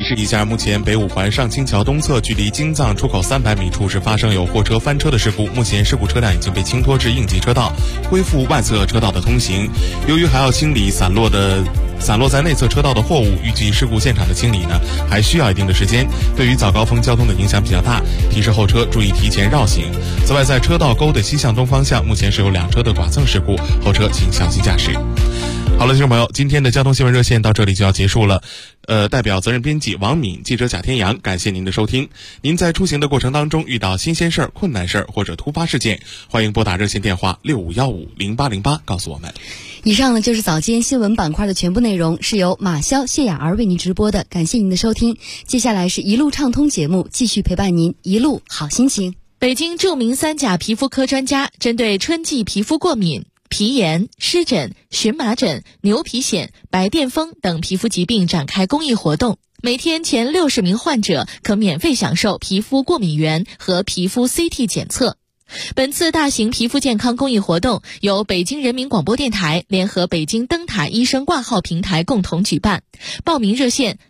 示一下，目前北五环上清桥东侧距离京藏出口300米处是发生有货车翻车的事故，目前事故车辆已经被清脱至应急车道，恢复外侧车道的通行。由于还要清理散落在内侧车道的货物，预计事故现场的清理呢还需要一定的时间，对于早高峰交通的影响比较大，提示后车注意提前绕行。此外，在车道沟的西向东方向，目前是有2车的剐蹭事故，后车请小心驾驶。好了，听众朋友，今天的交通新闻热线到这里就要结束了。代表责任编辑王敏、记者贾天阳，感谢您的收听。您在出行的过程当中遇到新鲜事儿、困难事儿或者突发事件，欢迎拨打热线电话65150808告诉我们。 以上呢就是早间新闻板块的全部内容，是由马潇、谢雅儿为您直播的，感谢您的收听。接下来是一路畅通节目，继续陪伴您一路好心情。 北京著名3甲皮肤科专家针对春季皮肤过敏、皮炎、湿疹、荨麻疹、牛皮癣、白癜风等皮肤疾病展开公益活动，每天前60名患者可免费享受皮肤过敏原和皮肤 CT 检测。本次大型皮肤健康公益活动由北京人民广播电台联合北京灯塔医生挂号平台共同举办，报名热线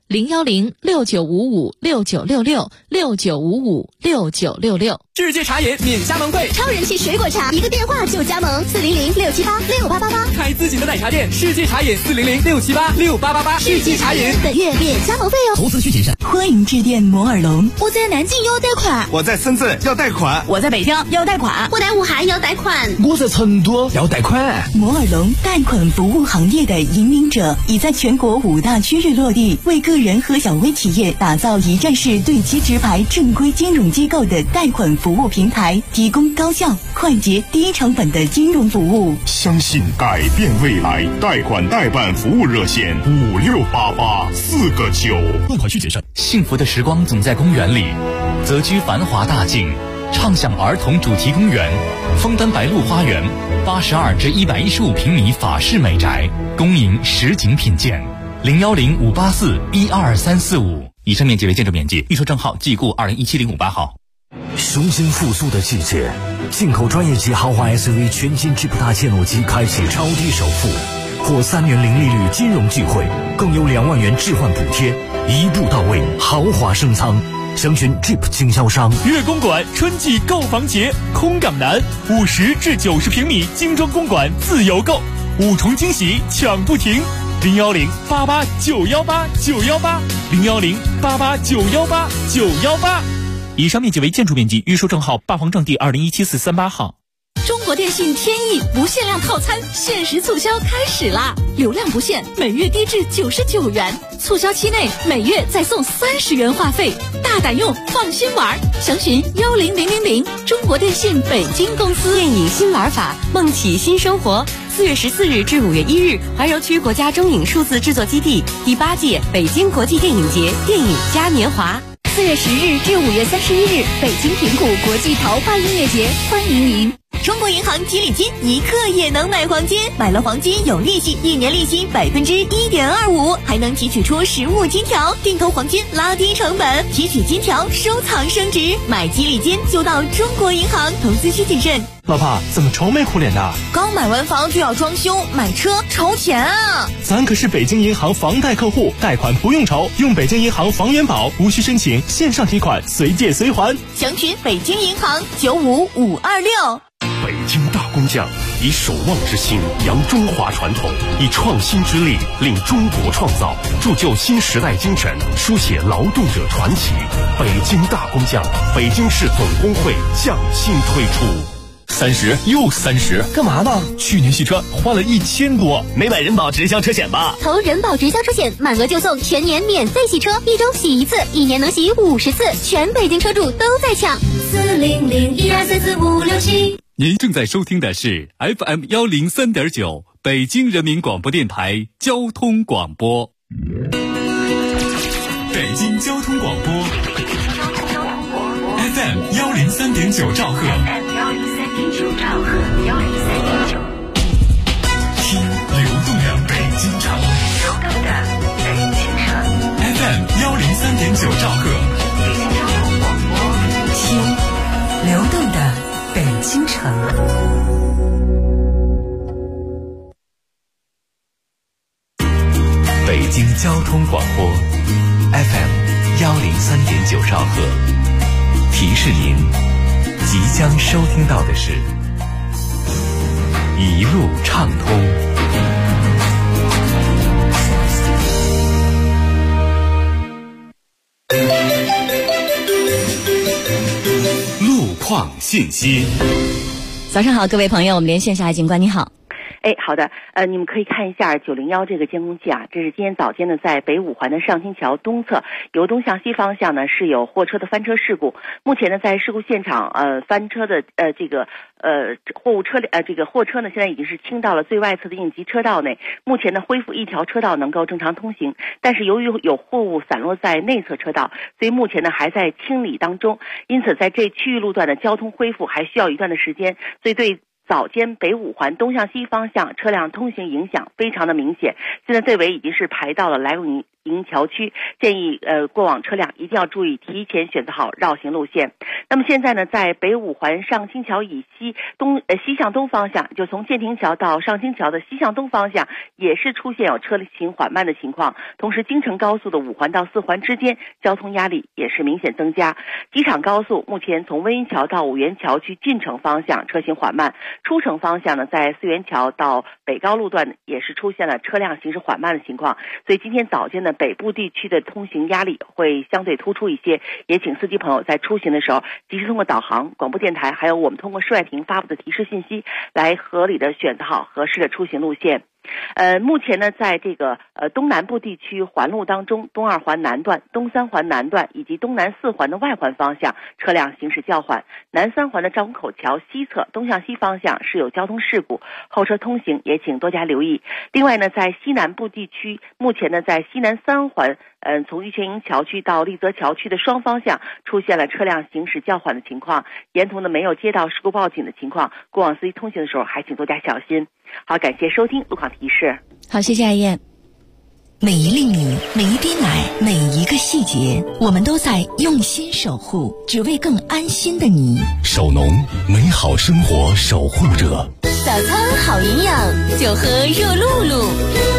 0106955696669556966。 世界茶饮免加盟会， 超人气水果茶，一个电话就加盟，400-678-6888， 开自己的奶茶店，世界茶饮400-678-6888，世界茶饮本月免加盟费哦。 投资需谨慎。 欢迎致电摩尔龙。 我在南京要贷款， 我在深圳要贷款， 我在北京要贷款， 我在武汉要贷款， 我在成都要贷款。 摩尔龙贷款服务行业的引领者，已在全国5大区域落地，为个人和小微企业打造一站式对接直排正规金融机构的贷款服务平台，提供高效、快捷、低成本的金融服务。 相信改变未来，贷款代办服务热线5688-4个9。 贷款需谨慎。 幸福的时光总在公园里，择居繁华大境，畅享儿童主题公园，枫丹白露花园，82至115平米法式美宅，恭迎实景品鉴。010-584-12345。以上面积为建筑面积，预售证号即固2017-08号。 雄心复苏的季节，进口专业级豪华 SUV 全新 Jeep 大切诺基开启超低首付，获3年零利率金融机会，更有2万元置换补贴，一步到位，豪华升舱。详询 Jeep 经销商。 粤公馆春季购房节，空港南50至90平米精装公馆自由购，5重惊喜抢不停。010-88-918-918，010-88-918-918。以上面积为建筑面积，预售证号8房证第2017-438号。 中国电信天翼不限量套餐限时促销开始啦！流量不限，每月低至99元，促销期内每月再送30元话费，大胆用，放心玩。详询10000，中国电信北京公司。 电影新玩法，梦起新生活。4月14日至5月1日，怀柔区国家中影数字制作基地第8届北京国际电影节电影嘉年华。 4月10日至5月31日，北京平谷国际桃花音乐节，欢迎您。 中国银行吉利金一刻也能买黄金，买了黄金有利息，1年利息1.25%，还能提取出实物金条，定投黄金拉低成本，提取金条收藏升值。买吉利金就到中国银行，投资需谨慎。 老婆，怎么愁眉苦脸的？ 刚买完房就要装修，买车愁钱啊！ 咱可是北京银行房贷客户，贷款不用愁，用北京银行房元宝，无需申请，线上提款，随借随还。 详询北京银行95526。 北京大工匠以守望之心扬中华传统，以创新之力令中国创造，铸就新时代精神，书写劳动者传奇。北京大工匠，北京市总工会匠心推出。 30又30， 干嘛呢？ 去年洗车花了1000多， 没买人保直销车险吧？ 投人保直销车险，满额就送全年免费洗车，1周洗1次，1年能洗50次，全北京车主都在抢。400-1244567。 您正在收听的是 FM 103.9北京人民广播电台交通广播。 北京交通广播 FM 103.9兆赫，听流动的北京城，FM 103.9兆赫， 听流动的北京城。 北京交通广播 FM 103.9兆赫。提示您，即将收听到的是一路畅通。 路况信息。 早上好，各位朋友，我们连线下警官，你好。 好的，你们可以看一下901这个监控器啊，这是今天早间呢，在北五环的上清桥东侧由东向西方向呢是有货车的翻车事故。目前呢，在事故现场翻车的货车呢现在已经是倾到了最外侧的应急车道内，目前呢恢复一条车道能够正常通行，但是由于有货物散落在内侧车道，所以目前呢还在清理当中，因此在这区域路段的交通恢复还需要一段的时间，所以对早间北五环东向西方向车辆通行影响非常的明显，现在队尾已经是排到了来往营桥区，建议过往车辆一定要注意提前选择好绕行路线。那么现在呢，在北五环上清桥以西西向东方向，就从建亭桥到上清桥的西向东方向也是出现有车行缓慢的情况，同时京承高速的5环到4环之间交通压力也是明显增加。机场高速目前从温榆桥到五原桥区进城方向车行缓慢，出城方向呢，在四元桥到北高路段也是出现了车辆行驶缓慢的情况，所以今天早间呢，北部地区的通行压力会相对突出一些，也请司机朋友在出行的时候及时通过导航、广播电台，还有我们通过市外亭发布的提示信息，来合理的选择好合适的出行路线。目前呢，在这个东南部地区环路当中，东2环南段、东3环南段以及东南4环的外环方向车辆行驶较缓，南3环的赵公口桥西侧东向西方向是有交通事故，后车通行也请多加留意。另外呢，在西南部地区，目前呢在西南3环从玉泉营桥区到丽泽桥区的双方向出现了车辆行驶较缓的情况，沿途呢没有接到事故报警的情况，过往司机通行的时候还请多加小心。好，感谢收听路况提示。 好，谢谢艾燕。 每一粒米，每一滴奶，每一个细节，我们都在用心守护，只为更安心的你。 守农，美好生活守护者。 早餐好营养，就喝热露露。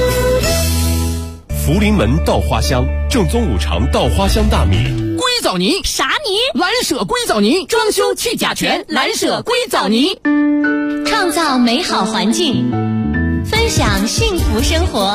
福临门稻花香正宗5常稻花香大米。 硅藻泥啥泥？ 蓝舍硅藻泥，装修去甲醛，蓝舍硅藻泥。 创造美好环境，分享幸福生活。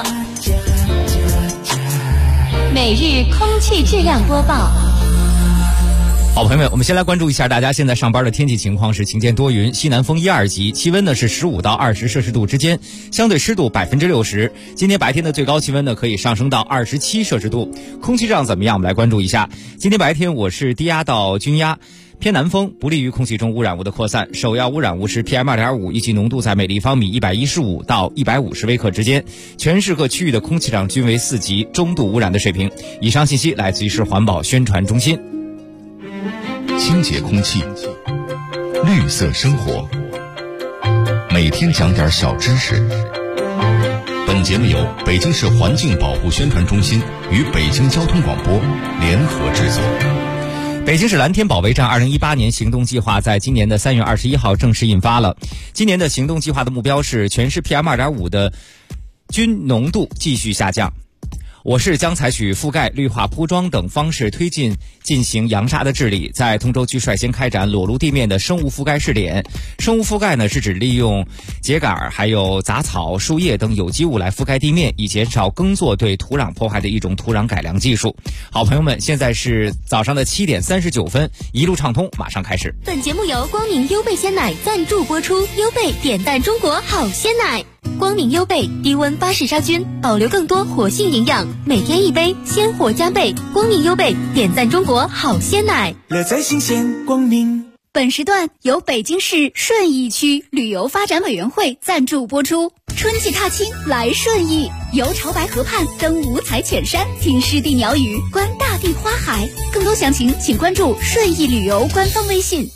每日空气质量播报。 好朋友们，我们先来关注一下大家现在上班的天气情况是晴间多云，西南风1、2级，气温呢是15到20摄氏度之间，相对湿度60%。今天白天的最高气温呢可以上升到27摄氏度，空气质量怎么样？我们来关注一下。今天白天我市低压到均压，偏南风不利于空气中污染物的扩散，首要污染物是 PM2.5， 预计浓度在每立方米115到150微克之间，全市各区域的空气质量均为4级中度污染的水平。以上信息来自于市环保宣传中心。 清洁空气，绿色生活，每天讲点小知识。本节目由北京市环境保护宣传中心与北京交通广播联合制作。 北京市蓝天保卫战2018年行动计划在今年的3月21号正式印发了。今年的行动计划的目标是全市 PM2.5 的均浓度继续下降。我市将采取覆盖、绿化铺装等方式进行扬沙的治理，在通州区率先开展裸露地面的生物覆盖试点。生物覆盖呢是指利用秸秆还有杂草、树叶等有机物来覆盖地面，以减少耕作对土壤破坏的一种土壤改良技术。好朋友们，现在是早上的7点39分，一路畅通马上开始。 本节目由光明优贝鲜奶赞助播出，优贝点赞中国好鲜奶。光明优贝低温巴氏杀菌，保留更多活性营养，每天一杯，鲜活加倍。光明优贝点赞中国好鲜奶， 乐在新鲜光明。 本时段由北京市顺义区旅游发展委员会赞助播出。春季踏青来顺义，游潮白河畔，登五彩浅山，听湿地鸟语，观大地花海。更多详情请关注顺义旅游官方微信。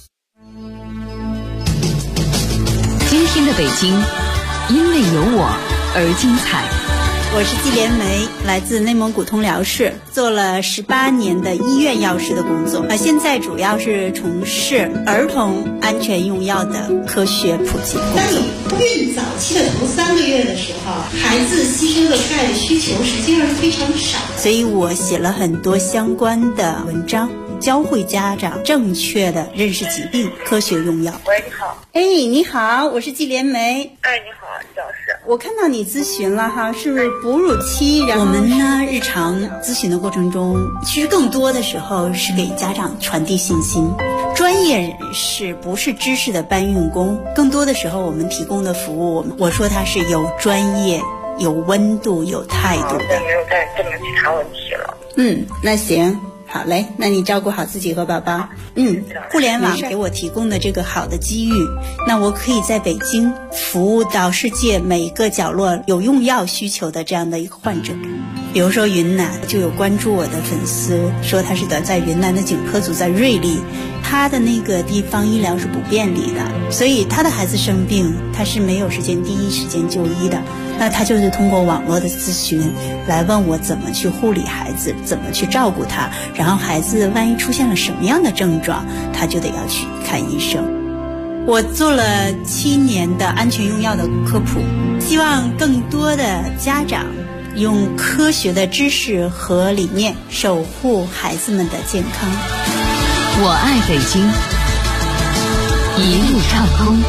今天的北京因为有我而精彩。 我是季连梅，来自内蒙古通辽市，做了18年的医院药师的工作，现在主要是从事儿童安全用药的科学普及工作。 当你孕早期的头3个月的时候，孩子吸收的钙的需求实际上是非常少， 所以我写了很多相关的文章，教会家长正确的认识疾病，科学用药。 喂，你好。 你好，我是季连梅。 你好，季老师。 我看到你咨询了哈，是哺乳期。然后我们呢，日常咨询的过程中，其实更多的时候是给家长传递信心。专业人士不是知识的搬运工，更多的时候我们提供的服务，我说它是有专业、有温度、有态度的。 没有再这么去查问题了。 那行。好嘞，那你照顾好自己和宝宝。互联网给我提供的这个好的机遇，那我可以在北京服务到世界每一个角落有用药需求的这样的一个患者。比如说云南就有关注我的粉丝说他是在云南的颈科组在瑞丽，他的那个地方医疗是不便利的，所以他的孩子生病他是没有时间第一时间就医的，那他就是通过网络的咨询来问我怎么去护理孩子，怎么去照顾他，然后孩子万一出现了什么样的症状，他就得要去看医生。我做了7年的安全用药的科普，希望更多的家长用科学的知识和理念守护孩子们的健康。 我爱北京，一路畅通。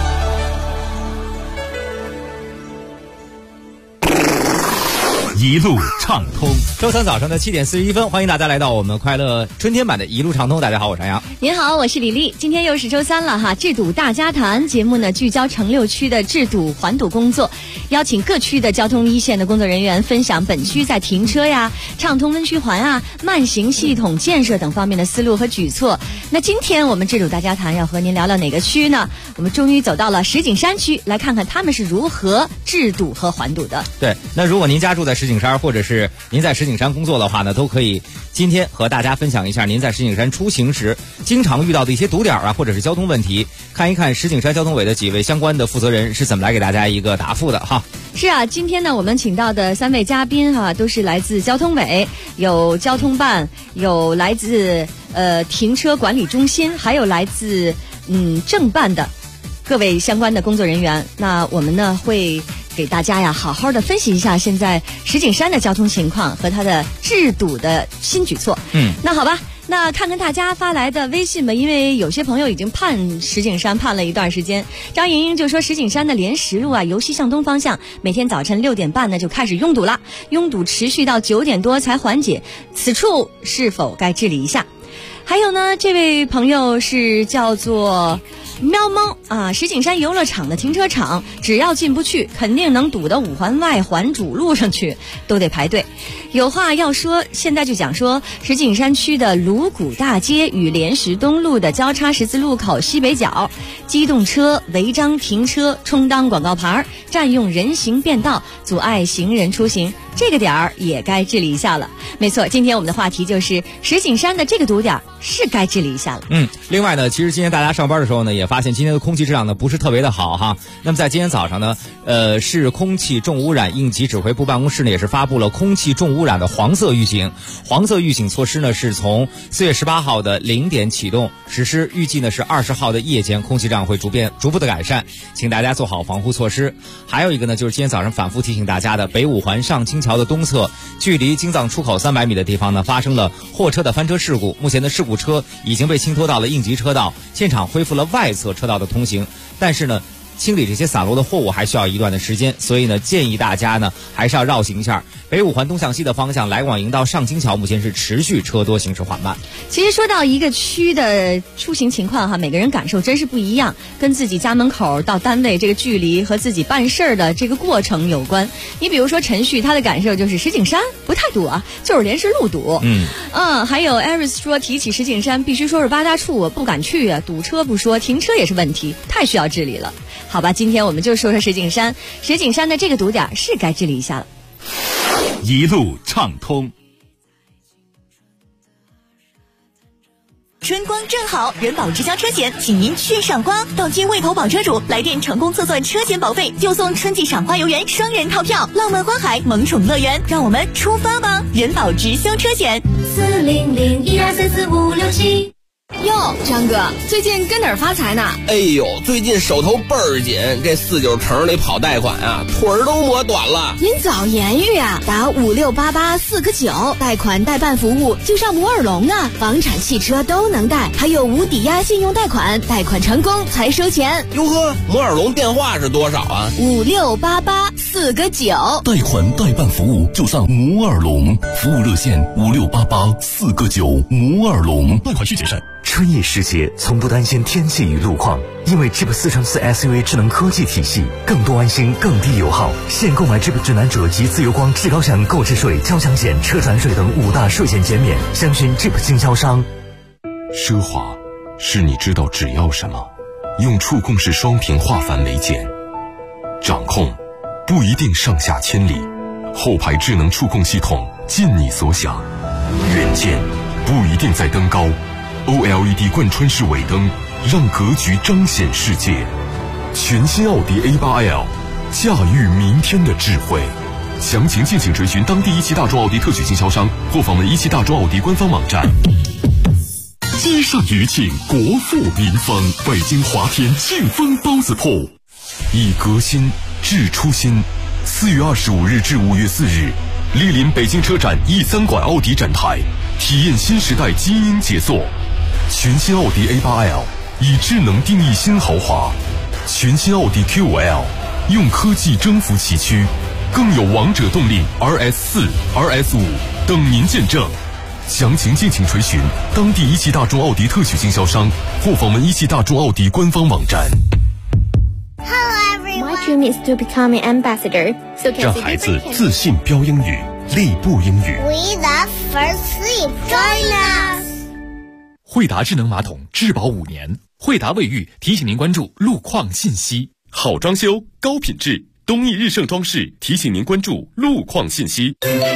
一路畅通。 周三早上的7点41分，欢迎大家来到我们快乐春天版的一路畅通。大家好，我是杨洋。 您好，我是李丽。今天又是周三了哈，治堵大家谈节目呢，聚焦城6区的治堵环堵工作，邀请各区的交通一线的工作人员分享本区在停车呀、畅通温区环啊、慢行系统建设等方面的思路和举措。那今天我们治堵大家谈要和您聊聊哪个区呢？我们终于走到了石景山区，来看看他们是如何治堵和环堵的。 对，那如果您家住在石景山，或者是您在石景山工作的话呢，都可以今天和大家分享一下您在石景山出行时经常遇到的一些堵点啊，或者是交通问题，看一看石景山交通委的几位相关的负责人是怎么来给大家一个答复的哈。 是啊，今天呢我们请到的3位嘉宾哈，都是来自交通委，有交通办，有来自停车管理中心，还有来自政办的各位相关的工作人员。那我们呢会给大家呀好好的分析一下现在石景山的交通情况和它的治堵的新举措。那好吧，那看看大家发来的微信吧，因为有些朋友已经盼石景山盼了一段时间。张莹莹就说，石景山的莲石路啊，由西向东方向，每天早晨6点半呢就开始拥堵了，拥堵持续到9点多才缓解，此处是否该治理一下？还有呢，这位朋友是叫做喵猫啊，石景山游乐场的停车场，只要进不去，肯定能堵到5环外环主路上去，都得排队。有话要说，现在就讲说，石景山区的鲁谷大街与莲石东路的交叉十字路口西北角，机动车违章停车，充当广告牌，占用人行便道，阻碍行人出行，这个点儿也该治理一下了。没错，今天我们的话题就是石景山的这个堵点是该治理一下了。 另外呢，其实今天大家上班的时候呢，也发现今天的空气质量呢不是特别的好哈。那么在今天早上呢，市空气重污染应急指挥部办公室呢也是发布了空气重污染的黄色预警。黄色预警措施呢是从4月18号的0点启动实施，预计呢是20号的夜间空气质量会逐步的改善，请大家做好防护措施。还有一个呢，就是今天早上反复提醒大家的北5环上清桥的东侧，距离京藏出口300米的地方呢发生了货车的翻车事故，目前的事故车已经被清拖到了应急车道，现场恢复了外侧车道的通行，但是呢清理这些散落的货物还需要一段的时间，所以呢建议大家呢还是要绕行一下。北5环东向西的方向来往营到上清桥目前是持续车多，行驶缓慢。 其实说到一个区的出行情况哈，每个人感受真是不一样，跟自己家门口到单位这个距离和自己办事儿的这个过程有关。你比如说陈旭，他的感受就是石景山不太堵啊，就是莲石路堵。还有 Aris 说，提起石景山必须说是8大处，我不敢去啊，堵车不说，停车也是问题，太需要治理了。好吧，今天我们就说说石景山，石景山的这个堵点是该治理一下了。 一路畅通。 春光正好，人保直销车险，请您去赏花。到期未投保车主来电成功测算车险保费，就送春季赏花游园双人套票，浪漫花海萌宠乐园，让我们出发吧！人保直销车险 40012344567。 哟，张哥，最近跟哪儿发财呢？ 哎呦，最近手头倍儿紧，这49城里跑贷款啊，腿儿都磨短了。 您早言语啊，打5688-4个9，贷款代办服务就上摩尔龙啊，房产、汽车都能贷，还有无抵押信用贷款，贷款成功才收钱。 哟呵，摩尔龙电话是多少啊 ？5688-4个9， 贷款代办服务就上摩尔龙，服务热线5688-4个9，摩尔龙，贷款需谨慎。 春意时节，从不担心天气与路况，因为 Jeep 4乘4 SUV 智能科技体系，更多安心，更低油耗。现购买 Jeep 指南者及自由光至高享购置税、交强险、车船税等5大税险减免，详询 Jeep 经销商。 奢华是你知道只要什么，用触控式双屏画繁为简。掌控不一定上下千里，后排智能触控系统尽你所想。远见不一定在登高，OLED 贯穿式尾灯让格局彰显世界。全新奥迪 A8L， 驾驭明天的智慧。详情敬请追寻当地17大众奥迪特许经销商或访问17大众奥迪官方网站。 接上余庆，国富民丰，北京华天庆丰包子铺，以革新致初心。4月25日至5月4日，莅临北京车展 E3馆奥迪展台，体验新时代精英杰作。全新奥迪 A8L 以智能定义新豪华，全新奥迪 Q5L 用科技征服崎岖，更有王者动力 RS4、RS5 等您见证。详情敬请垂询当地17大众奥迪特许经销商或访问17大众奥迪官方网站。 My dream is to become an ambassador. 让孩子自信标英语，立步英语。 We love first sleep. Join us. 惠达智能马桶质保5年，惠达卫浴提醒您关注路况信息。 好装修，高品质，东义日盛装饰提醒您关注路况信息。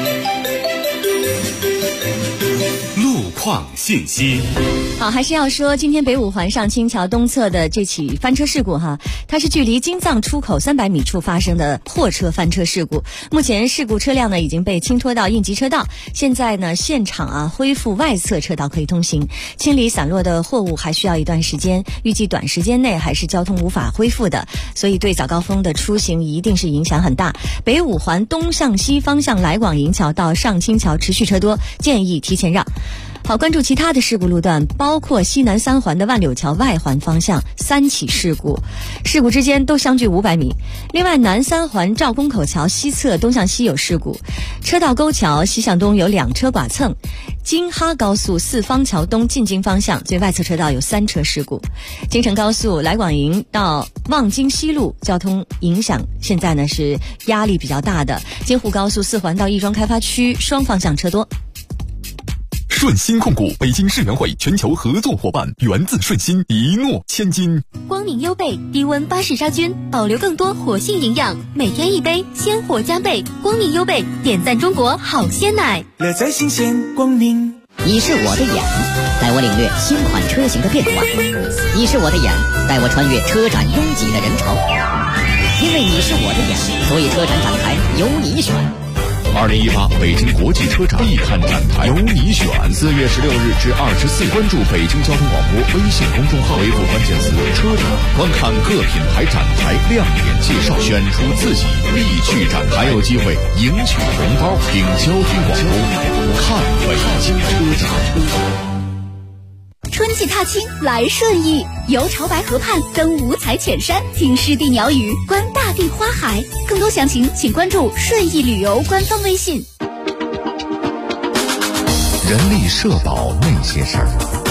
路况信息。 好，还是要说今天北五环上清桥东侧的这起翻车事故哈，它是距离京藏出口300米处发生的货车翻车事故。目前事故车辆呢已经被清拖到应急车道，现在呢现场恢复外侧车道可以通行，清理散落的货物还需要一段时间，预计短时间内还是交通无法恢复的，所以对早高峰的出行一定是影响很大。北五环东向西方向来广营桥到上清桥持续车多，建议提前让。好，关注其他的事故路段，包括西南3环的万柳桥外环方向3起事故，事故之间都相距500米。另外，南3环赵公口桥西侧东向西有事故，车道沟桥西向东有2车剐蹭。京哈高速四方桥东进京方向最外侧车道有3车事故。京承高速来广营到望京西路交通影响现在呢是压力比较大的。京沪高速4环到亦庄开发区双方向车多。 顺鑫控股北京世园会全球合作伙伴，源自顺鑫，一诺千金。 光明优贝低温巴氏杀菌，保留更多活性营养，每天一杯，鲜活加倍。光明优贝点赞中国好鲜奶， 乐在新鲜光明。 你是我的眼，带我领略新款车型的变化；你是我的眼，带我穿越车展拥挤的人潮。因为你是我的眼，所以车展展台由你选。 2018北京国际车展必看展台，由你选。4月16日至24日，关注北京交通广播微信公众号，回复关键词“车展”，观看各品牌展台亮点介绍，选出自己必去展台，还有机会赢取红包。听交通广播，看北京车展。 春季踏青来顺义，游潮白河畔，登五彩浅山，听湿地鸟语，观大地花海。更多详情请关注顺义旅游官方微信。 人力社保那些事儿。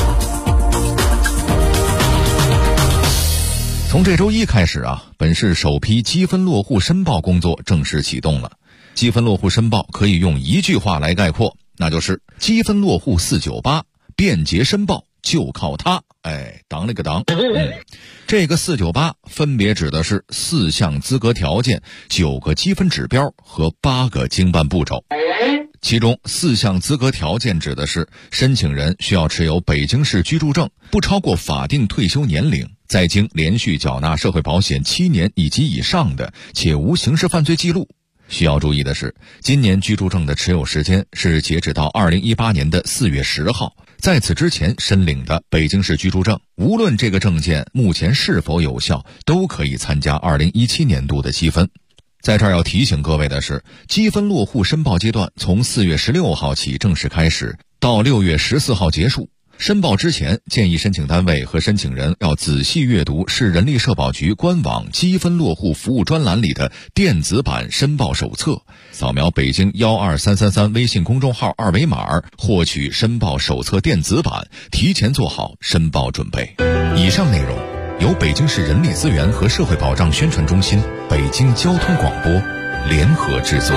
从这周1开始本市首批积分落户申报工作正式启动了。积分落户申报可以用一句话来概括，那就是积分落户498，便捷申报就靠它。当了个当。这个498分别指的是4项资格条件、9个积分指标和8个经办步骤。 其中4项资格条件指的是申请人需要持有北京市居住证，不超过法定退休年龄，在京连续缴纳社会保险7年以及以上的，且无刑事犯罪记录。需要注意的是，今年居住证的持有时间是截止到2018年的4月10号，在此之前申领的北京市居住证，无论这个证件目前是否有效，都可以参加2017年度的积分。在这儿要提醒各位的是，积分落户申报阶段从4月16号起正式开始，到6月14号结束。申报之前，建议申请单位和申请人要仔细阅读市人力社保局官网积分落户服务专栏里的电子版申报手册，扫描北京12333微信公众号2维码，获取申报手册电子版，提前做好申报准备。以上内容由北京市人力资源和社会保障宣传中心、北京交通广播联合制作。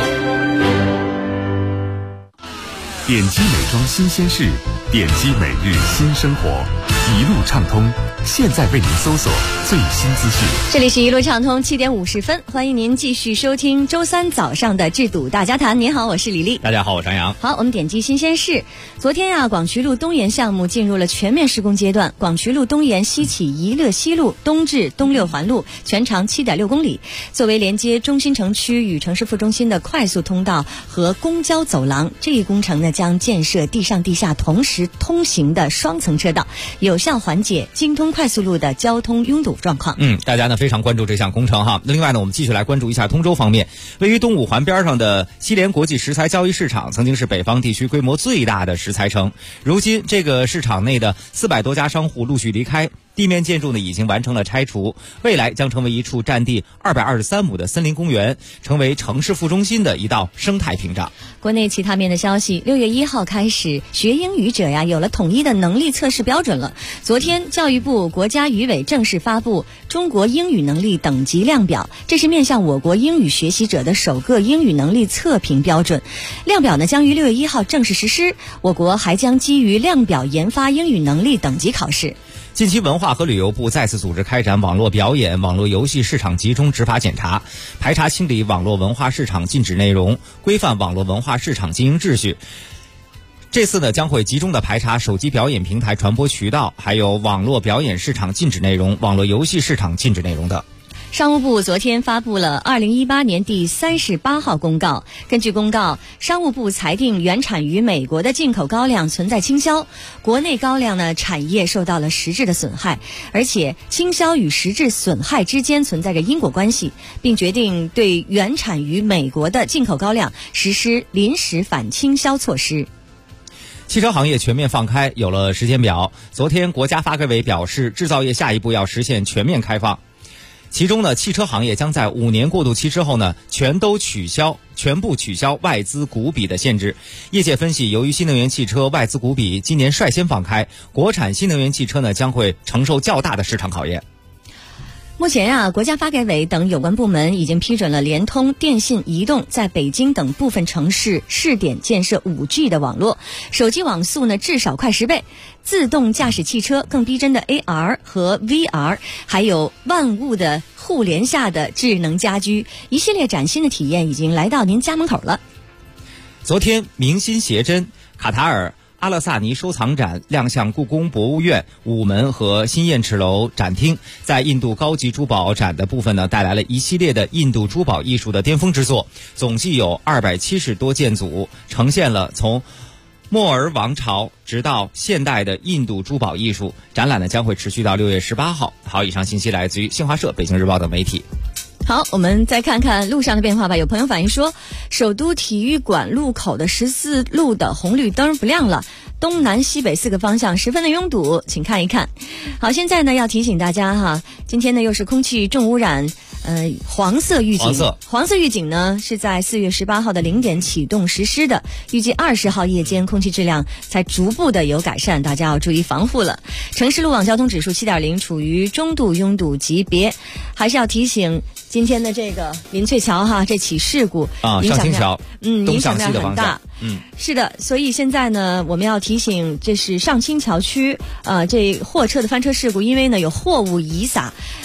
点击美妆新鲜事，点击每日新生活，一路畅通，现在为您搜索最新资讯。 这里是一路畅通7点50分，欢迎您继续收听周三早上的制堵大家谈。您好，我是李丽。 大家好，我是张扬。 好，我们点击新鲜事。昨天广渠路东延项目进入了全面施工阶段，广渠路东延西起宜乐西路东至东六环路，全长7.6公里，作为连接中心城区与城市副中心的快速通道和公交走廊。这一工程呢，将建设地上地下同时通行的双层车道，有效缓解京通快速路的交通拥堵状况。 大家呢非常关注这项工程哈。另外呢，我们继续来关注一下通州方面，位于东五环边上的西联国际食材交易市场，曾经是北方地区规模最大的食材城。如今这个市场内的400多家商户陆续离开，地面建筑呢已经完成了拆除，未来将成为一处占地223亩的森林公园，成为城市副中心的一道生态屏障。 国内其他面的消息，6月1号开始，学英语者有了统一的能力测试标准了。昨天，教育部、国家语委正式发布中国英语能力等级量表，这是面向我国英语学习者的首个英语能力测评标准。量表呢将于6月1号正式实施，我国还将基于量表研发英语能力等级考试。 近期文化和旅游部再次组织开展网络表演、网络游戏市场集中执法检查，排查清理网络文化市场禁止内容，规范网络文化市场经营秩序。这次呢，将会集中的排查手机表演平台传播渠道，还有网络表演市场禁止内容、网络游戏市场禁止内容等。 商务部昨天发布了2018年第38号公告。根据公告，商务部裁定原产于美国的进口高粱存在倾销，国内高粱呢产业受到了实质的损害，而且倾销与实质损害之间存在着因果关系，并决定对原产于美国的进口高粱实施临时反倾销措施。 汽车行业全面放开有了时间表。昨天国家发改委表示，制造业下一步要实现全面开放。其中呢，汽车行业将在5年过渡期之后呢，全部取消外资股比的限制。业界分析，由于新能源汽车外资股比今年率先放开，国产新能源汽车呢将会承受较大的市场考验。 目前国家发改委等有关部门已经批准了联通、电信、移动在北京等部分城市试点建设 5G 的网络，手机网速呢至少快10倍，自动驾驶汽车、更逼真的 AR 和 VR， 还有万物的互联下的智能家居，一系列崭新的体验已经来到您家门口了。 昨天，明心携珍卡塔尔阿勒萨尼收藏展亮相故宫博物院午门和新燕池楼展厅，在印度高级珠宝展的部分呢，带来了一系列的印度珠宝艺术的巅峰之作，总计有270多件组，呈现了从莫尔王朝直到现代的印度珠宝艺术。展览呢将会持续到6月18号。好，以上信息来自于新华社、北京日报等媒体。 好，我们再看看路上的变化吧。有朋友反映说，首都体育馆路口的14路的红绿灯不亮了，东南西北4个方向十分的拥堵，请看一看。好，现在呢要提醒大家今天呢又是空气重污染黄色预警。黄色预警呢是在4月18号的0点启动实施的，预计20号夜间空气质量才逐步的有改善，大家要注意防护了。城市路网交通指数7.0，处于中度拥堵级别。还是要提醒，今天的这个林翠桥这起事故上清桥影响面很大。是的，所以现在呢我们要提醒，这是上清桥区这货车的翻车事故，因为呢有货物遗撒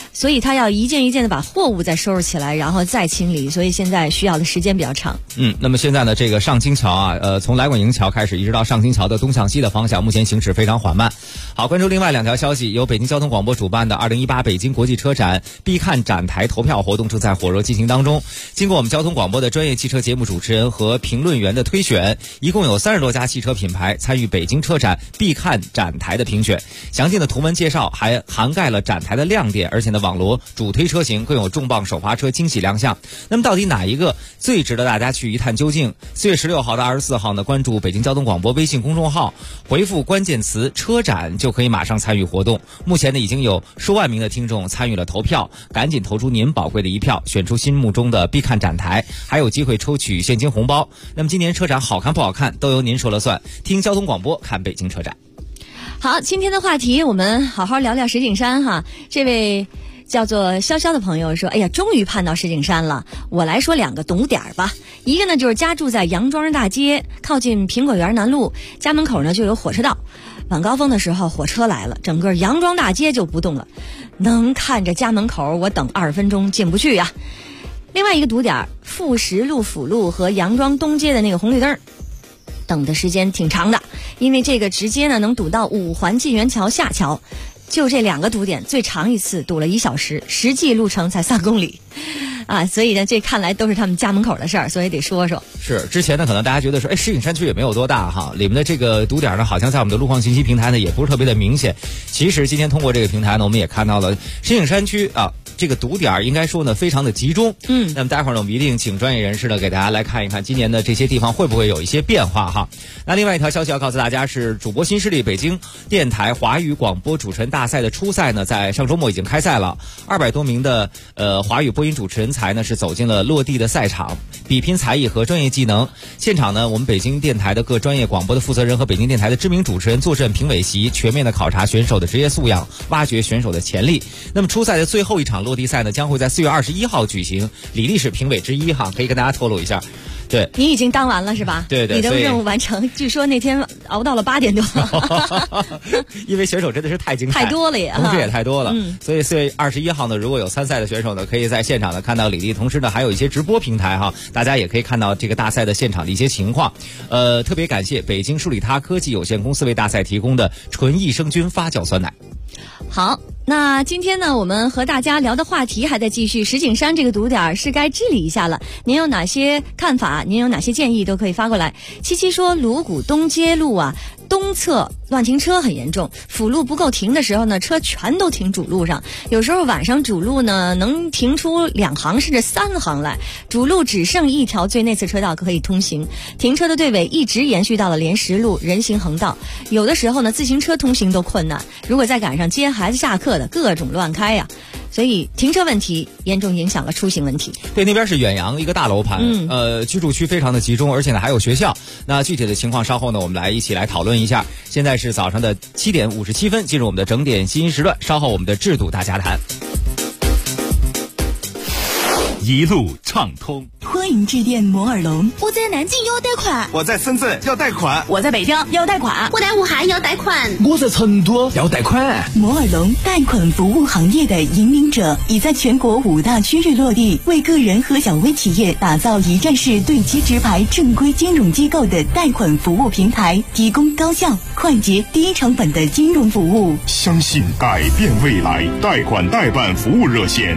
所以他要一件一件的把货物再收拾起来，然后再清理，所以现在需要的时间比较长。 那么现在呢，这个上京桥啊，从来广营桥开始，一直到上京桥的东向西的方向，目前行驶非常缓慢。好，关注另外2条消息，由北京交通广播主办的2018北京国际车展必看展台投票活动正在火热进行当中。经过我们交通广播的专业汽车节目主持人和评论员的推选，一共有30多家汽车品牌参与北京车展必看展台的评选。详尽的图文介绍还涵盖了展台的亮点，而且呢，网罗主推车型，更有重磅首发车惊喜亮相。那么到底哪一个最值得大家去一探究竟？4月16号到24号呢，关注北京交通广播微信公众号，回复关键词车展就可以马上参与活动。目前呢，已经有数万名的听众参与了投票，赶紧投出您宝贵的一票，选出心目中的必看展台，还有机会抽取现金红包。那么今年车展好看不好看都由您说了算，听交通广播看北京车展。 好，今天的话题我们好好聊聊石景山哈。这位叫做潇潇的朋友说，哎呀，终于盼到石景山了。我来说2个堵点吧。一个呢，就是家住在杨庄大街，靠近苹果园南路，家门口呢就有火车道。晚高峰的时候火车来了，整个杨庄大街就不动了，能看着家门口我等20分钟进不去呀。另外一个堵点，富实路辅路和杨庄东街的那个红绿灯，等的时间挺长的，因为这个直接呢能堵到5环晋源桥下桥。就这2个堵点，最长一次堵了1小时，实际路程才3公里，啊，所以呢，这看来都是他们家门口的事儿，所以得说说。 是之前呢，可能大家觉得说，石景山区也没有多大哈，里面的这个堵点呢，好像在我们的路况信息平台呢，也不是特别的明显。其实今天通过这个平台呢，我们也看到了石景山区啊，这个堵点应该说呢非常的集中。那么待会儿呢，我们一定请专业人士呢给大家来看一看今年的这些地方会不会有一些变化哈。那另外一条消息要告诉大家是，主播新势力北京电台华语广播主持人大赛的初赛呢，在上周末已经开赛了，200多名的华语播音主持人才呢是走进了落地的赛场，比拼才艺和专业技能。现场呢，我们北京电台的各专业广播的负责人和北京电台的知名主持人坐镇评委席，全面的考察选手的职业素养，挖掘选手的潜力。那么初赛的最后一场落地赛呢，将会在4月21号举行。李丽是评委之一哈，可以跟大家透露一下。对， 你已经当完了是吧？ 对对， 你的任务完成。据说那天熬到了8点多， 因为选手真的是太精彩， 太多了也， 同时也太多了。所以4月21号呢，如果有参赛的选手呢，可以在现场呢看到李丽，同时呢还有一些直播平台哈，大家也可以看到这个大赛的现场的一些情况。特别感谢北京舒利他科技有限公司为大赛提供的纯益生菌发酵酸奶。 好，那今天呢，我们和大家聊的话题还在继续。石景山这个堵点是该治理一下了，您有哪些看法？您有哪些建议都可以发过来。77说，鲁谷东街路啊，东侧乱停车很严重，辅路不够停的时候呢，车全都停主路上。有时候晚上主路呢能停出2行甚至3行来，主路只剩1条最内侧车道可以通行，停车的队尾一直延续到了莲石路人行横道。有的时候呢，自行车通行都困难，如果再赶上接孩子下课的，各种乱开呀。所以停车问题严重影响了出行问题。 对，那边是远洋一个大楼盘，居住区非常的集中，而且呢还有学校。那具体的情况稍后呢，我们一起来讨论一下。现在是早上的7点57分，进入我们的整点新时段，稍后我们的制度大家谈。 一路畅通， 欢迎致电摩尔龙。 我在南京要贷款， 我在深圳要贷款， 我在北京要贷款， 我在武汉要贷款， 我在成都要贷款。 摩尔龙贷款服务行业的引领者，已在全国5大区域落地，为个人和小微企业打造一站式对接直排正规金融机构的贷款服务平台，提供高效、快捷、低成本的金融服务。 相信改变未来，贷款代办服务热线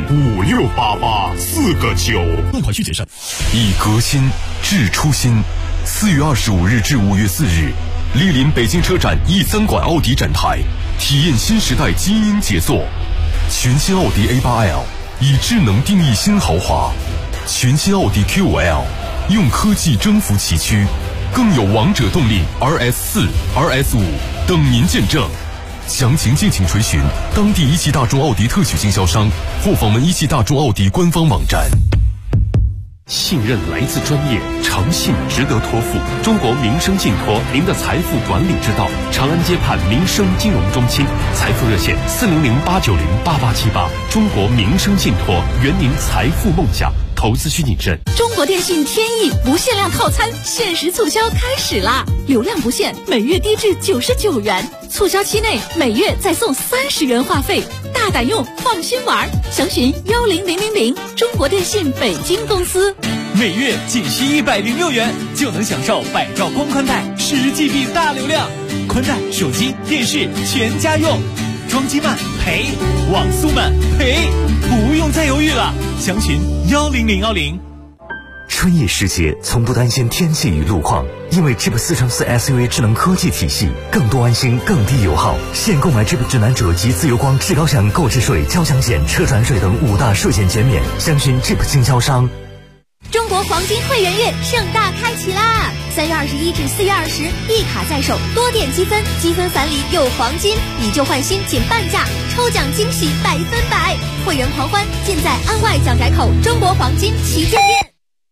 568849， 贷款需谨慎。以革新致初心。4月25日至5月4日，莅临北京车展E3馆奥迪展台，体验新时代基因杰作。全新奥迪 A8L 以智能定义新豪华，全新奥迪 Q5L 用科技征服崎岖，更有王者动力 RS4、RS5 等您见证。详情敬请垂询当地一汽大众奥迪特许经销商或访问一汽大众奥迪官方网站。 信任来自专业，诚信值得托付。中国民生信托，您的财富管理之道。长安街畔民生金融中心，财富热线400-890-8878。中国民生信托，圆您财富梦想。 投资需谨慎。 中国电信天翼不限量套餐限时促销开始啦！流量不限，每月低至99元，促销期内每月再送30元话费，大胆用，放心玩。详询10000，中国电信北京公司。 每月仅需106元就能享受百兆光宽带10GB 大流量，宽带、手机、电视全家用。装机慢赔，网速慢赔，不用再犹豫了。详询10010。 春夜世界从不担心天气与路况，因为 Jeep 4x4 SUV 智能科技体系，更多安心，更低油耗。现购买 Jeep 指南者及自由光至高享购置税、交强险、车船税等5大税险减免。详询 Jeep 经销商。 中国黄金会员月盛大开启啦！3月21至4月20，一卡在手，多点积分，积分返礼有黄金，以旧换新仅半价，抽奖惊喜100%，会员狂欢尽在安外蒋宅口中国黄金旗舰店。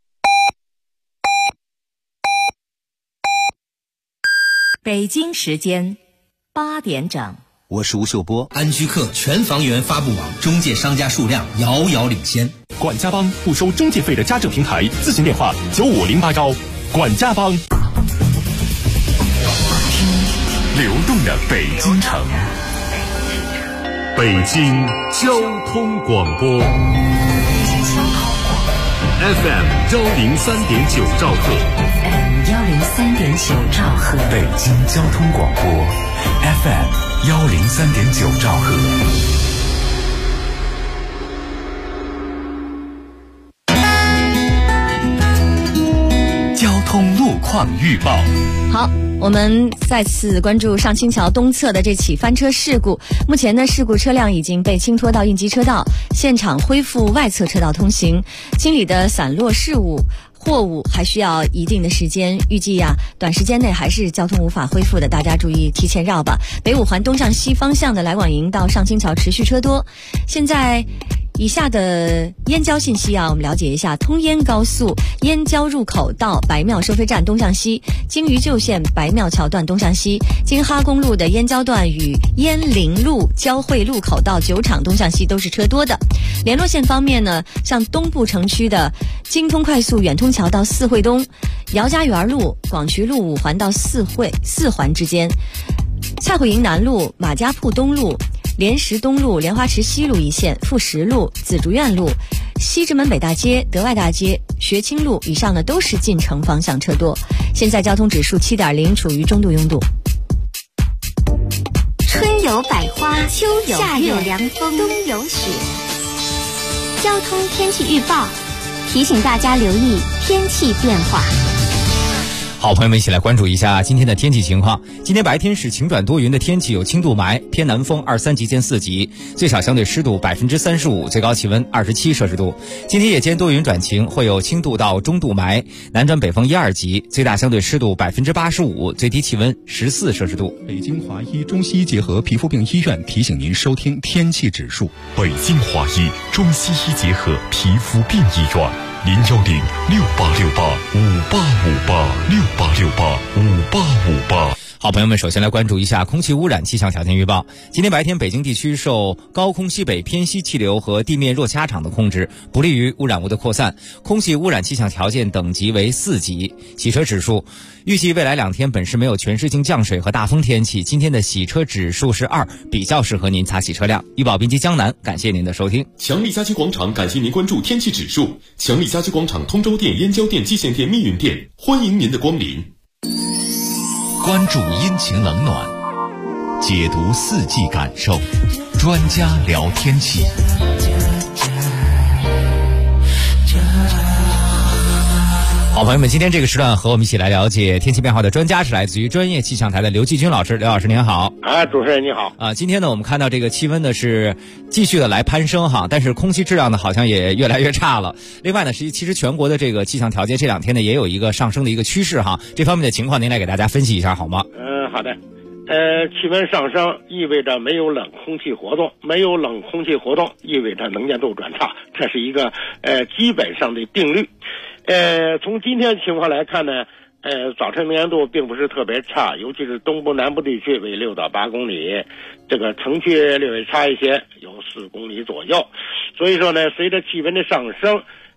北京时间8点整。 我是吴秀波。安居客全房源发布网中介商家数量遥遥领先。 管家帮不收中介费的家政平台，咨询电话9508管家帮。 流动的北京城，北京交通广播 FM 103.9兆赫 103.9兆赫， 北京交通广播 FM 103.9兆赫。 交通路况预报。 好，我们再次关注上清桥东侧的这起翻车事故。目前呢，事故车辆已经被清拖到应急车道，现场恢复外侧车道通行。清理的散落事物货物还需要一定的时间，预计短时间内还是交通无法恢复的，大家注意提前绕吧。北五环东向西方向的来往营到上清桥持续车多。现在以下的燕郊信息我们了解一下：通燕高速燕郊入口到白庙收费站东向西，京渝旧线白庙桥段东向西，京哈公路的燕郊段与燕陵路交汇路口到酒厂东向西都是车多的。联络线方面呢，像东部城区的京通快速远通桥到四惠东，姚家园路、广渠路五环到四环之间，蔡慧营南路、马家铺东路、莲石东路、莲花池西路一线、富石路、紫竹院路、西直门北大街、德外大街、学清路以上呢都是进城方向车多。现在交通指数7.0，处于中度拥堵。 春有百花，秋有夏有凉风，冬有雪。交通天气预报提醒大家留意天气变化。 好，朋友们一起来关注一下今天的天气情况。今天白天是晴转多云的天气，有轻度霾，偏南风2-3级见4级，最小相对湿度35%，最高气温27摄氏度。今天夜间多云转晴，会有轻度到中度霾，南转北风1-2级，最大相对湿度85%，最低气温14摄氏度。 北京华医中西医结合皮肤病医院提醒您收听天气指数。 北京华医中西医结合皮肤病医院。010-6868-5858，6868-5858。 好，朋友们，首先来关注一下空气污染气象条件预报。今天白天，北京地区受高空西北偏西气流和地面弱气压场的控制，不利于污染物的扩散，空气污染气象条件等级为4级。洗车指数，预计未来2天本市没有全市性降水和大风天气，今天的洗车指数是2，比较适合您擦洗车辆。医保编辑江南，感谢您的收听。 强力家居广场感谢您关注天气指数。强力家居广场通州店、燕郊店、蓟县店、密云店，欢迎您的光临。 关注阴晴冷暖，解读四季感受，专家聊天气。 好，朋友们，今天这个时段和我们一起来了解天气变化的专家是来自于专业气象台的刘继军老师。刘老师您好。 主持人你好。 今天呢，我们看到这个气温呢是继续的来攀升但是空气质量呢好像也越来越差了。另外呢，其实全国的这个气象条件这2天呢也有一个上升的一个趋势这方面的情况您来给大家分析一下好吗？ 好的。气温上升意味着没有冷空气活动，没有冷空气活动意味着能见度转差，这是一个基本上的定律。从今天情况来看呢，早晨能见度并不是特别差，尤其是东部南部地区为6到8公里，这个城区略微差一些，有4公里左右。所以说呢，随着气温的上升，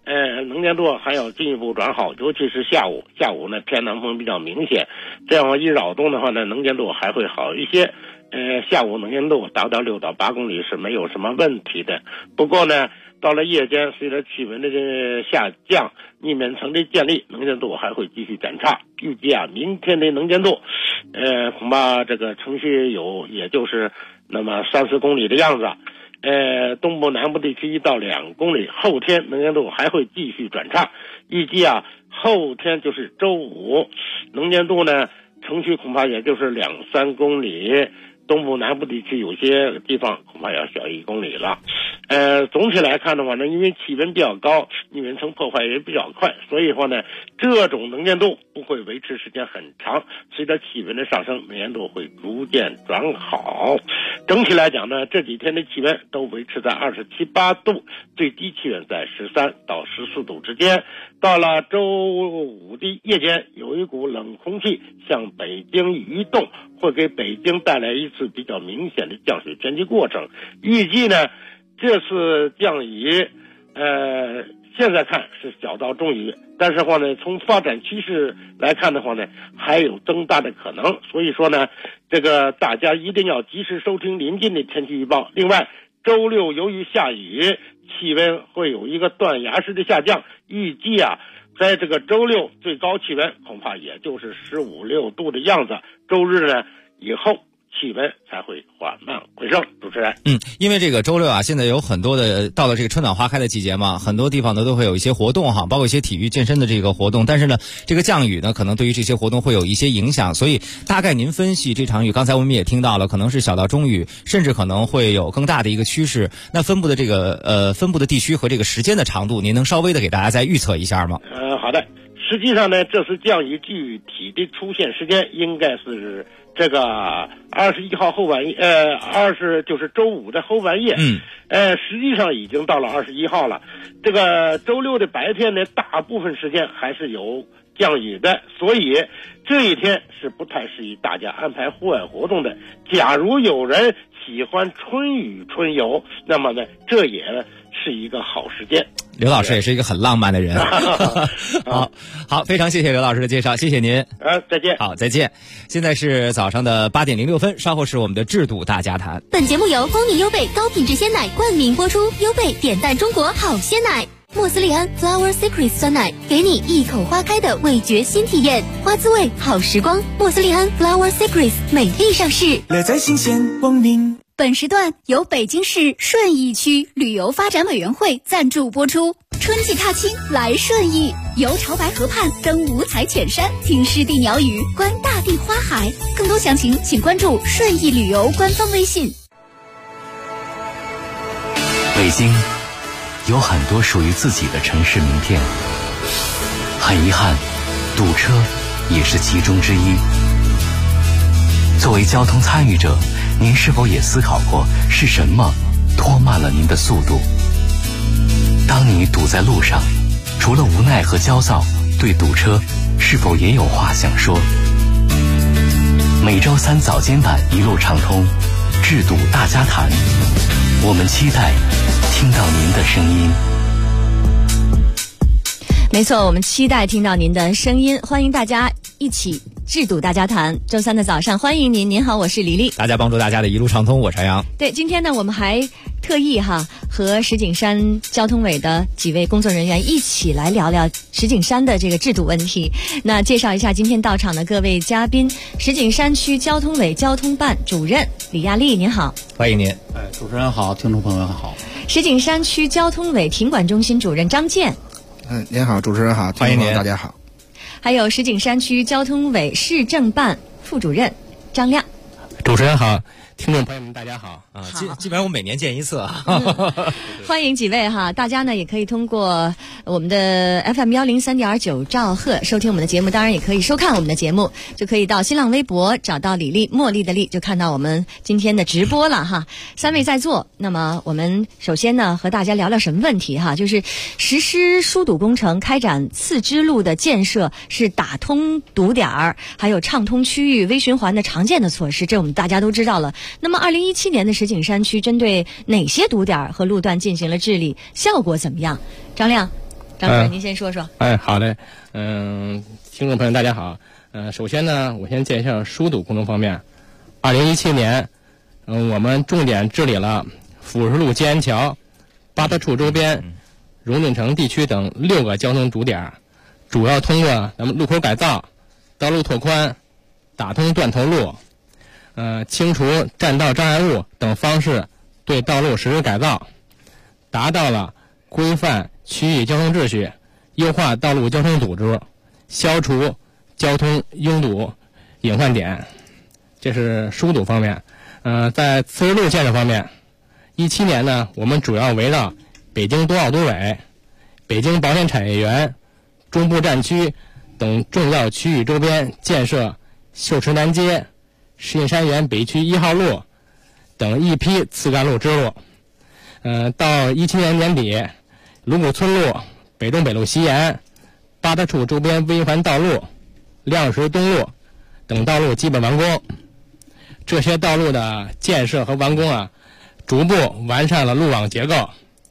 能见度还要进一步转好，尤其是下午呢偏南风比较明显，这样一扰动的话呢，能见度还会好一些。下午能见度达到6到8公里是没有什么问题的。不过呢，到了夜间，随着气温的下降，逆免层的建立，能见度还会继续转差。预计明天的能见度，恐怕这个城区也就是那么3-4公里的样子。东部南部地区1到2公里，后天能见度还会继续转差。预计后天就是周五，能见度呢，城区恐怕也就是2-3公里。东部南部地区有些地方恐怕要小1公里了。总体来看的话呢，因为气温比较高，逆云层破坏也比较快，所以话呢，这种能见度不会维持时间很长。随着气温的上升，能见度会逐渐转好。整体来讲呢，这几天的气温都维持在27、8度，最低气温在13到14度之间。到了周五的夜间，有一股冷空气向北京移动，会给北京带来一次比较明显的降水天气过程。预计呢，这次降雨现在看是小到中雨，但是话呢，从发展趋势来看的话呢，还有增大的可能。所以说呢，这个大家一定要及时收听临近的天气预报。另外，周六由于下雨，气温会有一个断崖式的下降，预计在这个周六最高气温恐怕也就是15、16度的样子。周日呢以后气温才会缓慢回升。主持人， 因为这个周六现在有很多的到了这个春暖花开的季节嘛，很多地方呢都会有一些活动包括一些体育健身的这个活动，但是呢，这个降雨呢可能对于这些活动会有一些影响，所以大概您分析这场雨，刚才我们也听到了，可能是小到中雨，甚至可能会有更大的一个趋势。那分布的这个分布的地区和这个时间的长度，您能稍微的给大家再预测一下吗？ 好的。实际上呢，这次降雨具体的出现时间应该是这个21号后半夜就是周五的后半夜。实际上已经到了21号了。这个周六的白天呢，大部分时间还是有降雨的，所以这一天是不太适宜大家安排户外活动的。假如有人喜欢春雨春游，那么呢，这也是一个好时间。 刘老师也是一个很浪漫的人。好，非常谢谢刘老师的介绍，谢谢您。 再见。 好，再见。现在是早上的8点06分，稍后是我们的制度大家谈。 本节目由光明优贝高品质鲜奶冠名播出，优贝点赞中国好鲜奶。莫斯利安 Flower Secret 酸奶，给你一口花开的味觉新体验，花滋味好时光。莫斯利安 Flower Secret 美丽上市， 乐在新鲜光明。 本时段由北京市顺义区旅游发展委员会赞助播出。春季踏青来顺义，游潮白河畔，登五彩浅山，听湿地鸟语，观大地花海。更多详情请关注顺义旅游官方微信。 北京有很多属于自己的城市名片，很遗憾，堵车也是其中之一。作为交通参与者，您是否也思考过是什么拖慢了您的速度？当你堵在路上，除了无奈和焦躁，对堵车是否也有话想说？每周3早间版一路畅通，制堵大家谈，我们期待听到您的声音。 没错，我们期待听到您的声音，欢迎大家一起制堵大家谈。周3的早上，欢迎您。您好，我是李丽。 大家帮助大家的一路畅通，我是杨洋。 对，今天呢，我们还特意和石景山交通委的几位工作人员一起来聊聊石景山的这个制堵问题。那介绍一下今天到场的各位嘉宾：石景山区交通委交通办主任李亚丽，您好， 欢迎您。 主持人好，听众朋友们好。 石景山区交通委停管中心主任张健。 您好，主持人好， 欢迎您， 大家好。 还有石景山区交通委市政办副主任张亮。 主持人好，听众朋友们大家好啊！基本上我每年见一次啊。 欢迎几位大家呢也可以通过我们的 FM 103.9兆赫收听我们的节目，当然也可以收看我们的节目，就可以到新浪微博找到李丽，茉莉的丽，就看到我们今天的直播了3位在座。那么我们首先呢和大家聊聊什么问题就是实施疏堵工程，开展次支路的建设是打通堵点儿，还有畅通区域微循环的常见的措施，这我们大家都知道了。那么2017年的石景山区针对哪些堵点和路段进行了治理，效果怎么样？张亮。 张主任，您先说说。 好嘞。听众朋友大家好。首先呢，我先介绍疏堵工程方面。2017年，我们重点治理了辅石路接安桥、八德处周边、荣景城地区等6个交通主点，主要通过咱们路口改造、道路拓宽、打通断头路、清除占道障碍物等方式对道路实施改造，达到了规范区域交通秩序、优化道路交通组织、消除交通拥堵隐患点。这是疏堵方面。在次日路建设方面，17年呢，我们主要围绕北京冬奥组委、北京保险产业园、中部战区等重要区域周边建设秀池南街、石景山园北区1号路等一批次干路支路。到17年年底，卢谷村路、北中北路西沿、八德处周边微环道路、亮石东路等道路基本完工。这些道路的建设和完工逐步完善了路网结构，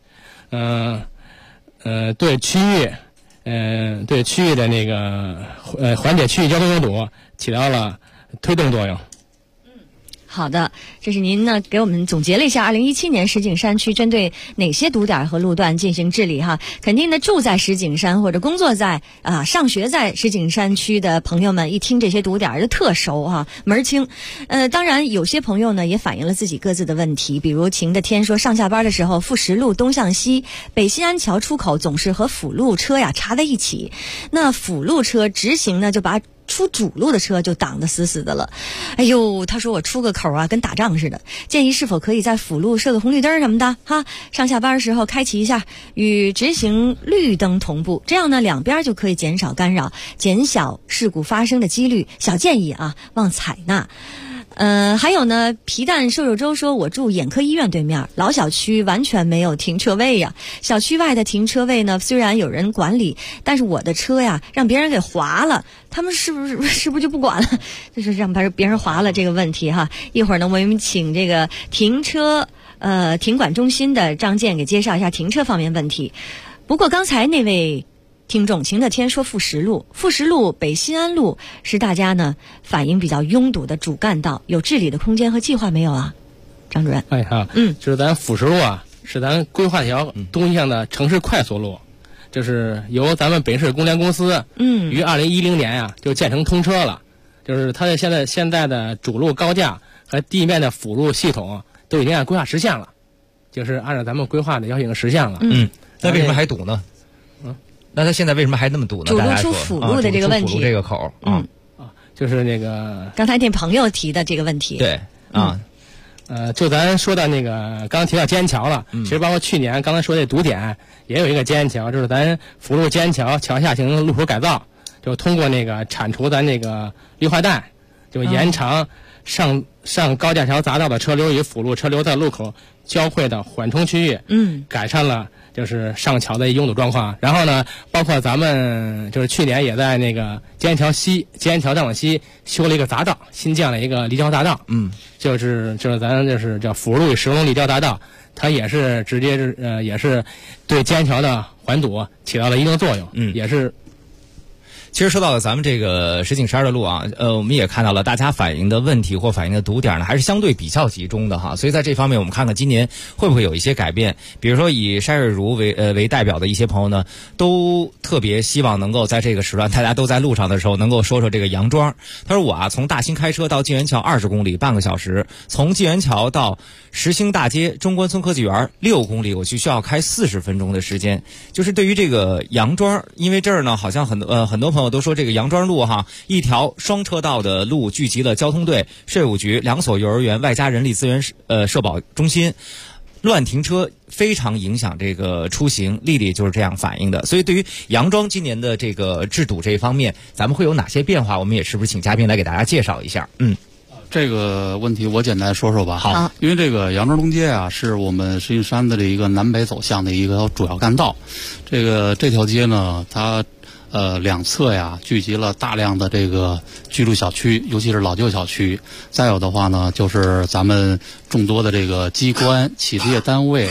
对区域的那个缓解区域交通拥堵起到了推动作用。 好的，这是您呢给我们总结了一下2017年石景山区针对哪些堵点和路段进行治理哈。肯定的，住在石景山或者工作在上学在石景山区的朋友们，一听这些堵点就特熟哈，门儿清。当然有些朋友呢也反映了自己各自的问题，比如晴的天说，上下班的时候副石路东向西北新安桥出口总是和辅路车插在一起，那辅路车直行呢就把出主路的车就挡得死死的了。哎呦，他说我出个口跟打仗似的，建议是否可以在辅路设个红绿灯什么的哈，上下班的时候开启一下，与直行绿灯同步，这样呢两边就可以减少干扰，减小事故发生的几率。小建议望采纳。还有呢，皮蛋瘦肉粥说，我住眼科医院对面，老小区完全没有停车位呀。小区外的停车位呢，虽然有人管理，但是我的车让别人给划了，他们是不是就不管了？就是让别人划了这个问题哈。一会儿呢，我们请这个停管中心的张健给介绍一下停车方面问题。不过刚才那位听众晴的天说，副石路北新安路是大家呢反映比较拥堵的主干道，有治理的空间和计划没有啊？张主任。 就是咱副石路是咱规划条东西向的城市快速路，就是由咱们北市公联公司于2010年就建成通车了。就是它的现在的主路高架和地面的辅路系统都已经按规划实现了，就是按照咱们规划的要求已经实现了。 那为什么还堵呢？那他现在为什么还那么堵呢？ 主路出辅路的这个问题， 这个口就是那个刚才那朋友提的这个问题。 对就咱说到那个刚提到接安桥了，其实包括去年刚才说的堵点也有一个接安桥，就是咱辅路接安桥桥下进行路口改造，就通过那个铲除咱那个绿化带，就延长上高架桥匝道的车流与辅路车流在路口交汇的缓冲区域，改善了就是上桥的拥堵状况。然后呢，包括咱们就是去年也在那个接安桥再往西修了一个匝道，新建了一个立交匝道，就是咱就是叫辅路与石龙立交匝道，它也是直接也是对接安桥的缓堵起到了一定作用，也是。 其实说到了咱们这个石景山的路我们也看到了大家反映的问题或反映的堵点呢，还是相对比较集中的哈。所以在这方面，我们看看今年会不会有一些改变。比如说以山瑞如为代表的一些朋友呢，都特别希望能够在这个时段大家都在路上的时候，能够说说这个杨庄。他说我从大兴开车到晋源桥20公里，半个小时；从晋源桥到石兴大街中关村科技园6公里，我就需要开40分钟的时间。就是对于这个杨庄，因为这儿呢，好像很多朋友都说这个杨庄路一条双车道的路聚集了交通队、税务局、2所幼儿园外加人力资源社保中心，乱停车非常影响这个出行。丽丽就是这样反映的。所以对于杨庄今年的这个治堵这一方面，咱们会有哪些变化？我们也是不是请嘉宾来给大家介绍一下？ 这个问题我简单说说吧。 好， 因为这个杨庄东街是我们石景山的这一个南北走向的一个主要干道。这条街呢，它两侧聚集了大量的这个居住小区，尤其是老旧小区。再有的话呢，就是咱们众多的这个机关、企业单位，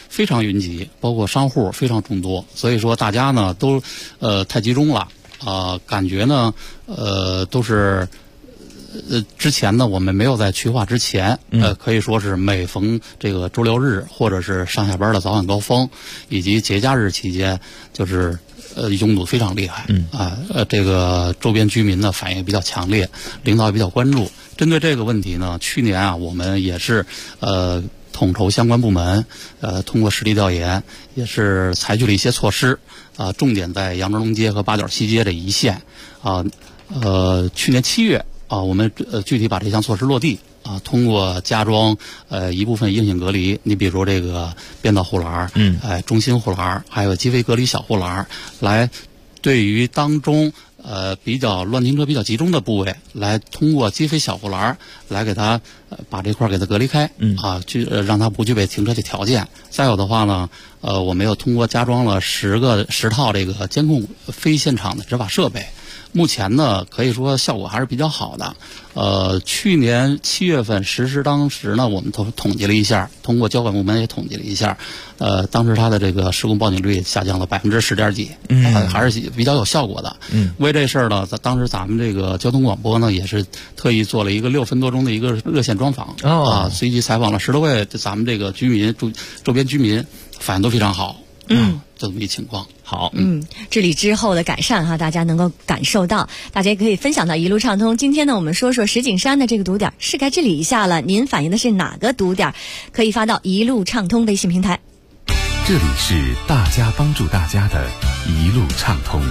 非常云集，包括商户非常众多，所以说大家呢都太集中了感觉呢都是。之前呢，我们没有在区划之前，可以说是每逢这个周六日或者是上下班的早晚高峰，以及节假日期间，就是拥堵非常厉害。这个周边居民呢反应比较强烈，领导也比较关注。针对这个问题呢，去年啊，我们也是统筹相关部门，通过实地调研，也是采取了一些措施，重点在杨庄东街和八角西街这一线，去年7月。我们具体把这项措施落地通过加装一部分硬性隔离，你比如这个变道护栏，中心护栏，还有机位隔离小护栏，来对于当中比较乱停车比较集中的部位，来通过机飞小护栏来给它把这块给它隔离开，让它不具备停车的条件。再有的话呢，我们又通过加装了10套这个监控非现场的执法设备。目前呢，可以说效果还是比较好的。去年7月份实施当时呢，我们统计了一下，通过交管部门也统计了一下，当时它的这个施工报警率下降了10%几，还是比较有效果的。为这事儿呢，当时咱们这个交通广播呢，也是特意做了一个6分多钟的一个热线专访，随机采访了10多位咱们这个居民周边居民，反应都非常好。这么一情况。 好， 治理之后的改善哈，大家能够感受到，大家也可以分享到一路畅通。今天呢，我们说说石景山的这个堵点是该治理一下了。您反映的是哪个堵点？可以发到一路畅通微信平台。 这里是大家帮助大家的一路畅通。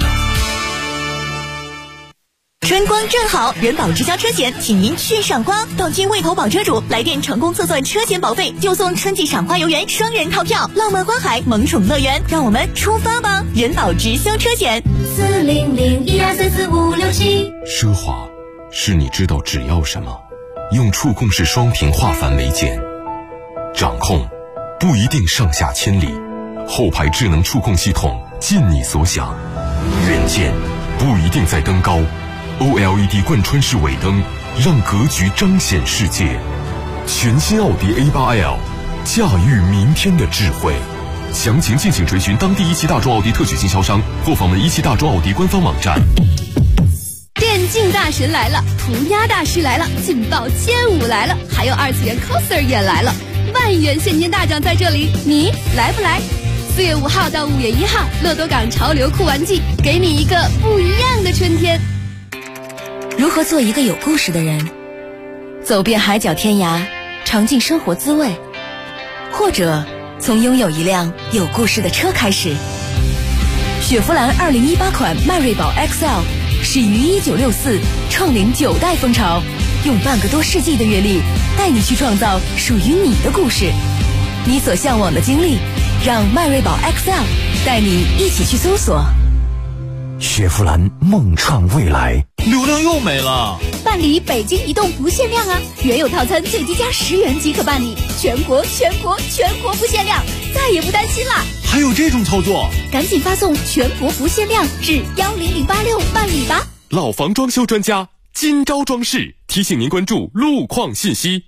春光正好，人保直销车险，请您去赏花。到期未投保车主，来电成功测算车险保费，就送春季赏花游园双人套票，浪漫花海萌宠乐园。让我们出发吧！人保直销车险，40012344567。 奢华是你知道只要什么，用触控式双屏化繁为简，掌控不一定上下千里，后排智能触控系统尽你所想，人见不一定在登高。OLED 贯穿式尾灯让格局彰显世界，全新奥迪 A8L 驾驭明天的智慧。详情敬请垂询当地一汽大众奥迪特许经销商或访问一汽大众奥迪官方网站。 电竞大神来了，涂鸦大师来了，劲爆街舞来了，还有二次元 coser 也来了，万元现金大奖在这里，你来不来？4月5号到5月1号，乐多港潮流酷玩季，给你一个不一样的春天。 如何做一个有故事的人？走遍海角天涯，尝尽生活滋味，或者从拥有一辆有故事的车开始。雪佛兰2018款迈锐宝 XL 始于1964，创领9代风潮，用半个多世纪的阅历，带你去创造属于你的故事。你所向往的经历，让迈锐宝 XL 带你一起去搜索。 雪佛兰梦创未来。 流量又没了， 办理北京移动不限量啊！原有套餐最低价10元即可办理，全国不限量，再也不担心啦！ 还有这种操作， 赶紧发送全国不限量至10086办理吧！ 老房装修专家今朝装饰提醒您关注路况信息。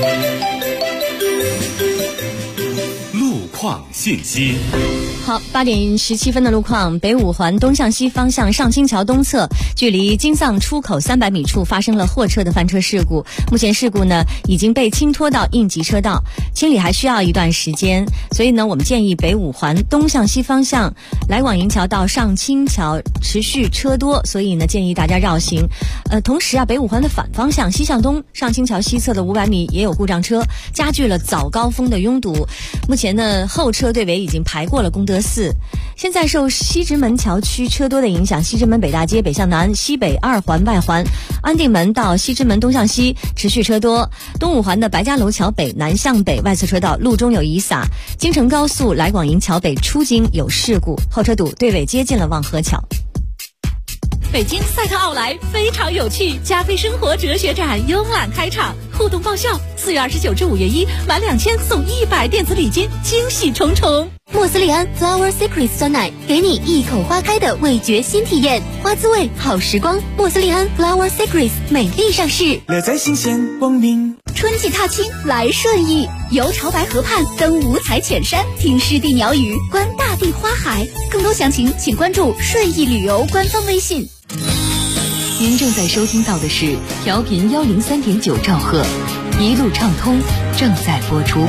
路况信息。 好，8点17分的路况，北五环东向西方向上清桥东侧，距离金丧出口300米处发生了货车的翻车事故。目前事故呢已经被清拖到应急车道，清理还需要一段时间，所以呢我们建议北五环东向西方向来往营桥到上清桥持续车多，所以呢建议大家绕行。同时啊，北五环的反方向西向东上清桥西侧的500米也有故障车，加剧了早高峰的拥堵。目前呢后车队尾已经排过了功德寺。现在受西直门桥区车多的影响，西直门北大街北向南、西北2环外环、安定门到西直门东向西持续车多。东五环的白家楼桥北南向北外侧车道路中有遗撒。京承高速来广营桥北出京有事故，后车堵，队尾接近了望河桥。 北京赛特奥莱非常有趣，加菲生活哲学展慵懒开场，互动爆笑，4月29至5月1，满2000送100电子礼金，惊喜重重。 莫斯利安 Flower Secret 酸奶，给你一口花开的味觉新体验，花滋味好时光。莫斯利安 Flower Secret 美丽上市， 乐在新鲜光明。 春季踏青来顺义，游潮白河畔，登五彩浅山，听湿地鸟语，观大地花海。更多详情请关注顺义旅游官方微信。 您正在收听到的是调频103.9兆赫，一路畅通正在播出。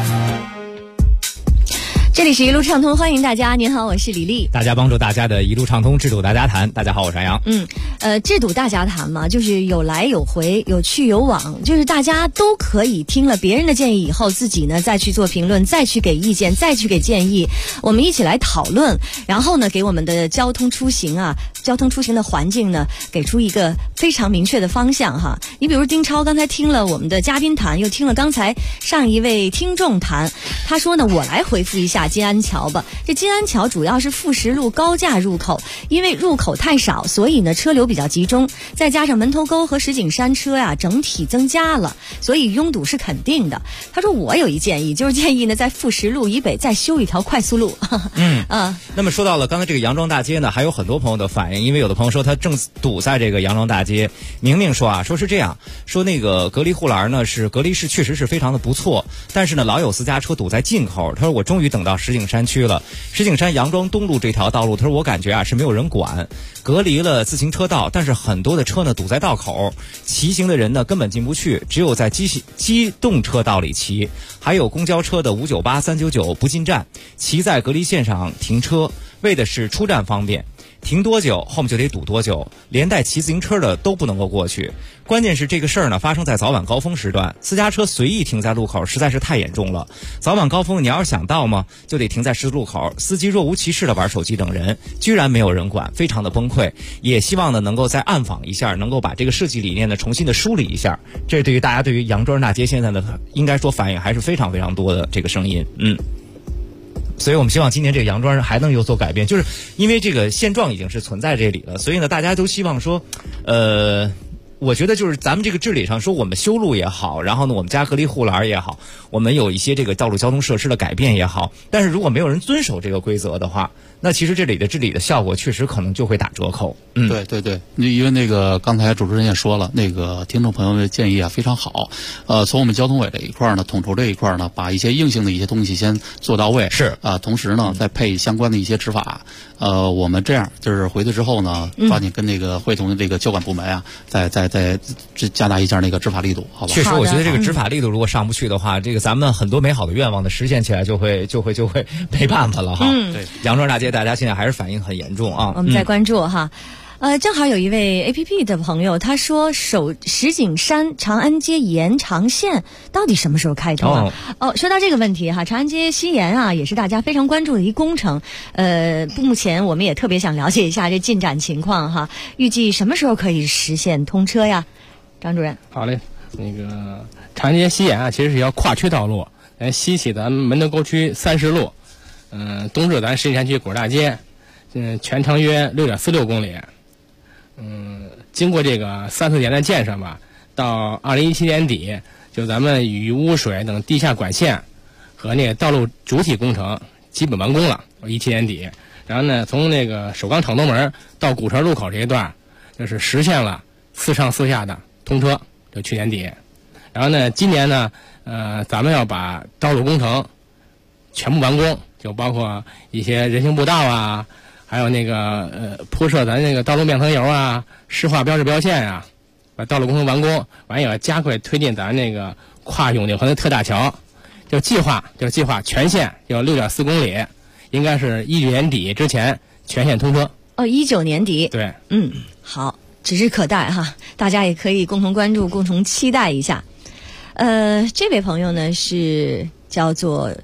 这里是一路畅通，欢迎大家。您好，我是李丽。 大家帮助大家的一路畅通，智堵大家谈。大家好，我是安阳。 智堵大家谈嘛，就是有来有回，有去有往，就是大家都可以听了别人的建议以后，自己呢再去做评论，再去给意见，再去给建议，我们一起来讨论，然后呢给我们的交通出行的环境呢给出一个非常明确的方向哈。你比如丁超刚才听了我们的嘉宾谈，又听了刚才上一位听众谈，他说呢，我来回复一下金安桥吧。这金安桥主要是富石路高架入口，因为入口太少，所以呢车流比较集中，再加上门头沟和石景山车呀整体增加了，所以拥堵是肯定的。他说我有一建议，就是建议呢在富石路以北再修一条快速路。 那么说到了刚才这个杨庄大街呢，还有很多朋友的反映，因为有的朋友说他正堵在这个杨庄大街。明明说说是这样，说那个隔离护栏呢是隔离式，确实是非常的不错，但是呢老有私家车堵在进口。他说我终于等到石景山区了，石景山杨庄东路这条道路，他说我感觉是没有人管，隔离了自行车道，但是很多的车呢堵在道口，骑行的人呢根本进不去，只有在机动车道里骑，还有公交车的598、399不进站，骑在隔离线上停车，为的是出站方便，停多久后面就得堵多久，连带骑自行车的都不能够过去。关键是这个事儿呢发生在早晚高峰时段，私家车随意停在路口实在是太严重了。早晚高峰你要是想到吗，就得停在十字路口，司机若无其事的玩手机等人，居然没有人管，非常的崩溃。也希望呢能够再暗访一下，能够把这个设计理念呢重新的梳理一下。这对于大家对于杨庄大街现在呢应该说反应还是非常非常多的这个声音。所以我们希望今年这个杨庄还能有所改变，就是因为这个现状已经是存在这里了，所以呢大家都希望说我觉得就是咱们这个治理上说，我们修路也好，然后呢我们加隔离护栏也好，我们有一些这个道路交通设施的改变也好，但是如果没有人遵守这个规则的话，那其实这里的治理的效果确实可能就会打折扣。 对，因为那个刚才主持人也说了，那个听众朋友的建议非常好。从我们交通委这一块呢，统筹这一块呢，把一些硬性的一些东西先做到位，是同时呢再配相关的一些执法。我们这样就是回去之后呢，抓紧跟那个会同的这个交管部门再加大一下那个执法力度，好吧？ 确实，我觉得这个执法力度如果上不去的话，这个咱们很多美好的愿望的实现起来就会没办法了哈。对，杨庄大街大家现在还是反应很严重啊。 我们再关注哈。正好有一位 APP 的朋友，他说石景山长安街延长线到底什么时候开通啊？说到这个问题哈，长安街西延也是大家非常关注的一工程。目前我们也特别想了解一下这进展情况哈，预计什么时候可以实现通车呀？张主任。 好嘞，那个长安街西延其实是一条跨区道路，西起咱门头沟区30路，东至咱石景山区果大街，全长约6.46公里。经过这个3、4年的建设吧，到2017年底，就咱们雨污水等地下管线和那个道路主体工程基本完工了，17年底。然后呢，从那个首钢厂东门到古城路口这一段，就是实现了4上4下的通车，就去年底。然后呢，今年呢，咱们要把道路工程全部完工，就包括一些人行步道还有那个铺设咱那个道路面层油湿化标志标线把道路工程完工，完也要加快推进咱那个跨永定河的特大桥，就计划全线要6.4公里，应该是19年底之前全线通车。 19年底。 对， 好，指日可待哈，大家也可以共同关注，共同期待一下。这位朋友呢是叫做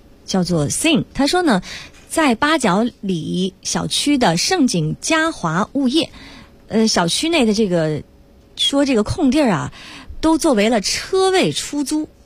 Sing， 他说呢，在八角里小区的盛景嘉华物业，小区内的这个空地都作为了车位出租，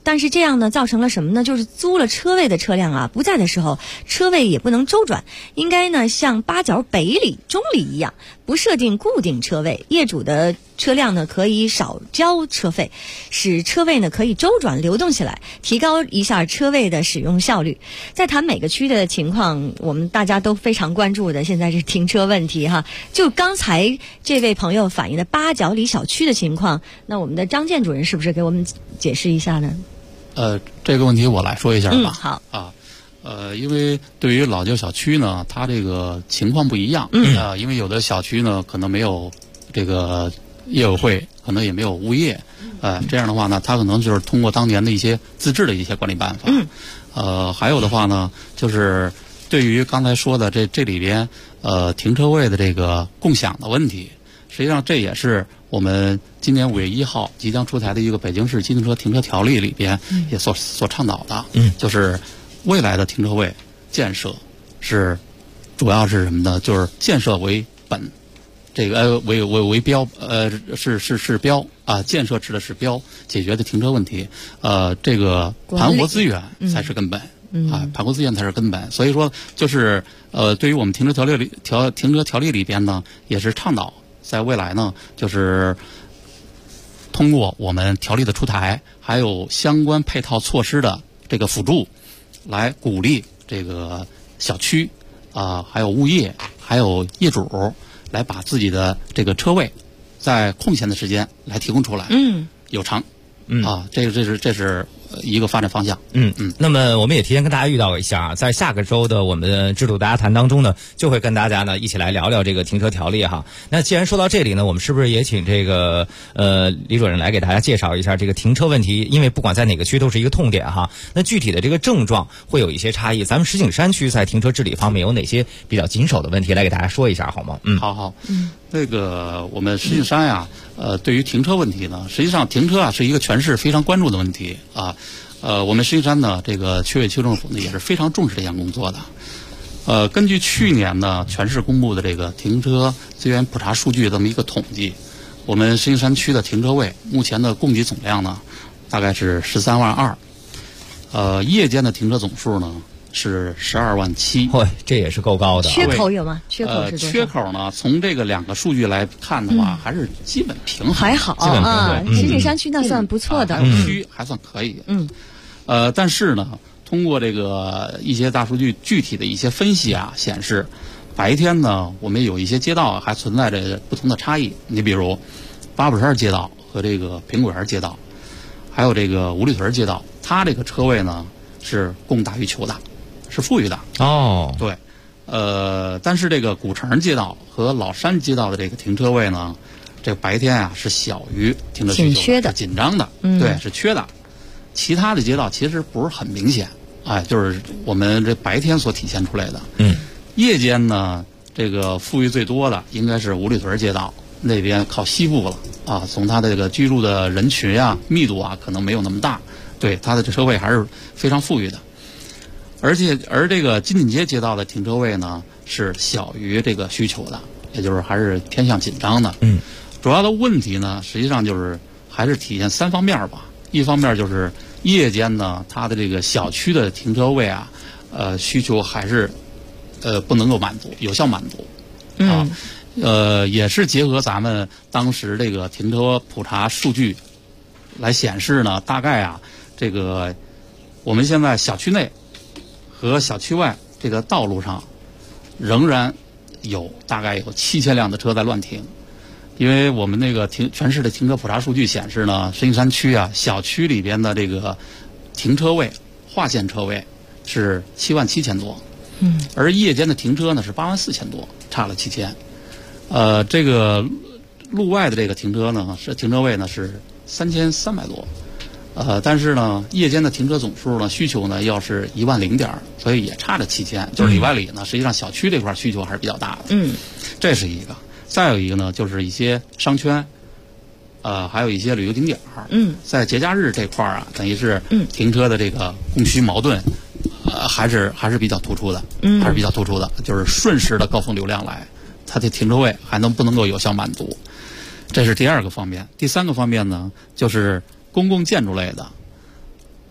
但是这样呢，造成了什么呢？就是租了车位的车辆啊，不在的时候，车位也不能周转。应该呢，像八角北里、中里一样，不设定固定车位，业主的车辆呢可以少交车费，使车位呢可以周转流动起来，提高一下车位的使用效率。再谈每个区的情况，我们大家都非常关注的，现在是停车问题哈。就刚才这位朋友反映的八角里小区的情况，那我们的张建主任是不是给我们解释一下呢？ 这个问题我来说一下吧。 好啊，因为对于老旧小区呢，它这个情况不一样。因为有的小区呢可能没有这个业委会，可能也没有物业。这样的话呢，它可能就是通过当年的一些自治的一些管理办法。还有的话呢，就是对于刚才说的这里边停车位的这个共享的问题，实际上这也是我们今年5月1号即将出台的一个北京市机动车停车条例里边也所倡导的。就是未来的停车位建设是主要是什么呢？就是建设为本，这个为标，是标啊，建设指的是标，解决的停车问题。这个盘活资源才是根本。盘活资源才是根本。所以说，就是对于我们停车条例里边呢，也是倡导在未来呢，就是通过我们条例的出台，还有相关配套措施的这个辅助，来鼓励这个小区还有物业，还有业主，来把自己的这个车位在空闲的时间来提供出来。有偿。这是一个发展方向。 那么我们也提前跟大家预告一下，在下个周的我们的制度大家谈当中呢，就会跟大家呢一起来聊聊这个停车条例哈。那既然说到这里呢，我们是不是也请这个李主任来给大家介绍一下这个停车问题？因为不管在哪个区都是一个痛点哈。那具体的这个症状会有一些差异，咱们石景山区在停车治理方面有哪些比较棘手的问题，来给大家说一下好吗？ 好。那个我们石景山呀，对于停车问题呢，实际上停车啊是一个全市非常关注的问题啊。我们石景山呢，这个区委区政府呢也是非常重视这项工作的。根据去年呢全市公布的这个停车资源普查数据这么一个统计，我们石景山区的停车位目前的供给总量呢大概是13.2万。夜间的停车总数呢是12.7万。 这也是够高的。 缺口有吗？缺口是多少？ 缺口呢，从这个两个数据来看的话，还是基本平衡， 还好啊。石景山区那算不错的， 区还算可以。但是呢，通过这个一些大数据具体的一些分析啊，显示白天呢，我们有一些街道还存在着不同的差异。你比如八宝山街道和这个苹果园街道，还有这个五里屯街道，它这个车位呢是供大于求的。是富裕的对，但是这个古城街道和老山街道的这个停车位呢，这个白天啊是小于停车需求， 缺的， 是紧张的，对，是缺的。其他的街道其实不是很明显，就是我们这白天所体现出来的。夜间呢，这个富裕最多的应该是五里屯街道那边，靠西部了啊，从它的这个居住的人群啊、密度啊，可能没有那么大，对，它的这车位还是非常富裕的。而这个金锦街街道的停车位呢是小于这个需求的，也就是还是偏向紧张的。主要的问题呢，实际上就是还是体现3方面吧。一方面就是夜间呢，它的这个小区的停车位啊，需求还是不能够有效满足。也是结合咱们当时这个停车普查数据来显示呢，大概啊，这个我们现在小区内和小区外这个道路上，仍然大概有7000辆的车在乱停，因为我们那个全市的停车普查数据显示呢，石景山区啊小区里边的这个停车位划线车位是77000多，而夜间的停车呢是84000多，差了7000。这个路外的这个停车位呢是3300多。但是呢，夜间的停车总数呢，需求呢要是10000点，所以也差着7000。就是里外里呢，实际上小区这块需求还是比较大的。这是一个。再有一个呢，就是一些商圈，还有一些旅游景点。在节假日这块啊，等于是停车的这个供需矛盾，还是比较突出的，还是比较突出的。就是瞬时的高峰流量来，它的停车位还不能够有效满足。这是第2个方面。第3个方面呢，就是公共建筑类的，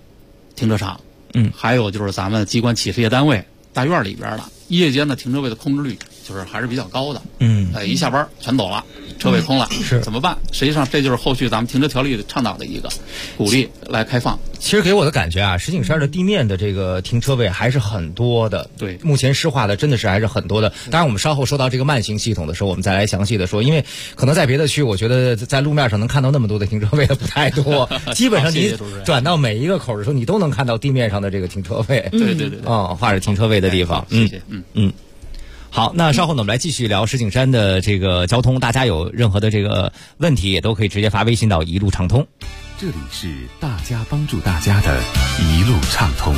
停车场，还有就是咱们机关企事业单位大院里边的夜间的停车位的空置率就是还是比较高的，一下班全走了，车位空了，是怎么办？实际上这就是后续咱们停车条例的倡导的一个鼓励来开放。 其实给我的感觉啊，石景山的地面的这个停车位还是很多的。 对， 目前施划的真的是还是很多的。当然，我们稍后说到这个慢行系统的时候，我们再来详细的说。因为可能在别的区，我觉得在路面上能看到那么多的停车位的不太多。基本上你转到每一个口的时候，你都能看到地面上的这个停车位。 对， 画着停车位的地方。 谢谢。 好，那稍后呢，我们来继续聊石景山的这个交通。大家有任何的这个问题，也都可以直接发微信到一路畅通。 这里是大家帮助大家的一路畅通。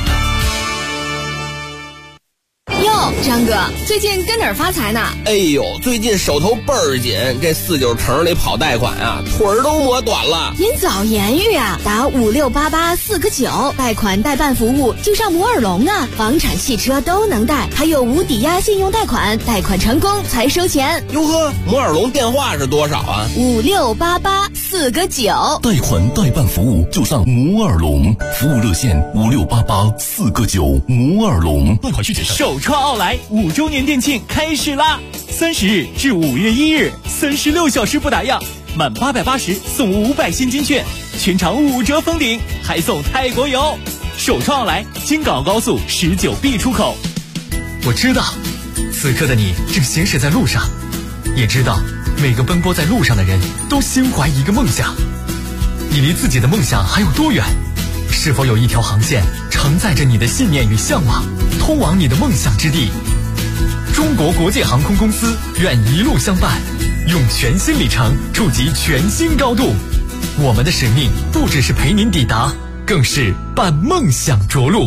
哟，张哥，最近跟哪儿发财呢？ 哎呦，最近手头倍儿紧，这49城里跑贷款啊，腿儿都磨短了。 您早言语啊，打5688-4个9，贷款代办服务就上摩尔龙啊，房产、汽车都能贷，还有无抵押信用贷款，贷款成功才收钱。 哟呵，摩尔龙电话是多少啊 ？5688-4个9， 贷款代办服务就上摩尔龙，服务热线5688-4个9，摩尔龙。 贷款需谨慎。首创奥莱5周年店庆开始啦！30日至5月1日，36小时不打烊，满880送500现金券，全场5折封顶，还送泰国游。首创奥莱京港高速19B 出口。 我知道，此刻的你正行驶在路上，也知道每个奔波在路上的人都心怀一个梦想。你离自己的梦想还有多远？是否有一条航线承载着你的信念与向往，通往你的梦想之地？中国国际航空公司愿一路相伴，用全新里程触及全新高度。我们的使命不只是陪您抵达，更是伴梦想着陆。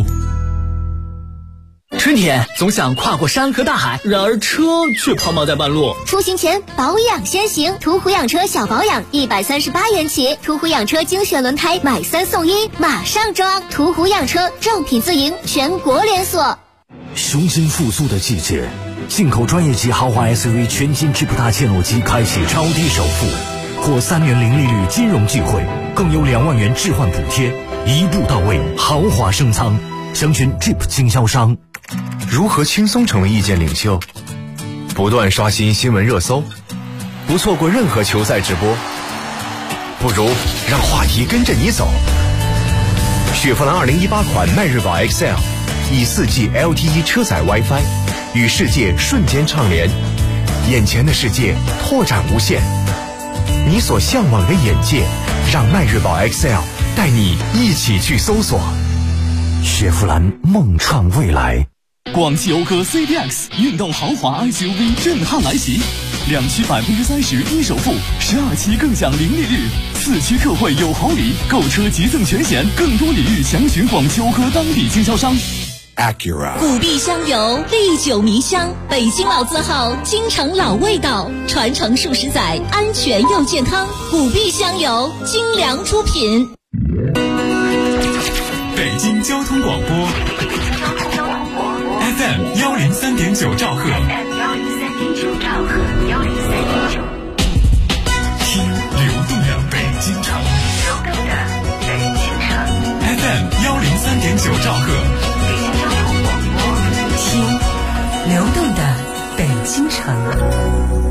春天总想跨过山和大海，然而车却抛锚在半路。 出行前保养先行，途虎养车小保养138元起，途虎养车精选轮胎买3送1，马上装。途虎养车正品自营，全国连锁。 雄心复苏的季节，进口专业级豪华 SUV 全新智普大切诺基开启超低首付，获3年零利率金融聚会，更有2万元置换补贴，一步到位，豪华升舱。详询 Jeep 经销商。 如何轻松成为意见领袖？不断刷新新闻热搜，不错过任何球赛直播，不如让话题跟着你走。雪佛兰2018款迈锐宝 XL 以4G LTE 车载 WiFi 与世界瞬间畅联，眼前的世界拓展无限，你所向往的眼界，让迈锐宝 XL 带你一起去搜索。 雪佛兰梦创未来。 广汽讴歌 CDX 运动豪华 SUV 震撼来袭，2期30%低首付，12期更享零利率，4期特惠有好礼，购车即赠全险，更多礼遇详询广汽讴歌当地经销商。 Acura 古碧香油，历久弥香，北京老字号，京城老味道，传承数十载，安全又健康。古碧香油，精良出品。 北京交通广播 FM 103.9兆赫，听流动的北京城，FM 103.9兆赫， 听流动的北京城。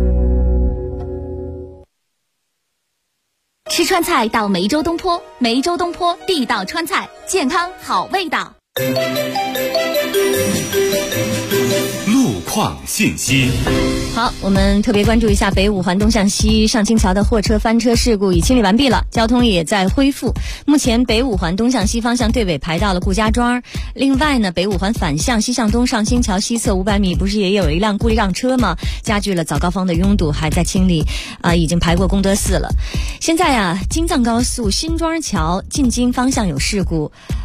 吃川菜到梅州东坡，梅州东坡地道川菜，健康好味道。 路况信息。 好，我们特别关注一下北五环东向西上清桥的货车翻车事故已清理完毕了，交通也在恢复。目前北五环东向西方向队尾排到了顾家庄。另外呢，北五环反向西向东上清桥西侧500米不是也有一辆故意让车吗？加剧了早高峰的拥堵，还在清理已经排过功德寺了。现在金藏高速新庄桥进京方向有事故，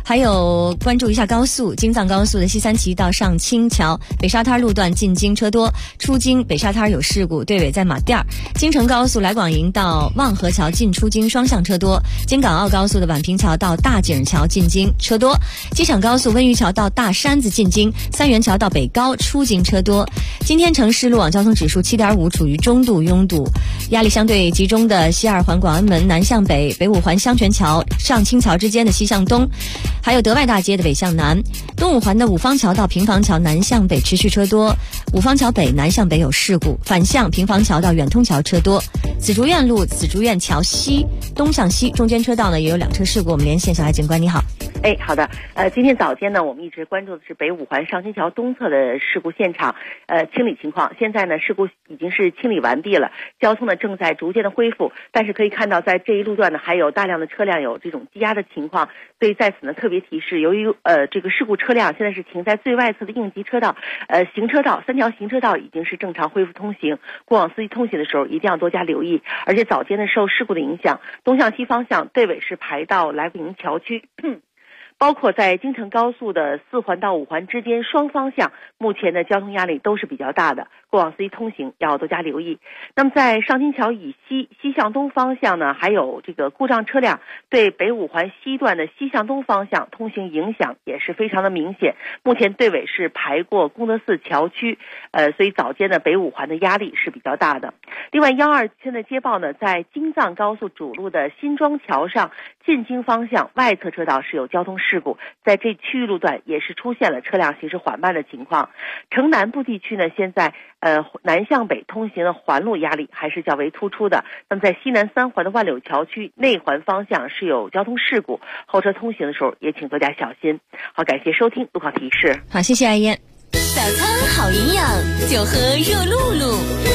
还有关注一下高速，京藏高速的西三旗到上清桥北沙滩路段进京车多，出京北沙滩有事故，队尾在马甸儿。京承高速来广营到望河桥进出京双向车多，京港澳高速的宛平桥到大井桥进京车多，机场高速温榆桥到大山子进京，三元桥到北高出京车多。今天城市路网交通指数 7.5， 处于中度拥堵，压力相对集中的西二环广安门南向北、北五环香泉桥上清桥之间的西向东，还有德外大街的北向南，东五环的五方桥到平房桥南向北持续车多，五方桥北南向北有事故，反向平房桥到远通桥车多，紫竹院路紫竹院桥西东向西中间车道呢也有2车事故。我们连线小海警官，你好。 好的，今天早间呢，我们一直关注的是北五环上清桥东侧的事故现场，清理情况。现在呢，事故已经是清理完毕了，交通呢正在逐渐的恢复。但是可以看到，在这一路段呢，还有大量的车辆有这种积压的情况。所以在此呢，特别提示，由于这个事故车辆现在是停在最外侧的应急车道，行车道3条行车道已经是正常恢复通行。过往司机通行的时候一定要多加留意。而且早间呢，受事故的影响，东向西方向队尾是排到来广营桥区。包括在京承高速的4环到5环之间双方向，目前的交通压力都是比较大的，过往司机通行要多加留意。那么在上清桥以西向东方向呢，还有这个故障车辆对北五环西段的西向东方向通行影响也是非常的明显。目前队尾是排过功德寺桥区，所以早间的北五环的压力是比较大的。另外1、2线的接报呢，在京藏高速主路的新庄桥上进京方向外侧车道是有交通事故，在这区域路段也是出现了车辆行驶缓慢的情况。城南部地区呢，现在南向北通行的环路压力还是较为突出的。那么在西南3环的万柳桥区内环方向是有交通事故，后车通行的时候也请多加小心。好，感谢收听路况提示。 好，谢谢艾燕。 早餐好营养，就喝热露露。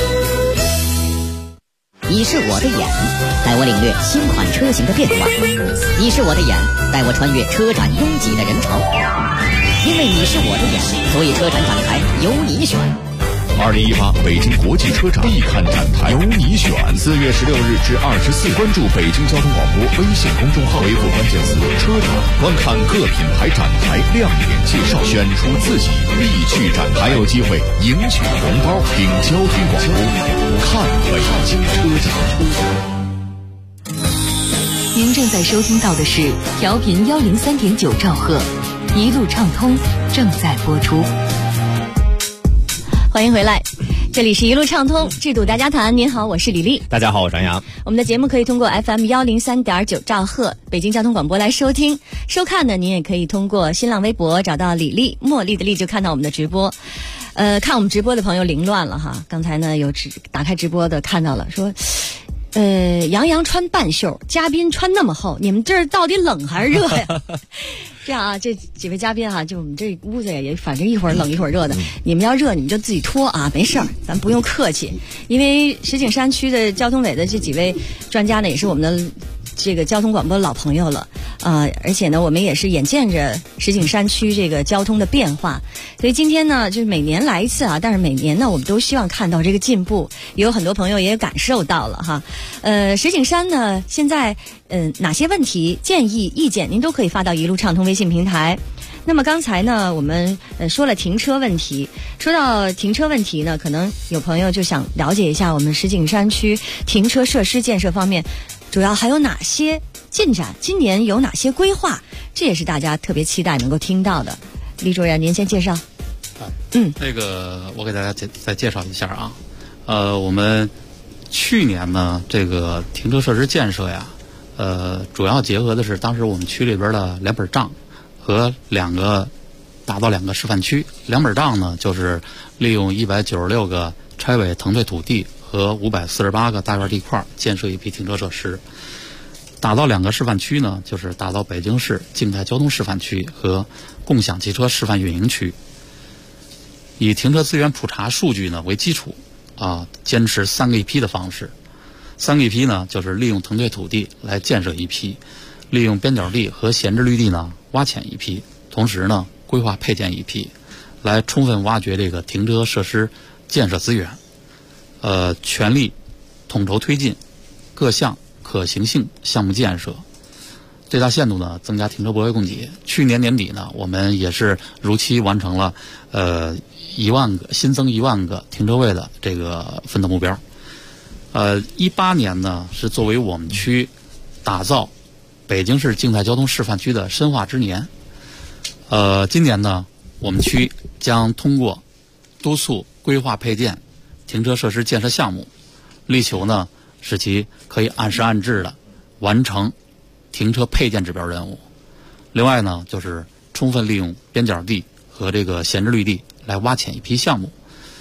你是我的眼，带我领略新款车型的变化；你是我的眼，带我穿越车展拥挤的人潮。因为你是我的眼，所以车展展台由你选。 2018北京国际车展必看展台，由你选。4月16日至24，关注北京交通广播微信公众号，回复关键词“车展”，观看各品牌展台亮点介绍，选出自己必去展台，还有机会赢取红包。听交通广播，看北京车展。 您正在收听到的是调频103.9兆赫，一路畅通正在播出。 欢迎回来，这里是一路畅通，智度大家谈。您好，我是李丽。 大家好，我是张扬。 我们的节目可以通过 FM 103.9兆赫北京交通广播来收听收看呢。您也可以通过新浪微博找到李丽，茉莉的丽，就看到我们的直播。看我们直播的朋友凌乱了哈，刚才呢有打开直播的看到了，说杨洋穿半袖，嘉宾穿那么厚，你们这儿到底冷还是热呀？这样啊，这几位嘉宾哈，就我们这屋子也反正一会儿冷一会儿热的，你们要热你们就自己脱啊，没事儿，咱不用客气。因为石景山区的交通委的这几位专家呢，也是我们的这个交通广播老朋友了而且呢，我们也是眼见着石景山区这个交通的变化，所以今天呢，就是每年来一次啊，但是每年呢，我们都希望看到这个进步，也有很多朋友也感受到了哈。石景山呢，现在哪些问题、建议、意见，您都可以发到一路畅通微信平台。那么刚才呢，我们说了停车问题，说到停车问题呢，可能有朋友就想了解一下我们石景山区停车设施建设方面主要还有哪些进展，今年有哪些规划，这也是大家特别期待能够听到的。李主任您先介绍。 这个我给大家再介绍一下啊。我们去年呢，这个停车设施建设呀，主要结合的是当时我们区里边的2本账和打造2个示范区。2本账呢，就是利用196个拆违腾退土地和548个大院地块建设一批停车设施。打造2个示范区呢，就是打造北京市静态交通示范区和共享汽车示范运营区。以停车资源普查数据呢为基础坚持3个一批的方式。3个一批呢，就是利用腾退土地来建设一批，利用边角地和闲置绿地呢挖潜一批，同时呢规划配建一批，来充分挖掘这个停车设施建设资源。全力统筹推进各项可行性项目建设， 最大限度呢增加停车泊位供给。去年年底呢，我们也是如期完成了1万个新增1万个停车位的这个奋斗目标。18年呢是作为我们区打造北京市静态交通示范区的深化之年。今年呢，我们区将通过督促规划配建停车设施建设项目，力求呢使其可以按时按质的完成停车配建指标任务。另外呢，就是充分利用边角地和这个闲置绿地来挖潜一批项目。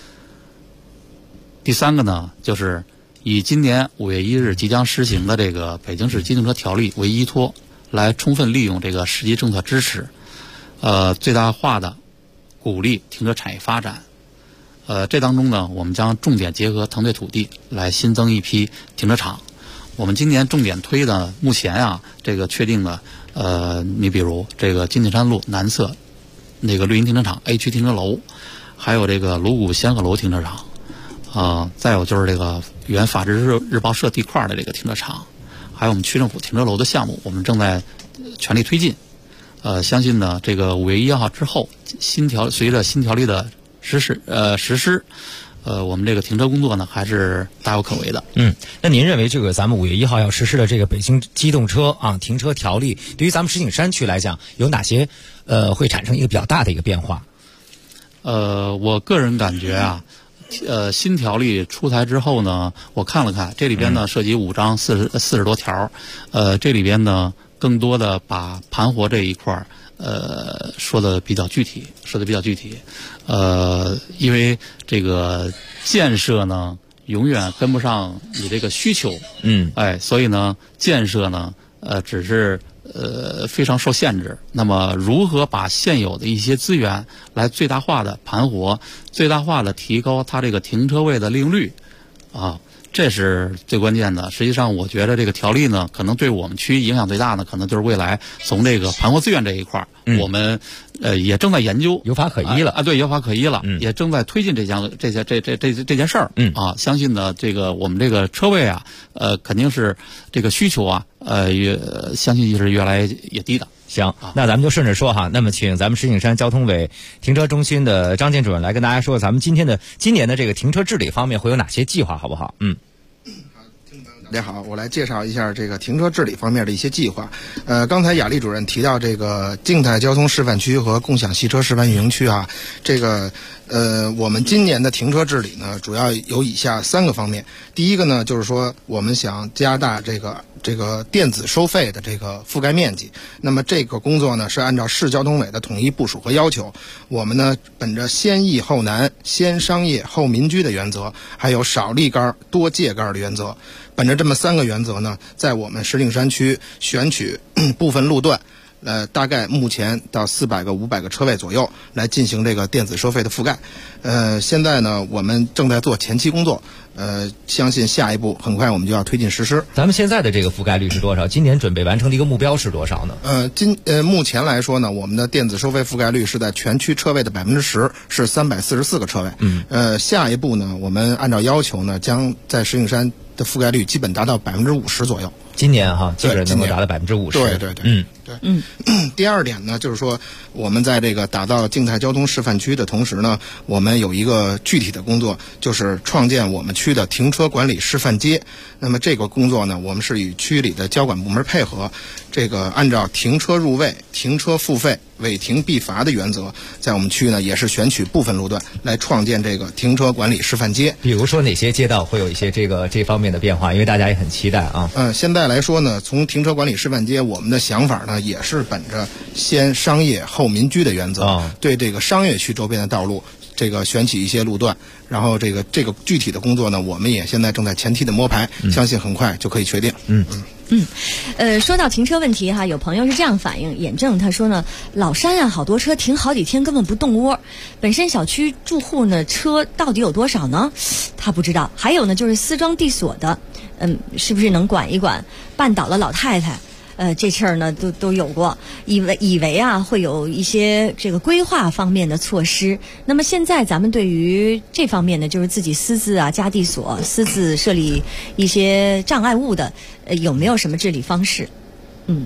第三个呢，就是以今年5月1日即将施行的这个北京市机动车条例为依托，来充分利用这个实际政策支持，最大化的鼓励停车产业发展。这当中呢，我们将重点结合腾退土地来新增一批停车场。我们今年重点推的，目前啊，这个确定的，你比如这个金铁山路南侧那个绿荫停车场 A 区停车楼，还有这个鲁谷仙鹤楼停车场，再有就是这个原法制日报社地块的这个停车场，还有我们区政府停车楼的项目，我们正在全力推进。相信呢，这个5月1号之后，随着新条例的实施，我们这个停车工作呢还是大有可为的。 那您认为这个咱们5月1号要实施的这个北京机动车停车条例，对于咱们石景山区来讲，有哪些会产生一个比较大的一个变化？ 我个人感觉啊，新条例出台之后呢，我看了看，这里边呢涉及5章40多条，这里边呢更多的把盘活这一块说的比较具体，因为这个建设呢永远跟不上你这个需求，所以呢建设呢只是非常受限制。那么如何把现有的一些资源来最大化的盘活，最大化的提高它这个停车位的利用率啊，这是最关键的。实际上我觉得这个条例呢，可能对我们区影响最大的，可能就是未来从这个盘活资源这一块，我们也正在研究， 有法可依了对，有法可依了，也正在推进这件事儿相信呢，这个我们这个车位啊，肯定是这个需求啊，相信是越来越低的。 行，那咱们就顺着说哈。那么，请咱们石景山交通委停车中心的张建主任来跟大家说，咱们今年的这个停车治理方面会有哪些计划，好不好？ 大家好，我来介绍一下这个停车治理方面的一些计划。刚才雅丽主任提到这个静态交通示范区和共享汽车示范运营区啊，这个我们今年的停车治理呢，主要有以下3个方面。第一个呢，就是说我们想加大这个电子收费的这个覆盖面积。那么这个工作呢，是按照市交通委的统一部署和要求，我们呢本着先易后难、先商业后民居的原则，还有少立杆多借杆的原则。本着这么3个原则呢，在我们石景山区选取部分路段，大概目前到400个、500个车位左右来进行这个电子收费的覆盖。现在呢，我们正在做前期工作，相信下一步很快我们就要推进实施。 咱们现在的这个覆盖率是多少？今年准备完成的一个目标是多少呢？ 目前来说呢，我们的电子收费覆盖率是在全区车位的10%，是344个车位。下一步呢，我们按照要求呢，将在石景山的覆盖率基本达到50%左右。 今年哈，基本能够达到50%。 对。第二点呢，就是说我们在这个打造静态交通示范区的同时呢，我们有一个具体的工作，就是创建我们区的停车管理示范街。那么这个工作呢，我们是与区里的交管部门配合，这个按照停车入位、停车付费、违停必罚的原则，在我们区呢也是选取部分路段来创建这个停车管理示范街。 比如说哪些街道会有一些这方面的变化？因为大家也很期待啊。 现在来说呢，从停车管理示范街，我们的想法呢也是本着先商业后民居的原则，对这个商业区周边的道路这个选取一些路段，然后这个具体的工作呢，我们也现在正在前期的摸排，相信很快就可以确定。 说到停车问题哈，有朋友是这样反映，眼正他说呢，老山啊好多车停好几天根本不动窝，本身小区住户呢车到底有多少呢？他不知道。还有呢就是私装地锁的，是不是能管一管？绊倒了老太太。这事儿呢都有过，以为啊会有一些这个规划方面的措施。那么现在咱们对于这方面呢，就是自己私自啊加地锁、私自设立一些障碍物的，有没有什么治理方式？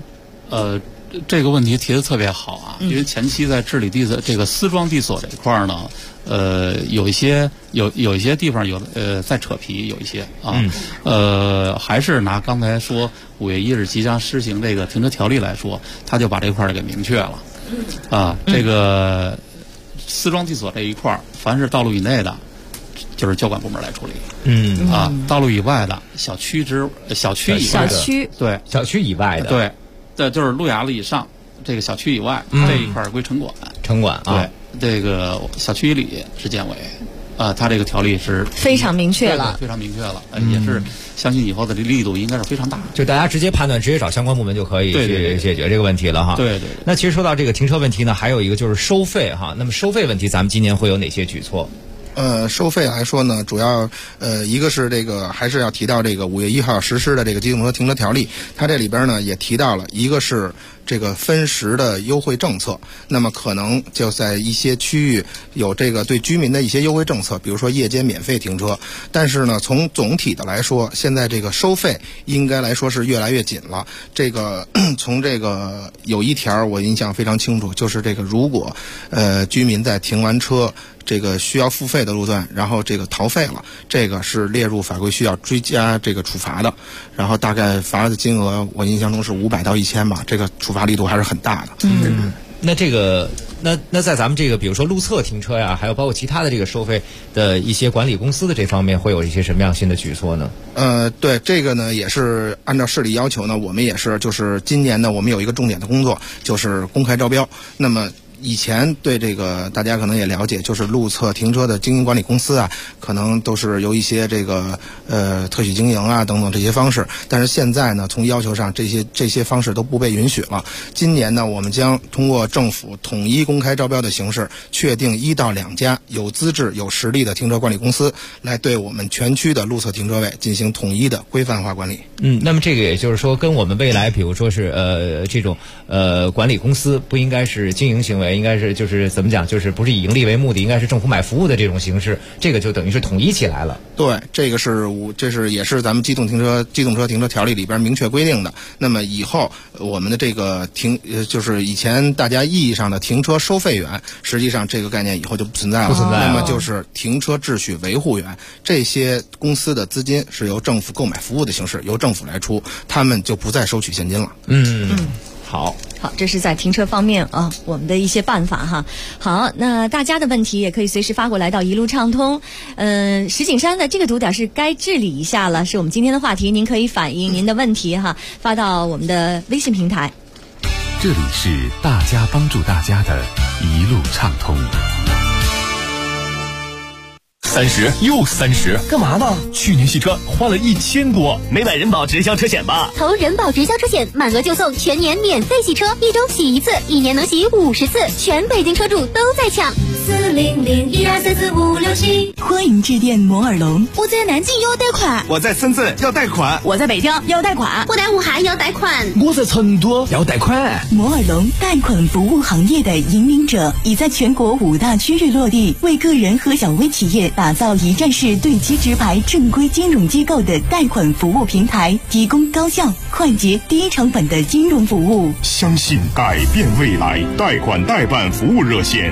这个问题提得特别好啊，因为前期在治理这个丝装地锁这一块儿呢，有一些地方在扯皮，有一些啊，还是拿刚才说5月1日即将施行这个停车条例来说，他就把这块儿给明确了，啊，这个丝装地锁这一块儿，凡是道路以内的，就是交管部门来处理，道路以外的小区以外的，对， 小区以外的， 对。这就是路牙子以上，这个小区以外、这一块归城管。 城管啊， 对，这个小区以里是建委，他这个条例是非常明确了， 非常明确了，也是相信以后的力度应该是非常大。 就大家直接判断，直接找相关部门就可以去解决这个问题了哈。 对。 那其实说到这个停车问题呢，还有一个就是收费哈。那么收费问题，咱们今年会有哪些举措？ 收费来说呢，主要一个是这个还是要提到这个5月1号实施的这个机动车停车条例，它这里边呢也提到了一个是这个分时的优惠政策，那么可能就在一些区域有这个对居民的一些优惠政策，比如说夜间免费停车，但是呢从总体的来说，现在这个收费应该来说是越来越紧了。这个从这个有一条我印象非常清楚，就是这个如果居民在停完车这个需要付费的路段，然后这个逃费了，这个是列入法规需要追加这个处罚的，然后大概罚的金额我印象中是500到1000吧，这个处罚力度还是很大的。 那这个那在咱们这个比如说路侧停车呀，还有包括其他的这个收费的一些管理公司的这方面，会有一些什么样新的举措呢？ 对，这个呢也是按照市里要求呢，我们也是就是今年呢我们有一个重点的工作，就是公开招标。那么以前对这个大家可能也了解，就是路侧停车的经营管理公司啊，可能都是由一些这个特许经营啊等等这些方式，但是现在呢，从要求上这些方式都不被允许了。今年呢，我们将通过政府统一公开招标的形式，确定1到2家有资质有实力的停车管理公司，来对我们全区的路侧停车位进行统一的规范化管理。 那么这个也就是说，跟我们未来比如说是这种管理公司不应该是经营行为。应该是就是怎么讲，就是不是以盈利为目的，应该是政府买服务的这种形式，这个就等于是统一起来了。 对，这也是咱们机动车停车条例里边明确规定的。那么以后我们的这个就是以前大家意义上的停车收费员，实际上这个概念以后就不存在了。那么就是停车秩序维护员，这些公司的资金是由政府购买服务的形式，由政府来出，他们就不再收取现金了。 好， 这是在停车方面啊，我们的一些办法哈。好，那大家的问题也可以随时发过来到一路畅通。石景山的这个堵点是该治理一下了，是我们今天的话题，您可以反映您的问题哈，发到我们的微信平台。 这里是大家帮助大家的一路畅通。30又30， 干嘛呢？去年洗车花了1000多，没买人保直销车险吧？ 投人保直销车险，满额就送全年免费洗车，1周洗1次，1年能洗50次，全北京车主都在抢。40012344567， 欢迎致电摩尔龙。 我在南京要贷款， 我在深圳要贷款， 我在北京要贷款， 我在武汉要贷款， 我在成都要贷款。 摩尔龙贷款服务行业的引领者，已在全国5大区域落地，为个人和小微企业打造一站式对接直排正规金融机构的贷款服务平台，提供高效、快捷、低成本的金融服务。 相信改变未来，贷款代办服务热线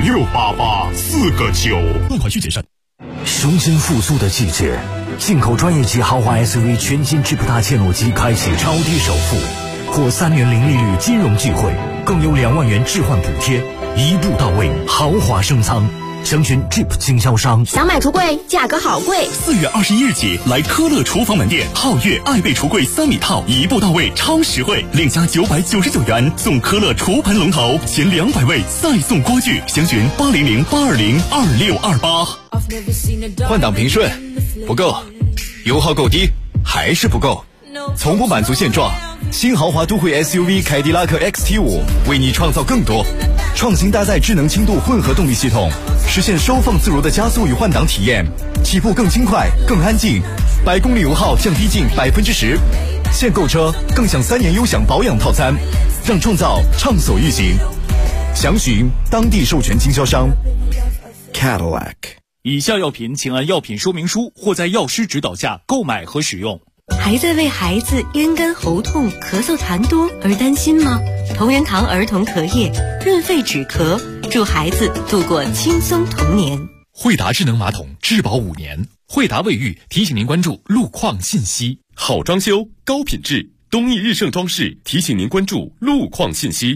568849， 贷款需谨慎。雄心复苏的季节，进口专业级豪华 SUV 全新智普大切诺基开启超低首付，或3年零利率金融聚会，更有2万元置换补贴，一步到位，豪华升仓。详询 Jeep 经销商。 想买橱柜，价格好贵。 4月21日起，来科乐厨房门店，皓月爱贝橱柜3米套，一步到位，超实惠，另加999元送科乐厨盆龙头，前200位再送锅具。详询800-820-2628。 换挡平顺不够，油耗够低还是不够，从不满足现状。新豪华都会 SUV 凯迪拉克 XT5 为你创造更多，创新搭载智能轻度混合动力系统，实现收放自如的加速与换挡体验，起步更轻快更安静，100公里油耗降低近10%。现购车更享3年优享保养套餐，让创造畅所欲行。详询当地授权经销商 Cadillac。 以下药品请按药品说明书或在药师指导下购买和使用。 还在为孩子咽干喉痛、咳嗽痰多而担心吗？同仁堂儿童咳液润肺止咳，助孩子度过轻松童年。 惠达智能马桶质保5年，惠达卫浴提醒您关注路况信息。好装修，高品质，东益日盛装饰提醒您关注路况信息。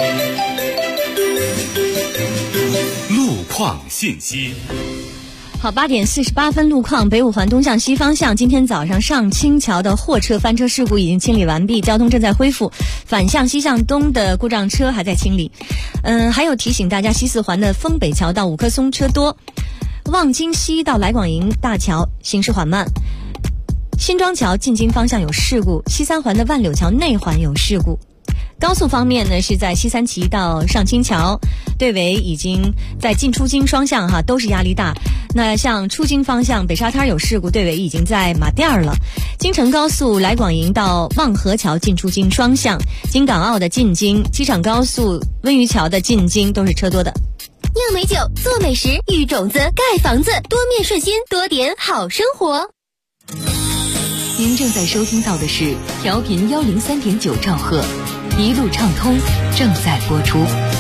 路况信息。 好，8点48分，路况，北五环东向西方向，今天早上上清桥的货车翻车事故已经清理完毕，交通正在恢复，反向西向东的故障车还在清理。还有提醒大家，西四环的丰北桥到五棵松车多，望京西到来广营大桥行驶缓慢，新庄桥进京方向有事故，西三环的万柳桥内环有事故。高速方面呢，是在西三旗到上清桥队尾已经在进出京双向都是压力大。那像出京方向北沙滩有事故，队尾已经在马甸了。京承高速来广营到望河桥进出京双向，京港澳的进京，机场高速温榆桥的进京都是车多的。 酿美酒，做美食，育种子，盖房子，多面顺心，多点好生活。 您正在收听到的是调频103.9兆赫，一路畅通正在播出。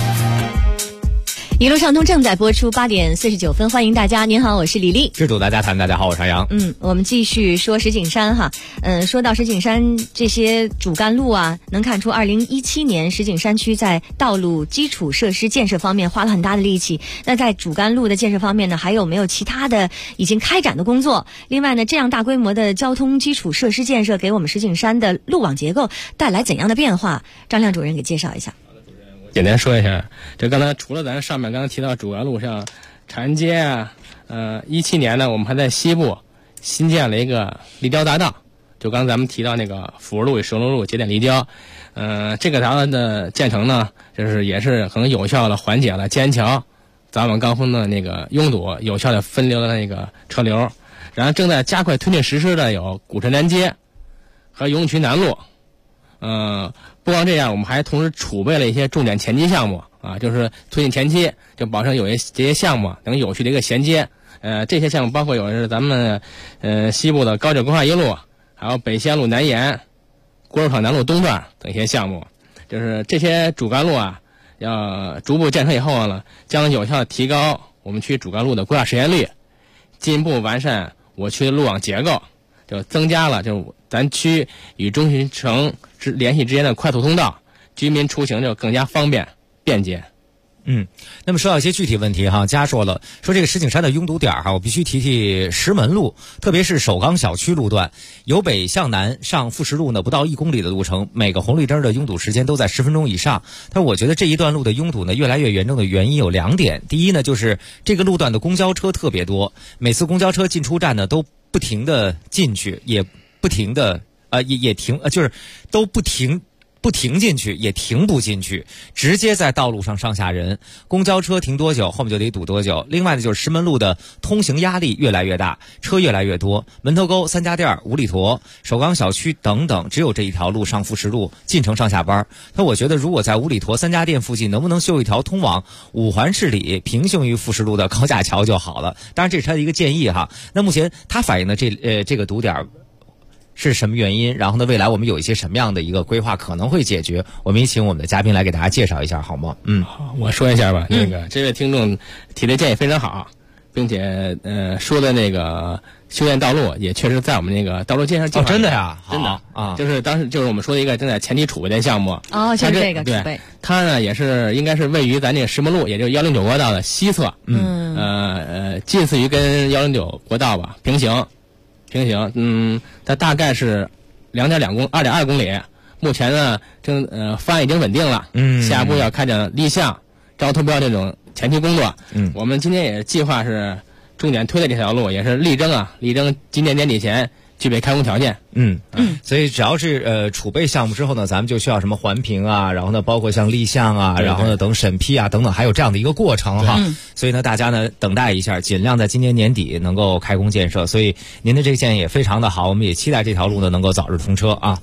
一路畅通正在播出，8点49分，欢迎大家。您好，我是李丽。 制主大家谈，大家好，我是杨。 我们继续说石景山哈。说到石景山这些主干路啊，能看出2017年石景山区在道路基础设施建设方面花了很大的力气。那在主干路的建设方面呢，还有没有其他的已经开展的工作？另外呢，这样大规模的交通基础设施建设给我们石景山的路网结构带来怎样的变化？张亮主任给介绍一下。 简单说一下，这刚才除了咱上面刚才提到主干路上长安街啊，17年呢，我们还在西部新建了一个立交大道，就刚才咱们提到那个辅路与石龙路节点立交，这个大道的建成呢，就是也是很有效的缓解了建安桥早晚高峰的那个拥堵，有效的分流了那个车流。然后正在加快推进实施的有古城南街和永渠南路，不光这样，我们还同时储备了一些重点前期项目啊，就是推进前期就保证有这些项目能有序的一个衔接。这些项目包括有是咱们西部的高铁规划一路，还有北西安路南延、锅肉厂南路东段等一些项目。就是这些主干路啊，要逐步建成以后呢，将有效提高我们区主干路的规划实现率，进一步完善我区的路网结构，就增加了就咱区与中心城联系之间的快速通道，居民出行就更加方便便捷。 那么说到一些具体问题哈，佳说了，说这个石景山的拥堵点哈，我必须提提石门路，特别是首钢小区路段，由北向南上富石路呢，不到1公里的路程，每个红绿灯的拥堵时间都在10分钟以上。但我觉得这一段路的拥堵呢越来越严重的原因有2点，第一呢就是这个路段的公交车特别多，每次公交车进出站呢都不停的进去，也不停的也停，就是都不停进去，也停不进去，直接在道路上上下人，公交车停多久后面就得堵多久。另外呢就是石门路的通行压力越来越大，车越来越多，门头沟、三家店、五里坨、首钢小区等等，只有这一条路上富石路进城上下班。那我觉得如果在五里坨、三家店附近能不能修一条通往五环市里平行于富石路的高架桥就好了。当然这是他的一个建议哈。那目前他反映的这个堵点是什么原因？然后呢，未来我们有一些什么样的一个规划可能会解决？我们也请我们的嘉宾来给大家介绍一下，好吗？ 好，我说一下吧。这位听众提的建议非常好，并且说的那个修建道路也确实在我们那个道路建设计划。 真的呀？ 真的啊， 就是当时就是我们说的一个正在前期储备的项目。 就是这个储备。 它呢也是应该是位于咱这个石门路，也就是109国道的西侧。近似于跟109国道吧平行。它大概是2.2公里。目前呢，方案已经稳定了。下一步要开展立项、招投标这种前期工作。我们今天也计划是重点推的这条路，也是力争今年年底前具备开工条件。 所以只要是储备项目之后呢，咱们就需要什么环评啊，然后呢包括像立项啊，然后呢等审批啊等等，还有这样的一个过程哈。所以呢大家呢等待一下，尽量在今年年底能够开工建设。所以您的这个建议也非常的好，我们也期待这条路呢能够早日通车啊。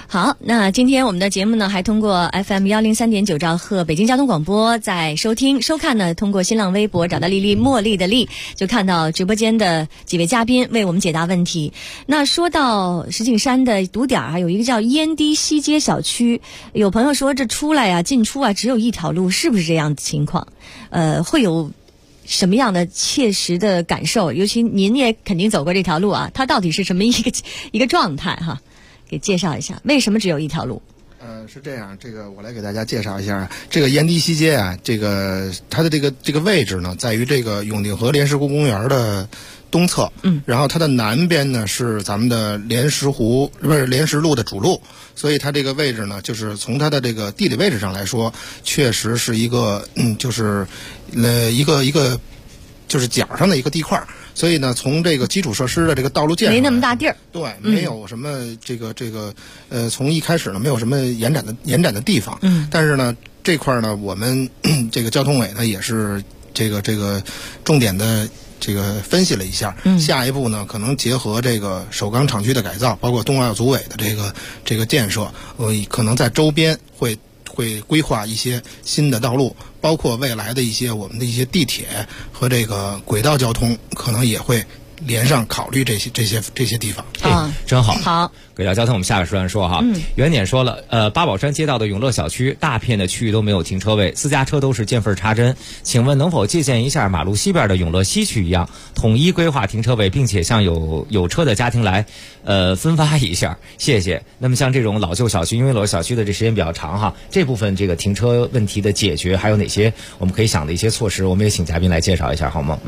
好，那今天我们的节目呢，还通过 FM 103.9兆赫北京交通广播在收听收看呢，通过新浪微博找到丽丽茉莉的丽，就看到直播间的几位嘉宾为我们解答问题。那说到石景山的堵点啊，有一个叫烟堤西街小区，有朋友说这出来啊进出啊只有一条路，是不是这样的情况？会有什么样的切实的感受？尤其您也肯定走过这条路啊，它到底是什么一个状态哈？给介绍一下，为什么只有一条路？ 是这样，这个我来给大家介绍一下，这个烟堤西街啊，这个它的这个位置呢，在于这个永定河莲石湖公园的东侧，然后它的南边呢是咱们的莲石路的主路，所以它这个位置呢，就是从它的这个地理位置上来说，确实是一个就是一个就是角上的一个地块。所以呢，从这个基础设施的这个道路建设没那么大地儿， 对，没有什么从一开始呢没有什么延展的地方，但是呢这块呢我们这个交通委呢也是这个重点的这个分析了一下，下一步呢可能结合这个首钢厂区的改造，包括东奥组委的这个建设，可能在周边会规划一些新的道路，包括未来的我们的一些地铁和这个轨道交通，可能也会连上考虑这些地方。 真好。 好， 轨道交通我们下个时段说哈。原点说了，八宝山街道的永乐小区大片的区域都没有停车位，私家车都是见缝插针。请问能否借鉴一下马路西边的永乐西区一样，统一规划停车位，并且向有车的家庭来分发一下？谢谢。那么像这种老旧小区，因为老旧小区的这时间比较长哈，这部分这个停车问题的解决还有哪些我们可以想的一些措施？我们也请嘉宾来介绍一下好吗？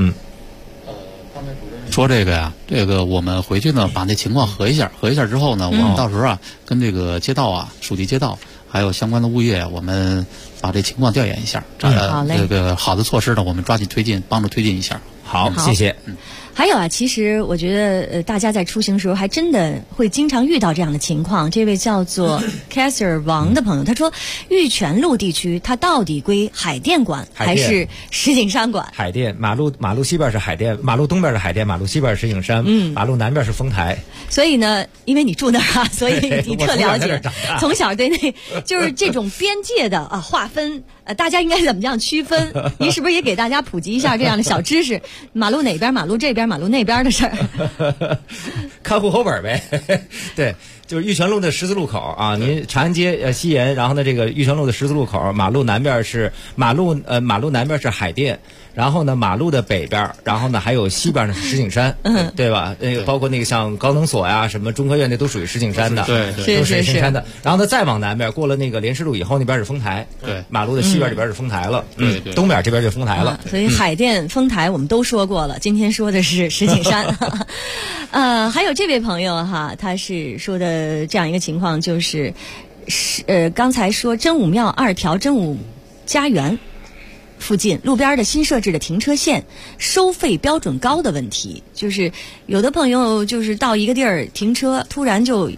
说这个呀，这个我们回去呢把那情况核一下之后呢，我们到时候啊跟这个街道啊、属地街道还有相关的物业，我们把这情况调研一下，这个好的措施呢，我们抓紧推进，帮助推进一下。 好，谢谢。 还有啊，其实我觉得大家在出行的时候还真的会经常遇到这样的情况。这位叫做 Caser 王的朋友，他说玉泉路地区它到底归海淀管还是石景山管？ 海淀马路西边是海淀，马路东边是海淀，马路西边是石景山，马路南边是丰台。 所以呢，因为你住那儿啊，所以你特了解，从小对那就是这种边界的划分，大家应该怎么样区分？您是不是也给大家普及一下这样的小知识？马路哪边，马路这边，马路那边的事儿， 看户口本呗。对，就是玉泉路的十字路口啊，您长安街西沿，然后呢这个玉泉路的十字路口，马路南边是马路南边是海淀，然后呢马路的北边，然后呢还有西边呢是石景山，对吧？那个包括那个像高能所呀、什么中科院，那都属于石景山的， 对， 都是石景山的。然后呢再往南边过了那个莲石路以后，那边是丰台， 对， 马路的西边这边是丰台了， 对， 东边这边就丰台了。 所以海淀、丰台我们都说过了，今天说的是石景山。还有这位朋友哈，他是说的这样一个情况，就是刚才说真武庙2条真武家园附近路边的新设置的停车线收费标准高的问题，就是有的朋友就是到一个地儿停车，突然就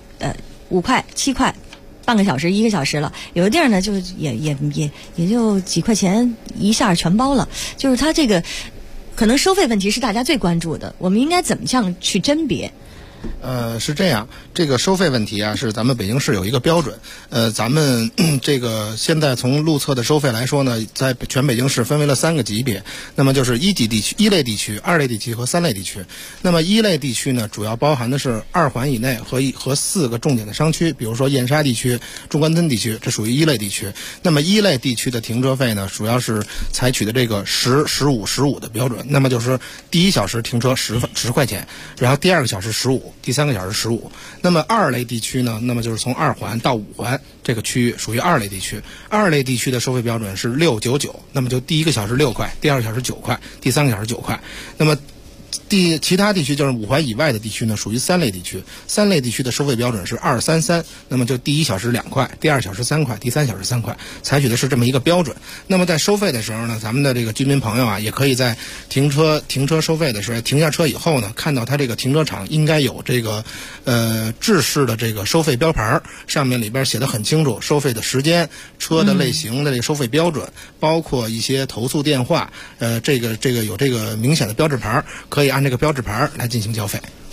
5块、7块，半个小时、1个小时了。有的地儿呢，就也就几块钱一下全包了。就是它这个可能收费问题是大家最关注的，我们应该怎么样去甄别？ 是这样，这个收费问题啊，是咱们北京市有一个标准。咱们这个现在从路侧的收费来说呢，在全北京市分为了3个级别，那么就是1级地区、1类地区、2类地区和3类地区。那么1类地区呢，主要包含的是2环以内和4个重点的商区，比如说燕莎地区、中关村地区，这属于1类地区。那么1类地区的停车费呢，主要是采取的这个10、15、15的标准。那么就是第1小时停车10块钱，然后第2个小时15。第3个小时15。那么2类地区呢，那么就是从2环到5环这个区域属于2类地区。2类地区的收费标准是699，那么就第1个小时6块，第2个小时9块，第3个小时9块。那么其他地区就是5环以外的地区呢，属于3类地区。3类地区的收费标准是233，那么就第1小时2块，第2小时3块，第3小时3块，采取的是这么一个标准。那么在收费的时候呢，咱们的这个居民朋友啊，也可以在停车收费的时候，停下车以后呢，看到它这个停车场应该有这个制式的这个收费标牌，上面里边写的很清楚，收费的时间、车的类型的这个收费标准，包括一些投诉电话，这个有这个明显的标志牌，可以按这个标志牌来进行交费。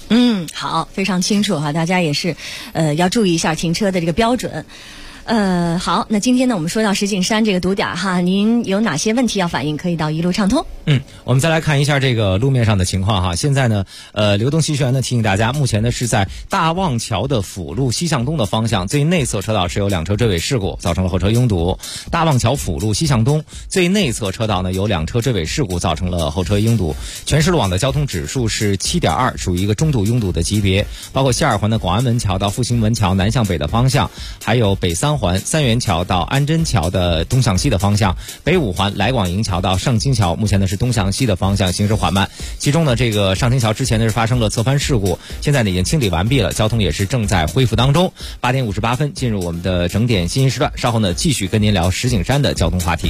好，非常清楚哈，大家也是要注意一下停车的这个标准。好，那今天呢，我们说到石景山这个堵点哈，您有哪些问题要反映，可以到一路畅通。 我们再来看一下这个路面上的情况哈。现在呢，流动信息员呢提醒大家，目前呢是在大望桥的辅路西向东的方向最内侧车道是有2车追尾事故，造成了后车拥堵。大望桥辅路西向东最内侧车道呢有2车追尾事故，造成了后车拥堵。全市路网的交通指数是7.2，属于一个中度拥堵的级别，包括西2环的广安门桥到复兴门桥南向北的方向，还有北3环三元桥到安贞桥的东向西的方向，北5环来广营桥到上清桥，目前呢是东向西的方向行驶缓慢。其中呢，这个上清桥之前呢是发生了侧翻事故，现在呢已经清理完毕了，交通也是正在恢复当中。8点58分进入我们的整点信息时段，稍后呢继续跟您聊石景山的交通话题。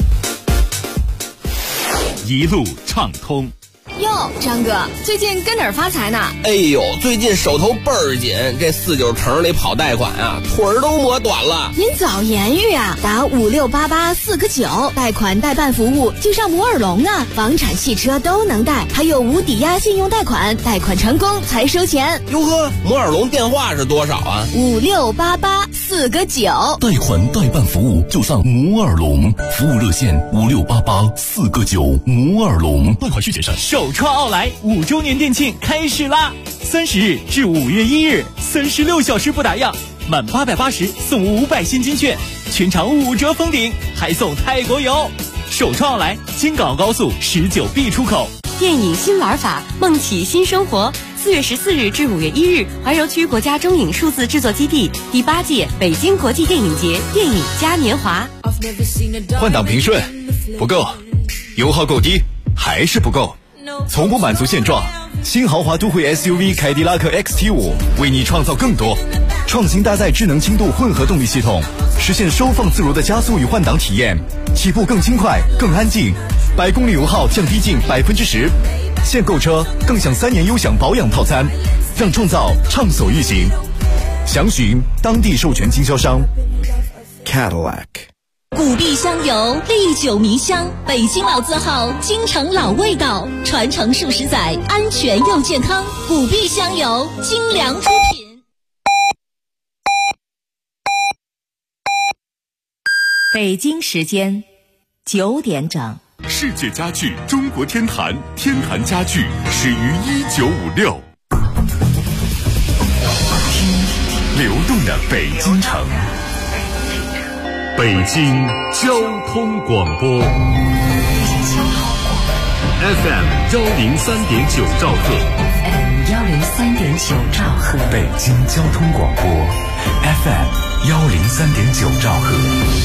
一路畅通。 哟，张哥，最近跟哪儿发财呢？ 哎呦，最近手头倍儿紧，这49城里跑贷款啊，腿儿都磨短了。 您早言语啊，打5688-4个9，贷款代办服务就上摩尔龙啊，房产、汽车都能贷，还有无抵押信用贷款，贷款成功才收钱。 哟呵，摩尔龙电话是多少啊 ？5688-4个9， 贷款代办服务就上摩尔龙，服务热线5688-4个9，摩尔龙，贷款需谨慎。 首创奥莱5周年店庆开始啦！30日至5月1日，36小时不打烊，满880送500现金券，全场5折封顶，还送泰国游。首创奥莱京港澳高速19B 出口。 电影新玩法，梦起新生活。4月14日至5月1日，怀柔区国家中影数字制作基地第8届北京国际电影节电影嘉年华。 换挡平顺不够，油耗够低还是不够，从不满足现状。新豪华都会 SUV 凯迪拉克 XT5 为你创造更多，创新搭载智能轻度混合动力系统，实现收放自如的加速与换挡体验，起步更轻快更安静，100公里油耗降低近10%。现购车更享3年优享保养套餐，让创造畅所欲行。详询当地授权经销商 Cadillac。 古碧香油，历久弥香，北京老字号，京城老味道，传承数十载，安全又健康。古碧香油，精良出品。 北京时间9点整。 世界家具中国天坛，天坛家具始于1956。流动的北京城，北京交通广播 FM 103.9兆赫， 103.9兆赫， 北京交通广播 FM 103.9兆赫。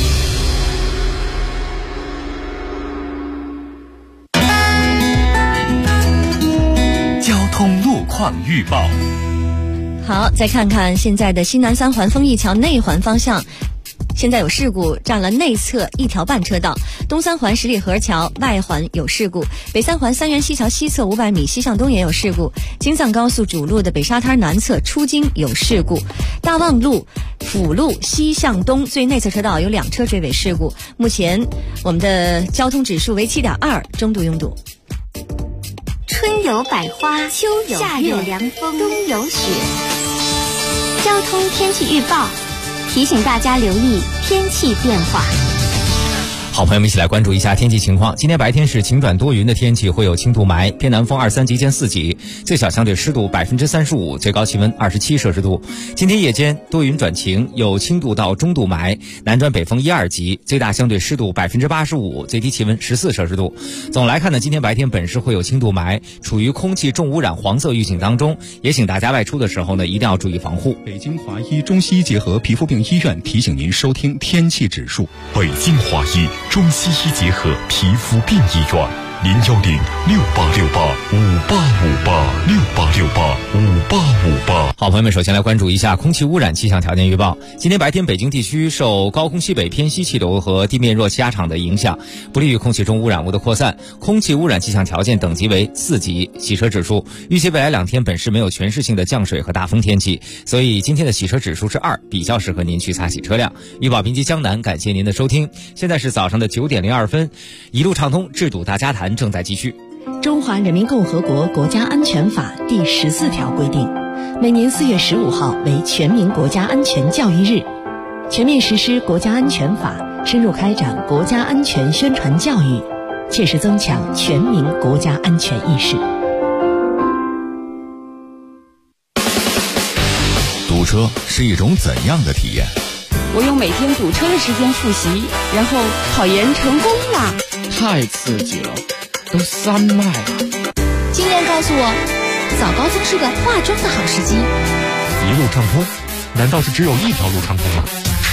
交通路况预报。 好，再看看现在的西南3环丰益桥内环方向，现在有事故，占了内侧1条半车道。东3环十里河桥外环有事故，北3环三元西桥西侧500米西向东也有事故。京藏高速主路的北沙滩南侧出京有事故。大望路辅路西向东最内侧车道有2车追尾事故，目前我们的交通指数为7.2，中度拥堵。 春有百花，秋有夏有凉风，冬有雪。交通天气预报提醒大家留意天气变化。 好，朋友们一起来关注一下天气情况。今天白天是晴转多云的天气，会有轻度霾，偏南风2、3级见4级，最小相对湿度35%，最高气温27摄氏度。今天夜间多云转晴，有轻度到中度霾，南转北风1、2级，最大相对湿度85%，最低气温14摄氏度。总来看呢，今天白天本市会有轻度霾，处于空气重污染黄色预警当中，也请大家外出的时候呢，一定要注意防护。 北京华医中西医结合皮肤病医院提醒您收听天气指数。 北京华医中西医结合皮肤病医院，010-6868-5858，6868-5858。 好，朋友们，首先来关注一下空气污染气象条件预报。今天白天，北京地区受高空西北偏西气流和地面热气压场的影响，不利于空气中污染物的扩散，空气污染气象条件等级为4级，洗车指数。预计未来2天本市没有全市性的降水和大风天气，所以今天的洗车指数是2，比较适合您去擦洗车辆。预报评级江南，感谢您的收听。现在是早上的9点02分，一路畅通，治堵大家谈正在继续。 中华人民共和国国家安全法第14条规定，每年4月15号为全民国家安全教育日，全面实施国家安全法，深入开展国家安全宣传教育，切实增强全民国家安全意识。 堵车是一种怎样的体验？ 我用每天堵车的时间复习，然后考研成功了。 太刺激了，都3迈了。 经验告诉我，早高峰是个化妆的好时机。 一路畅通，难道是只有一条路畅通吗？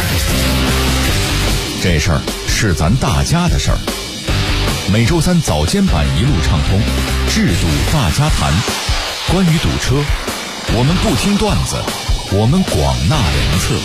这事儿是咱大家的事儿。每周3早间版一路畅通，制堵大家谈。关于堵车，我们不听段子，我们广纳良策。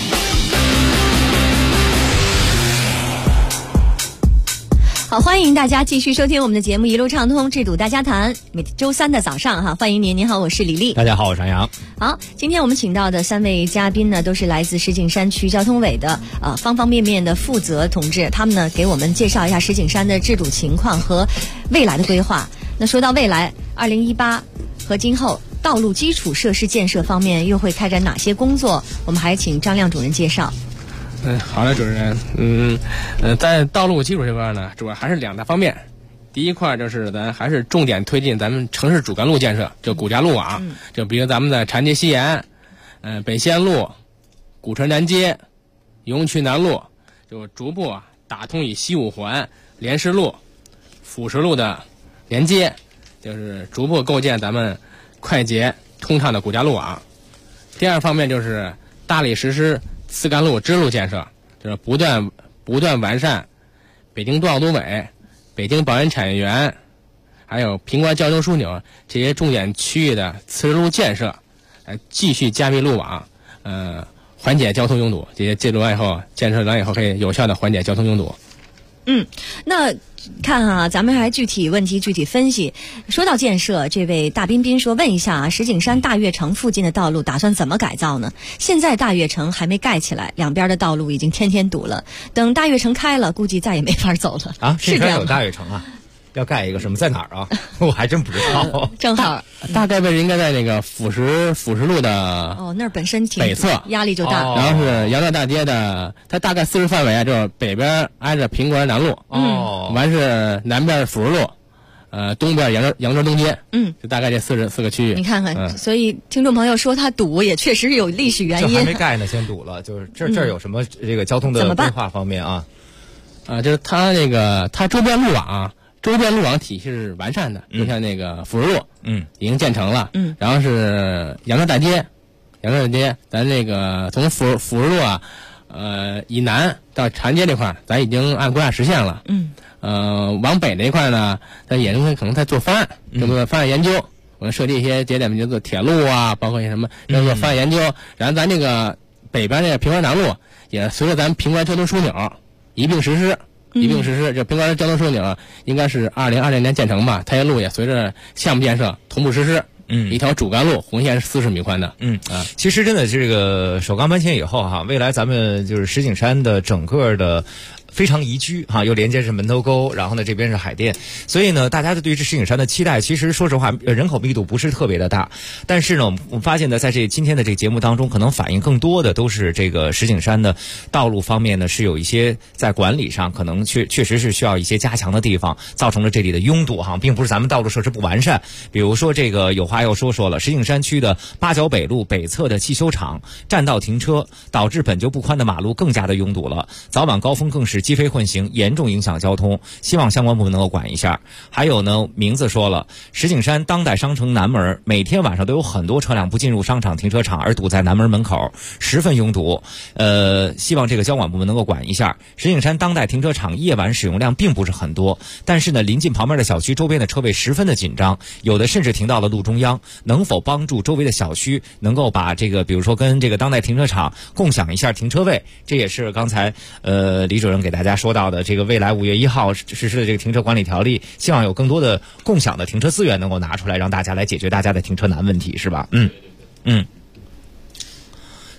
好，欢迎大家继续收听我们的节目《一路畅通，制堵大家谈》。每周3的早上哈，欢迎您。您好，我是李丽。 大家好，我是杨洋。 好，今天我们请到的3位嘉宾呢，都是来自石景山区交通委的方方面面的负责同志，他们呢给我们介绍一下石景山的制堵情况和未来的规划。那说到未来，2018和今后道路基础设施建设方面又会开展哪些工作？我们还请张亮主任介绍。 好的，主任。在道路基础这块呢，主要还是2大方面。第一块就是咱还是重点推进咱们城市主干路建设，就骨架路网。就比如咱们的长街西沿、北西安路、古城南街、游区南路，就逐步打通以西5环、莲石路、辅石路的连接，就是逐步构建咱们快捷通畅的骨架路网。第二方面就是大力实施次干路支路建设，就是不断完善北京东奥组委、北京保险产业园，还有平关交通枢纽这些重点区域的次支路建设，继续加密路网，缓解交通拥堵。这些建设完以后，可以有效的缓解交通拥堵。 那看咱们还具体问题具体分析。说到建设，这位大彬彬说，问一下石景山大悦城附近的道路打算怎么改造呢？现在大悦城还没盖起来，两边的道路已经天天堵了，等大悦城开了，估计再也没法走了啊！ 是这样，有大悦城啊？要盖一个什么在哪儿啊？我还真不知道。 正好大概位置应该在那个辅石路的那儿本身挺北侧， 压力就大。 然后是杨庄大街的，它大概40范围就是北边挨着平关南路，完是南边是辅石路，东边杨庄东街，就大概这4个区域。 你看看，所以听众朋友说它堵也确实有历史原因。 这还没盖呢，先堵了，就是这儿有什么这个交通的规划方面啊？ 就是它周边路网。周边路网体系是完善的，就像那个辅石路，已经建成了，然后是杨庄大街，咱那个从辅石路以南到长安街这块，咱已经按规划实现了，往北这一块呢，咱也可能在做方案，这个方案研究，我们设计一些节点，就做铁路包括一些什么，要做方案研究，然后咱这个北边这个平关南路也随着咱平关交通枢纽一并实施。这平关交通枢纽应该是2020年建成吧，它些路也随着项目建设同步实施。一条主干路红线是40米宽的。 其实真的这个首钢搬迁以后未来咱们就是石景山的整个的非常宜居又连接是门头沟，然后呢这边是海淀，所以呢大家对于这石景山的期待，其实说实话人口密度不是特别的大，但是呢我们发现呢在今天的这个节目当中，可能反映更多的都是这个石景山的道路方面呢是有一些在管理上可能确实是需要一些加强的地方，造成了这里的拥堵并不是咱们道路设施不完善。比如说这个有话要说了，石景山区的八角北路北侧的汽修厂占道停车，导致本就不宽的马路更加的拥堵了，早晚高峰更是鸡飞混行，严重影响交通，希望相关部门能够管一下。还有呢，名字说了，石景山当代商城南门每天晚上都有很多车辆不进入商场停车场，而堵在南门门口，十分拥堵。希望这个交管部门能够管一下。石景山当代停车场夜晚使用量并不是很多，但是呢，临近旁边的小区周边的车位十分的紧张，有的甚至停到了路中央。能否帮助周围的小区能够把这个，比如说跟这个当代停车场共享一下停车位？这也是刚才李主任给大家说到的，这个未来5月1号实施的这个停车管理条例，希望有更多的共享的停车资源能够拿出来，让大家来解决大家的停车难问题，是吧？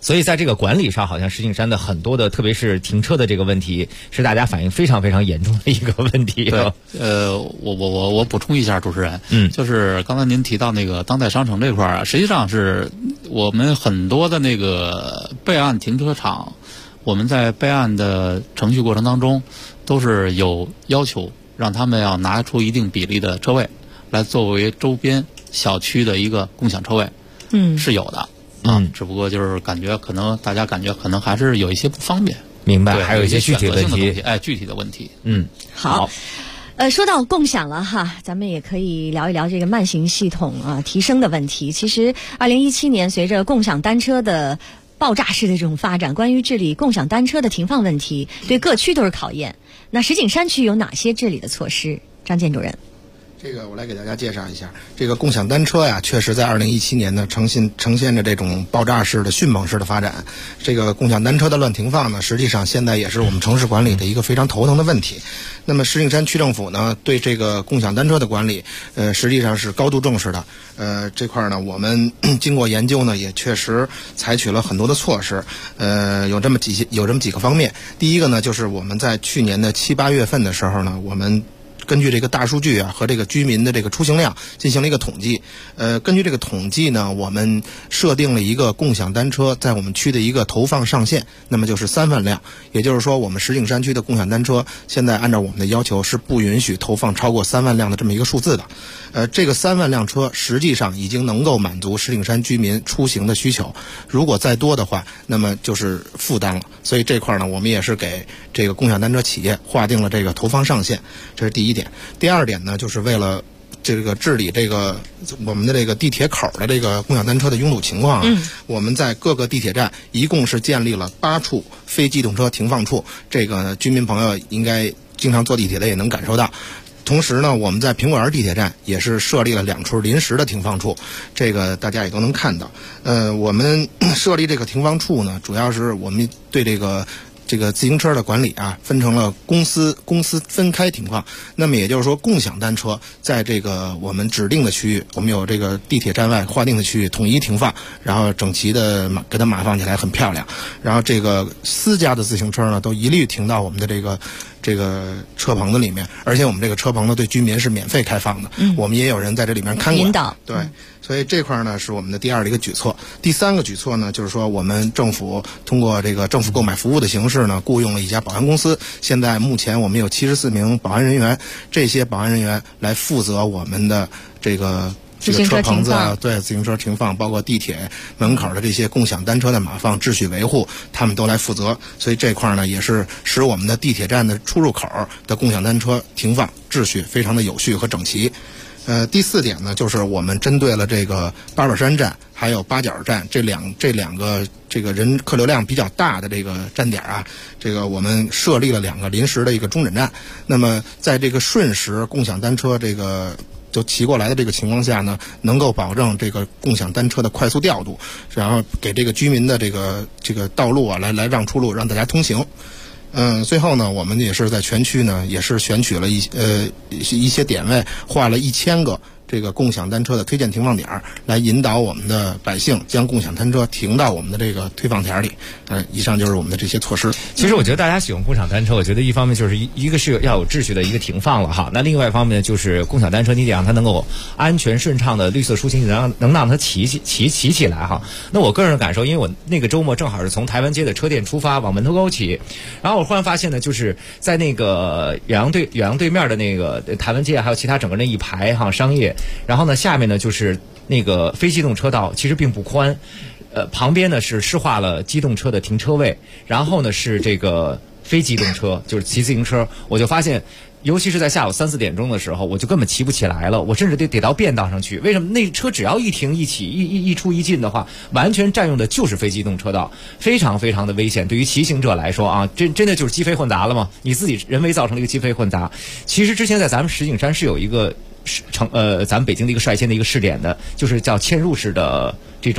所以在这个管理上，好像石景山的很多的，特别是停车的这个问题，是大家反映非常非常严重的一个问题。 对，我补充一下，主持人，就是刚才您提到那个当代商城这块啊，实际上是我们很多的那个备案停车场，我们在备案的程序过程当中，都是有要求让他们要拿出一定比例的车位来作为周边小区的一个共享车位，是有的。只不过就是感觉可能大家感觉可能还是有一些不方便。 明白，还有一些具体的问题， 具体的问题。 好。说到共享了哈，咱们也可以聊一聊这个慢行系统提升的问题。其实2017年随着共享单车的爆炸式的这种发展，关于治理共享单车的停放问题，对各区都是考验。那石景山区有哪些治理的措施？张建主任。 这个我来给大家介绍一下，这个共享单车呀，确实在2017年呢呈现着这种爆炸式的迅猛式的发展。这个共享单车的乱停放呢，实际上现在也是我们城市管理的一个非常头疼的问题。那么石景山区政府呢，对这个共享单车的管理，实际上是高度重视的。这块呢，我们经过研究呢，也确实采取了很多的措施。有这么几个方面。第一个呢，就是我们在去年的7、8月份的时候呢，我们根据这个大数据和这个居民的这个出行量进行了一个统计。根据这个统计呢，我们设定了一个共享单车在我们区的一个投放上限，那么就是3万辆。也就是说，我们石景山区的共享单车现在按照我们的要求是不允许投放超过3万辆的这么一个数字的。这个3万辆车实际上已经能够满足石景山居民出行的需求，如果再多的话，那么就是负担了。所以这块呢，我们也是给这个共享单车企业划定了这个投放上限，这是第一点。第二点呢，就是为了这个治理这个我们的这个地铁口的这个共享单车的拥堵情况我们在各个地铁站一共是建立了8处非机动车停放处，这个居民朋友应该经常坐地铁的也能感受到。同时呢，我们在苹果园地铁站也是设立了2处临时的停放处，这个大家也都能看到。我们设立这个停放处呢，主要是我们对这个自行车的管理分成了公司分开停放。那么也就是说，共享单车在这个我们指定的区域，我们有这个地铁站外划定的区域统一停放，然后整齐的给它码放起来很漂亮。然后这个私家的自行车呢，都一律停到我们的这个车棚子里面，而且我们这个车棚呢对居民是免费开放的，我们也有人在这里面看管引导。 对，所以这块呢是我们的第2个一个举措。第3个举措呢，就是说我们政府通过这个政府购买服务的形式呢，雇佣了一家保安公司。现在目前我们有74名保安人员，这些保安人员来负责我们的这个车棚子对自行车停放，包括地铁门口的这些共享单车的码放、秩序维护，他们都来负责。所以这块呢，也是使我们的地铁站的出入口的共享单车停放秩序非常的有序和整齐。第4点呢，就是我们针对了这个八宝山站还有八角站这两个这个人客流量比较大的这个站点这个我们设立了2个临时的一个中转站。那么在这个瞬时共享单车这个就骑过来的这个情况下呢，能够保证这个共享单车的快速调度，然后给这个居民的这个道路来让出路，让大家通行。最后呢，我们也是在全区呢，也是选取了一些点位，划了1000个这个共享单车的推荐停放点，来引导我们的百姓将共享单车停到我们的这个推放点里。以上就是我们的这些措施。 其实我觉得大家使用共享单车，我觉得一方面就是一个是要有秩序的一个停放了哈，那另外一方面就是共享单车你得让它能够安全顺畅的绿色出行，能让它骑起来哈。那我个人的感受，因为我那个周末正好是从台湾街的车店出发往门头沟骑，然后我忽然发现呢，就是在那个远洋对面的那个台湾街还有其他整个那一排商业，然后呢下面呢就是那个非机动车道其实并不宽。旁边呢是施划了机动车的停车位，然后呢是这个非机动车，就是骑自行车。我就发现，尤其是在下午3、4点钟的时候，我就根本骑不起来了，我甚至得到便道上去。为什么？那车只要一停一起一出一进的话，完全占用的就是非机动车道，非常非常的危险。对于骑行者来说真的就是鸡飞混杂了嘛，你自己人为造成了一个鸡飞混杂。其实之前在咱们石景山是有一个咱们北京的一个率先的一个试点的，就是叫嵌入式的这种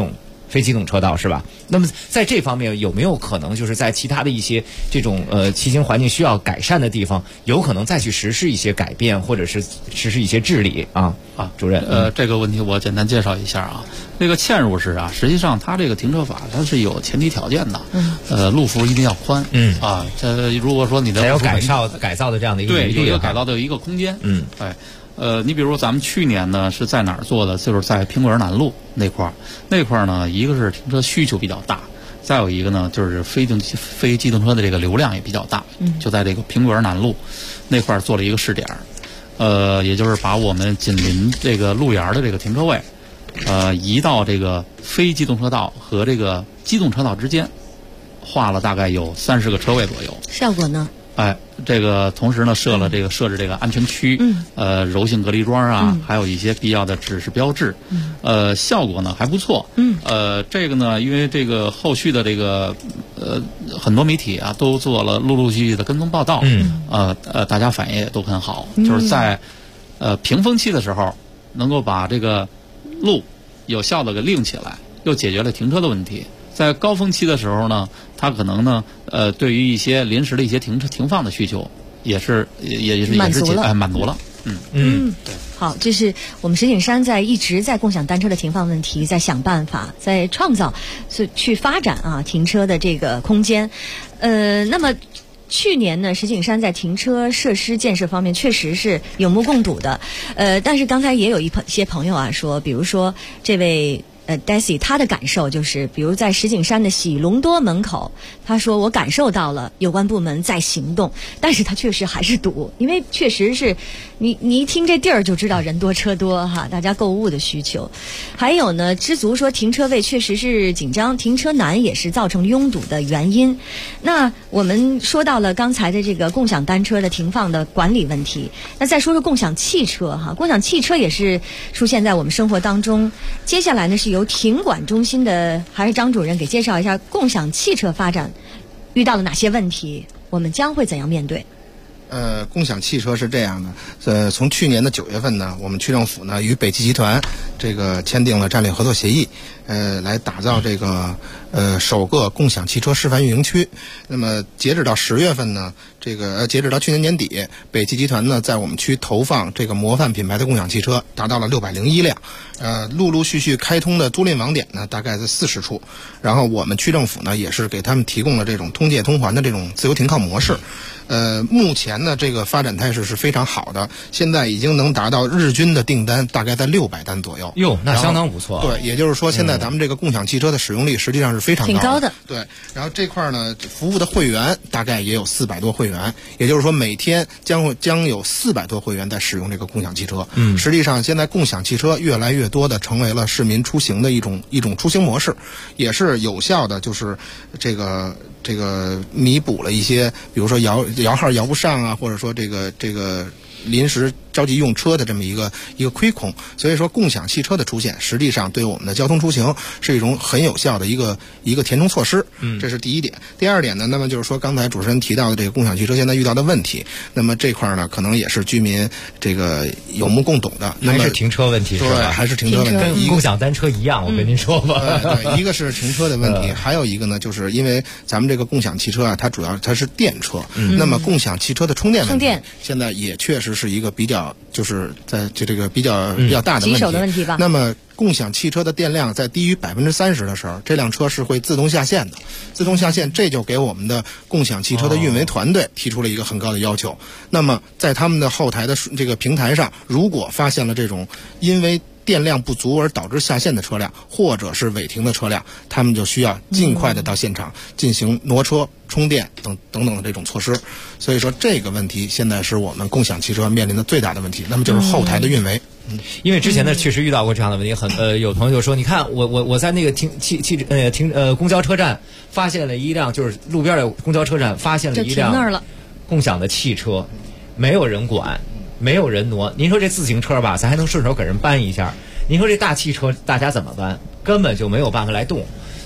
非机动车道是吧？那么在这方面有没有可能就是在其他的一些这种骑行环境需要改善的地方，有可能再去实施一些改变，或者是实施一些治理啊？主任， 这个问题我简单介绍一下啊。这个嵌入式啊，实际上它这个停车法它是有前提条件的，路幅一定要宽，如果说你的还有改造的这样的一个对，有一个改造的一个空间，你比如咱们去年呢是在哪儿做的？就是在苹果园南路那块儿呢，一个是停车需求比较大，再有一个呢就是非机动车的这个流量也比较大，就在这个苹果园南路那块儿做了一个试点，也就是把我们紧邻这个路沿的这个停车位，移到这个非机动车道和这个机动车道之间，画了大概有30个车位左右。 效果呢？ 这个同时呢设置这个安全区，柔性隔离桩啊，还有一些必要的指示标志，效果呢还不错。这个呢，因为这个后续的这个很多媒体啊都做了陆续的跟踪报道，大家反应也都很好，就是在平峰期的时候能够把这个路有效的给令起来，又解决了停车的问题。在高峰期的时候呢，它可能呢，对于一些临时的一些停放的需求，也是满足了。 对。好，这是我们石景山一直在共享单车的停放问题，在想办法，在创造，去发展停车的这个空间。那么去年呢，石景山在停车设施建设方面确实是有目共睹的。但是刚才也有一些朋友说，比如说这位Daisy 他的感受就是，比如在石景山的喜隆多门口，他说我感受到了有关部门在行动，但是他确实还是堵，因为确实是你一听这地儿就知道人多车多哈，大家购物的需求。还有呢，知足说停车位确实是紧张，停车难也是造成拥堵的原因。那我们说到了刚才的这个共享单车的停放的管理问题，那再说说共享汽车哈，共享汽车也是出现在我们生活当中。接下来呢是由停管中心的还是张主任给介绍一下共享汽车发展遇到了哪些问题，我们将会怎样面对？ 共享汽车是这样的，从去年的9月份呢，我们区政府呢与北汽集团这个签订了战略合作协议，来打造这个首个共享汽车示范运营区。那么截止到10月份呢，截止到去年年底，北汽集团呢在我们区投放这个模范品牌的共享汽车达到了601辆，陆陆续续开通的租赁网点呢大概在40处，然后我们区政府呢也是给他们提供了这种通借通还的这种自由停靠模式。目前呢这个发展态势是非常好的，现在已经能达到日均的订单大概在600单左右。 哟，那相当不错。 对，也就是说现在咱们这个共享汽车的使用率实际上是非常挺高的。 对，然后这块呢服务的会员大概也有400多会员，也就是说每天将有400多会员在使用这个共享汽车。实际上现在共享汽车越来越多的成为了市民出行的一种出行模式，也是有效的就是这个弥补了一些，比如说摇号摇不上啊，或者说这个临时着急用车的这么一个亏空。所以说共享汽车的出现实际上对我们的交通出行是一种很有效的一个填充措施。这是第一点。第二点呢，那么就是说刚才主持人提到的这个共享汽车现在遇到的问题，那么这块呢可能也是居民这个有目共睹的。 还是停车问题是吧？ 对，还是停车问题， 跟共享单车一样，我跟您说吧。 对，一个是停车的问题，还有一个呢就是因为咱们这个共享汽车啊，它主要它是电车，那么共享汽车的充电问题现在也确实是一个比较就是在这个比较大的问题， 棘手的问题吧。 那么共享汽车的电量在低于30%的时候，这辆车是会自动下线的。自动下线，这就给我们的共享汽车的运维团队提出了一个很高的要求。那么在他们的后台的这个平台上，如果发现了这种因为电量不足而导致下线的车辆，或者是违停的车辆，他们就需要尽快的到现场进行挪车、充电等等的这种措施。所以说这个问题现在是我们共享汽车面临的最大的问题，那么就是后台的运维。 因为之前呢确实遇到过这样的问题，有朋友就说，你看我在那个公交车站发现了一辆，就是路边的公交车站发现了一辆共享的汽车，没有人管，没有人挪。您说这自行车吧，咱还能顺手给人搬一下，您说这大汽车大家怎么搬？根本就没有办法来动。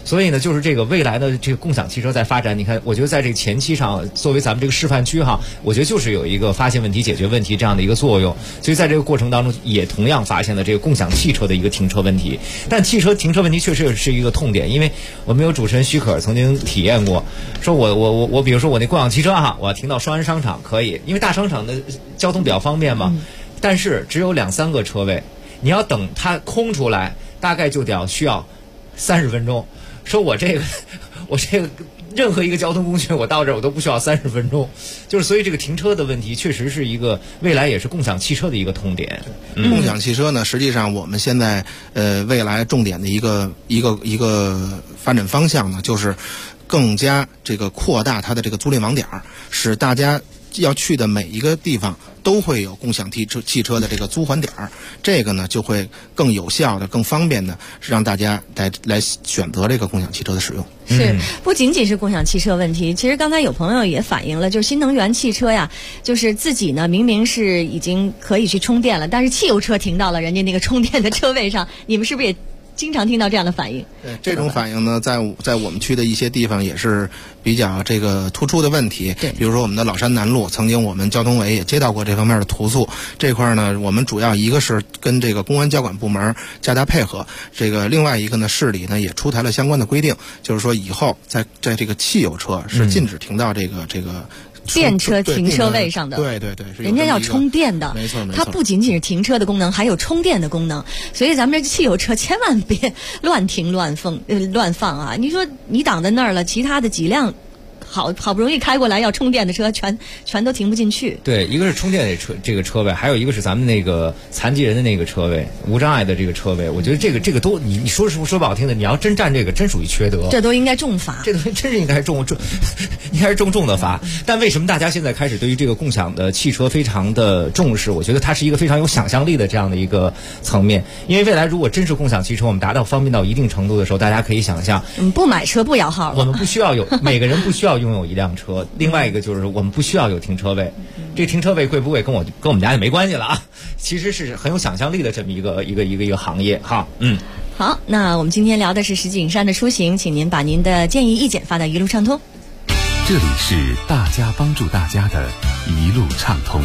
所以呢，就是这个未来的这个共享汽车在发展，你看，我觉得在这个前期上，作为咱们这个示范区哈，我觉得就是有一个发现问题、解决问题这样的一个作用。所以在这个过程当中，也同样发现了这个共享汽车的一个停车问题。但汽车停车问题确实是一个痛点，因为我们有主持人许可曾经体验过，说我比如说我那共享汽车哈，我要停到双安商场可以，因为大商场的交通比较方便嘛，但是只有2-3个车位，你要等它空出来，大概就得需要30分钟。说我这个任何一个交通工具，我到这儿我都不需要30分钟，就是所以这个停车的问题确实是一个未来也是共享汽车的一个痛点。 共享汽车呢，实际上我们现在未来重点的一个发展方向呢，就是更加这个扩大它的这个租赁网点，使大家要去的每一个地方都会有共享汽车的这个租还点，这个呢就会更有效的、更方便的让大家来选择这个共享汽车的使用。 是，不仅仅是共享汽车问题，其实刚才有朋友也反映了，就是新能源汽车呀，就是自己呢明明是已经可以去充电了，但是汽油车停到了人家那个充电的车位上，你们是不是也经常听到这样的反应？ 对，这种反应呢，在我们区的一些地方也是比较这个突出的问题。对，比如说我们的老山南路，曾经我们交通委也接到过这方面的投诉。这块呢，我们主要一个是跟这个公安交管部门加大配合，这个另外一个呢，市里呢也出台了相关的规定，就是说以后在这个汽油车是禁止停到这个电车停车位上的， 对， 人家要充电的， 没错， 它不仅仅是停车的功能，还有充电的功能。所以咱们这汽油车千万别乱停乱放啊！你说你挡在那儿了，其他的几辆好不容易开过来要充电的车，全都停不进去。 对，一个是充电的这个车位，还有一个是咱们那个残疾人的那个车位，无障碍的这个车位。我觉得这个都你说不好听的，你要真占这个，真属于缺德。 这都应该重罚， 这东西真是应该是重的罚。但为什么大家现在开始对于这个共享的汽车非常的重视？我觉得它是一个非常有想象力的这样的一个层面。因为未来如果真是共享汽车，我们达到方便到一定程度的时候，大家可以想象， 不买车不摇号了， 我们不需要每个人不需要拥有一辆车。另外一个就是我们不需要有停车位，这停车位贵不贵跟我们家也没关系了啊。其实是很有想象力的这么一个行业哈。 好，那我们今天聊的是石景山的出行，请您把您的建议意见发到一路畅通。 这里是大家帮助大家的一路畅通。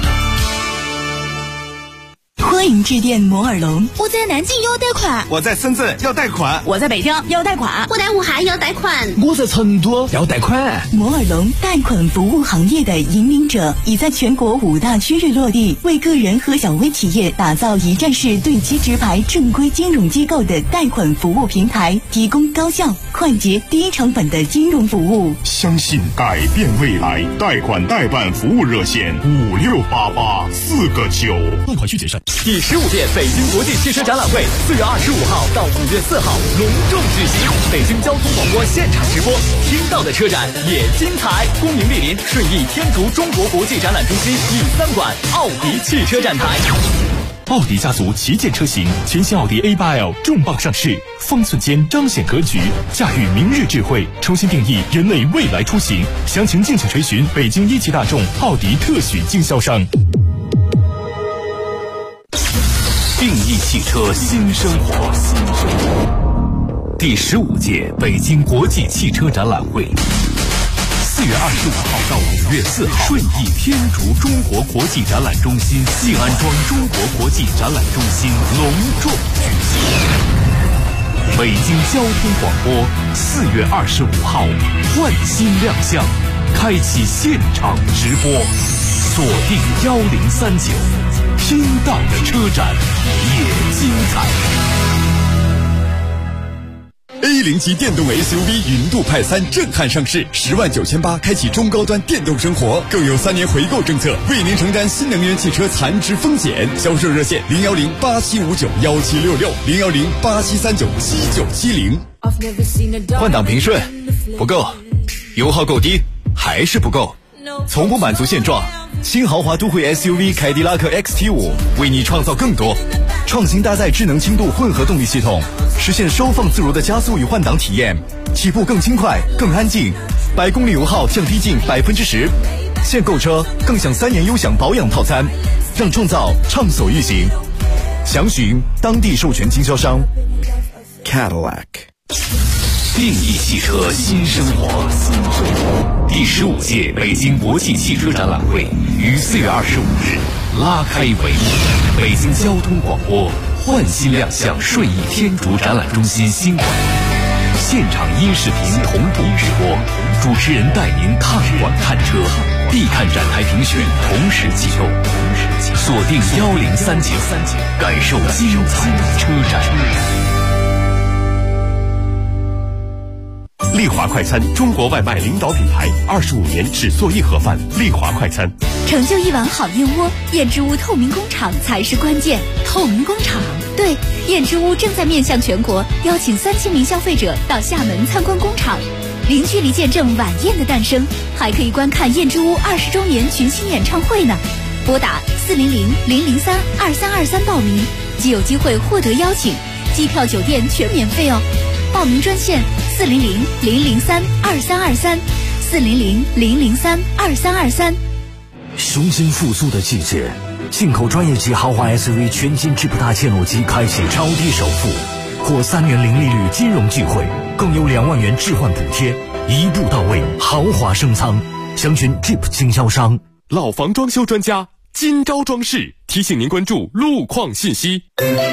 欢迎致电摩尔龙。 我在南京要贷款， 我在深圳要贷款， 我在北京要贷款， 我在武汉要贷款， 我在成都要贷款。 摩尔龙贷款服务行业的引领者，已在全国5大区域落地，为个人和小微企业打造一站式对接直排正规金融机构的贷款服务平台，提供高效、快捷、低成本的金融服务。 相信改变未来，贷款代办服务热线5688-4个9。 贷款需谨慎。第15届北京国际汽车展览会4月25号到5月4号隆重举行，北京交通广播现场直播，听到的车展也精彩。光明莅临顺义天竺中国国际展览中心E3馆奥迪汽车展台。 奥迪家族旗舰车型全新奥迪 A8L 重磅上市，方寸间彰显格局，驾驭明日智慧，重新定义人类未来出行。详情敬请垂询北京一汽大众奥迪特许经销商。定义汽车新生活，第15届北京国际汽车展览会，4月25号到5月4号，顺义天竺中国国际展览中心西安庄中国国际展览中心隆重举行。北京交通广播4月25号换新亮相，开启现场直播，锁定1039。听到的车展也精彩。 A0级电动 SUV 云度派3震撼上市，10.98000开启中高端电动生活，更有3年回购政策，为您承担新能源汽车残值风险。销售热线01087591766，01087397970。 换挡平顺不够，油耗够低还是不够，从不满足现状。新豪华都会 SUV 凯迪拉克 XT5 为你创造更多，创新搭载智能轻度混合动力系统，实现收放自如的加速与换挡体验，起步更轻快更安静，100公里油耗降低近10%。现购车更享3年优享保养套餐，让创造畅所欲行。详询当地授权经销商 Cadillac。 定义汽车新生活。第15届北京国际汽车展览会于4月25日拉开帷幕。北京交通广播焕新亮相顺义天竺展览中心新馆，现场音视频同步直播，主持人带您看馆看车，必看展台评选同时启动，锁定1039，感受精彩车展。 丽华快餐，中国外卖领导品牌，25年只做一盒饭。丽华快餐， 成就一碗好燕窝，燕之屋透明工厂才是关键。透明工厂，对，燕之屋正在面向全国，邀请3000名消费者到厦门参观工厂，零距离见证晚宴的诞生，还可以观看燕之屋20周年群星演唱会呢。拨打400-003-2323报名，即有机会获得邀请，机票酒店全免费哦。报名专线400-003-2323，400-003-2323。 雄心复苏的季节，进口专业级豪华 SUV 全新智普大切诺基开启超低首付，或3年零利率金融聚会，更有2万元置换补贴，一步到位，豪华升舱。详询 Jeep 经销商。 老房装修专家金招装饰提醒您关注路况信息。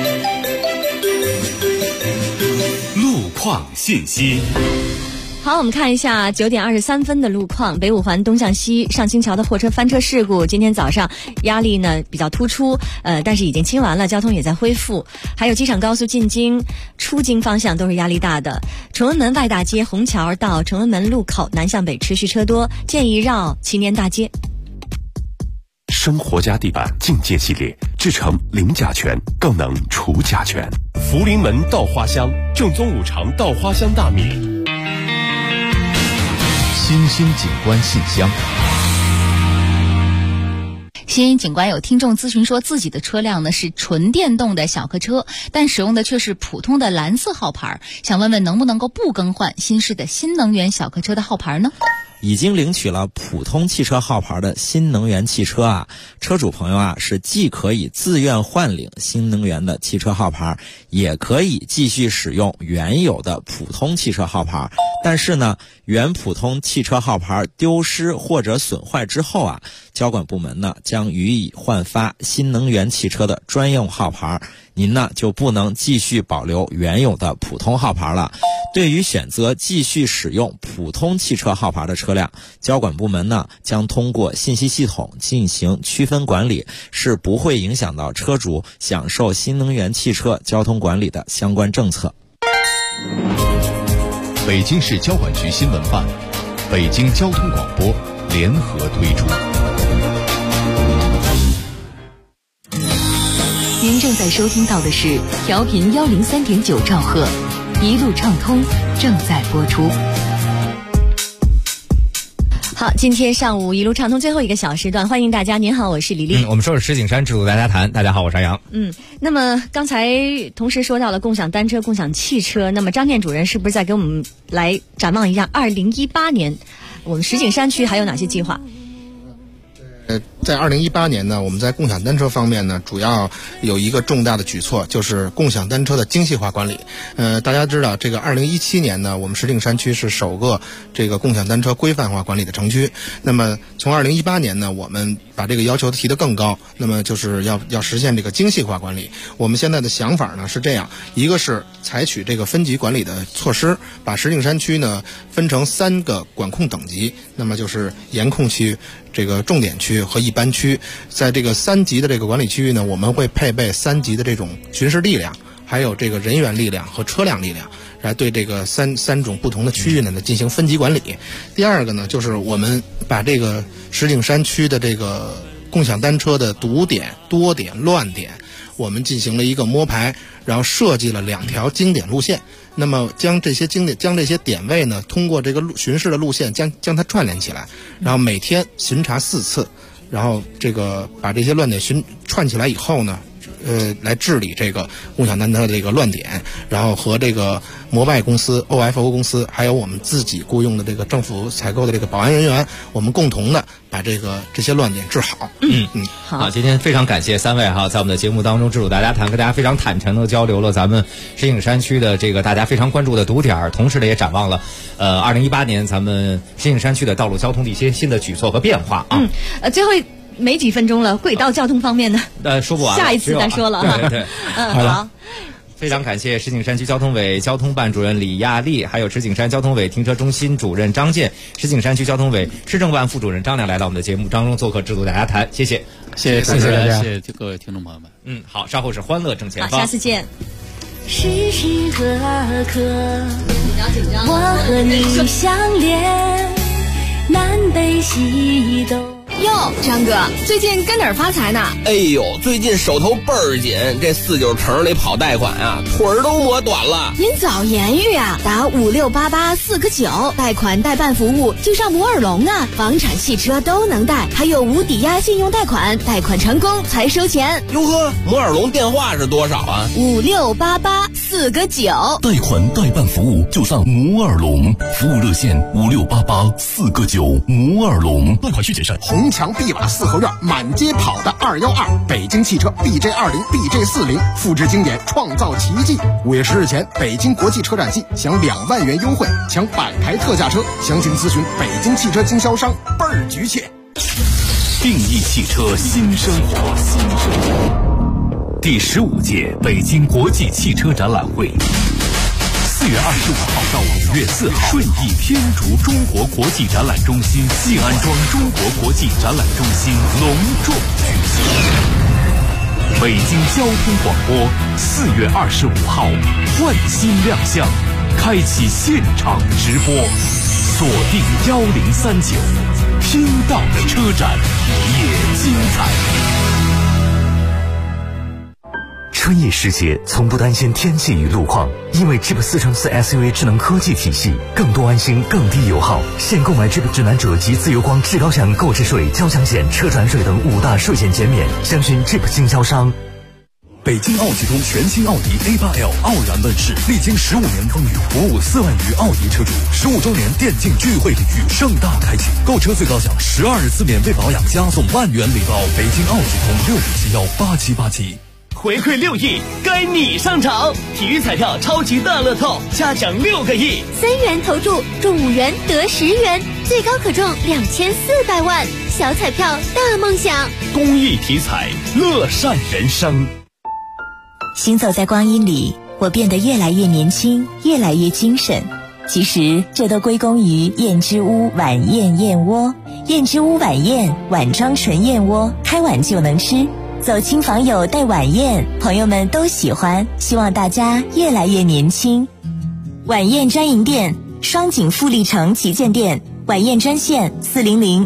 路况信息。 好，我们看一下9点23分的路况。北五环东向西上清桥的货车翻车事故，今天早上压力呢比较突出，但是已经清完了，交通也在恢复。还有机场高速进京、出京方向都是压力大的。崇文门外大街虹桥到崇文门路口南向北持续车多，建议绕祈年大街。 生活家地板境界系列制成零甲醛，更能除甲醛。福临门稻花香，正宗5常稻花香大米。 新兴景观信箱。 新兴景观有听众咨询说，自己的车辆呢是纯电动的小客车，但使用的却是普通的蓝色号牌，想问问能不能够不更换新式的新能源小客车的号牌呢？ 已经领取了普通汽车号牌的新能源汽车啊，车主朋友啊是既可以自愿换领新能源的汽车号牌，也可以继续使用原有的普通汽车号牌。但是呢，原普通汽车号牌丢失或者损坏之后啊，交管部门呢将予以换发新能源汽车的专用号牌，您呢就不能继续保留原有的普通号牌了。对于选择继续使用普通汽车号牌的车辆，交管部门呢将通过信息系统进行区分管理，是不会影响到车主享受新能源汽车交通管理的相关政策。 北京市交管局新闻办、北京交通广播联合推出。 您正在收听到的是调频103.9兆赫，一路畅通正在播出。 好，今天上午一路畅通最后一个小时段，欢迎大家。您好，我是李丽。 我们说是石景山智度大家谈。大家好，我是杨洋。 那么刚才同时说到了共享单车、共享汽车，那么张店主任是不是在给我们来展望一下2018年我们石景山区还有哪些计划？ 在2018年呢，我们在共享单车方面呢，主要有一个重大的举措，就是共享单车的精细化管理。大家知道，这个2017年呢，我们石景山区是首个这个共享单车规范化管理的城区。那么从2018年呢，我们把这个要求提得更高，那么就是要实现这个精细化管理。我们现在的想法呢是这样，一个是采取这个分级管理的措施，把石景山区呢分成3个管控等级，那么就是严控区、这个重点区和一般区。在这个3级的这个管理区域呢，我们会配备3级的这种巡视力量，还有这个人员力量和车辆力量，来对这个三种不同的区域呢进行分级管理。第二个呢，就是我们把这个石景山区的这个共享单车的堵点、多点、乱点，我们进行了一个摸排，然后设计了2条经典路线。那么将这些点位呢，通过这个巡视的路线将它串联起来，然后每天巡查4次，然后这个把这些乱点串起来以后呢， 来治理这个共享单车的这个乱点，然后和这个摩拜公司、OFO 公司，还有我们自己雇佣的这个政府采购的这个保安人员，我们共同的把这些乱点治好。 好，今天非常感谢3位哈，在我们的节目当中知楚大家谈，跟大家非常坦诚的交流了咱们石景山区的这个大家非常关注的堵点，同时呢也展望了2018年咱们石景山区的道路交通的一些新的举措和变化啊。 最后没几分钟了，轨道交通方面呢？ 说不完了， 下一次再说了。 对， 好。 非常感谢石景山区交通委交通办主任李亚丽，还有石景山交通委停车中心主任张健，石景山区交通委市政办副主任张亮来到我们的节目当中做客，知楚大家谈，谢谢， 谢谢大家，谢谢各位听众朋友们。 好，稍后是欢乐正前方， 好，下次见。 时时刻刻，我和你相连，南北西东。 哟，张哥，最近跟哪儿发财呢？ 哎呦，最近手头倍儿紧，这49城里跑贷款啊，腿儿都磨短了。 您早言语啊，打5688 49，贷款代办服务就上摩尔龙啊，房产、汽车都能贷，还有无抵押信用贷款，贷款成功才收钱。 哟呵，摩尔龙电话是多少啊 ？5688 49， 贷款代办服务就上摩尔龙，服务热线5688 49，摩尔龙，贷款需谨慎。 红墙碧瓦四合院，满街跑的212，北京汽车 BJ20、BJ40，复制经典，创造奇迹。5月10日前，北京国际车展季享2万元优惠，抢100台特价车，详情咨询北京汽车经销商，倍儿局切。 定义汽车新生活，第15届北京国际汽车展览会。4月25号到5月4号，顺义天竺中国国际展览中心西安庄中国国际展览中心隆重举行。北京交通广播4月25号换新亮相，开启现场直播，锁定1039，听到的车展也精彩。 春意世界从不担心天气与路况，因为 Jeep 4x4 SUV 智能科技体系，更多安心，更低油耗。现购买 Jeep 智南者及自由光至高享购置税、交强险、车船税等5大税险减免，详询 Jeep 经销商。 北京奥体通全新奥迪 A8L 傲然问世，历经15年风雨，服务4万余奥迪车主。15周年电竞聚会礼遇盛大开启，购车最高享12日次免费保养，加送万元礼包。北京奥体通65718787。 回馈6亿，该你上场！体育彩票超级大乐透，嘉奖6个亿 ，3元投注中5元得10元，最高可中2400万，小彩票大梦想。 公益体彩，乐善人生。 行走在光阴里，我变得越来越年轻，越来越精神。其实这都归功于燕之屋晚宴燕窝。燕之屋晚宴，碗装纯燕窝，开碗就能吃。走亲访友带晚宴，朋友们都喜欢，希望大家越来越年轻。晚宴专营店，双井富力城旗舰店，晚宴专线400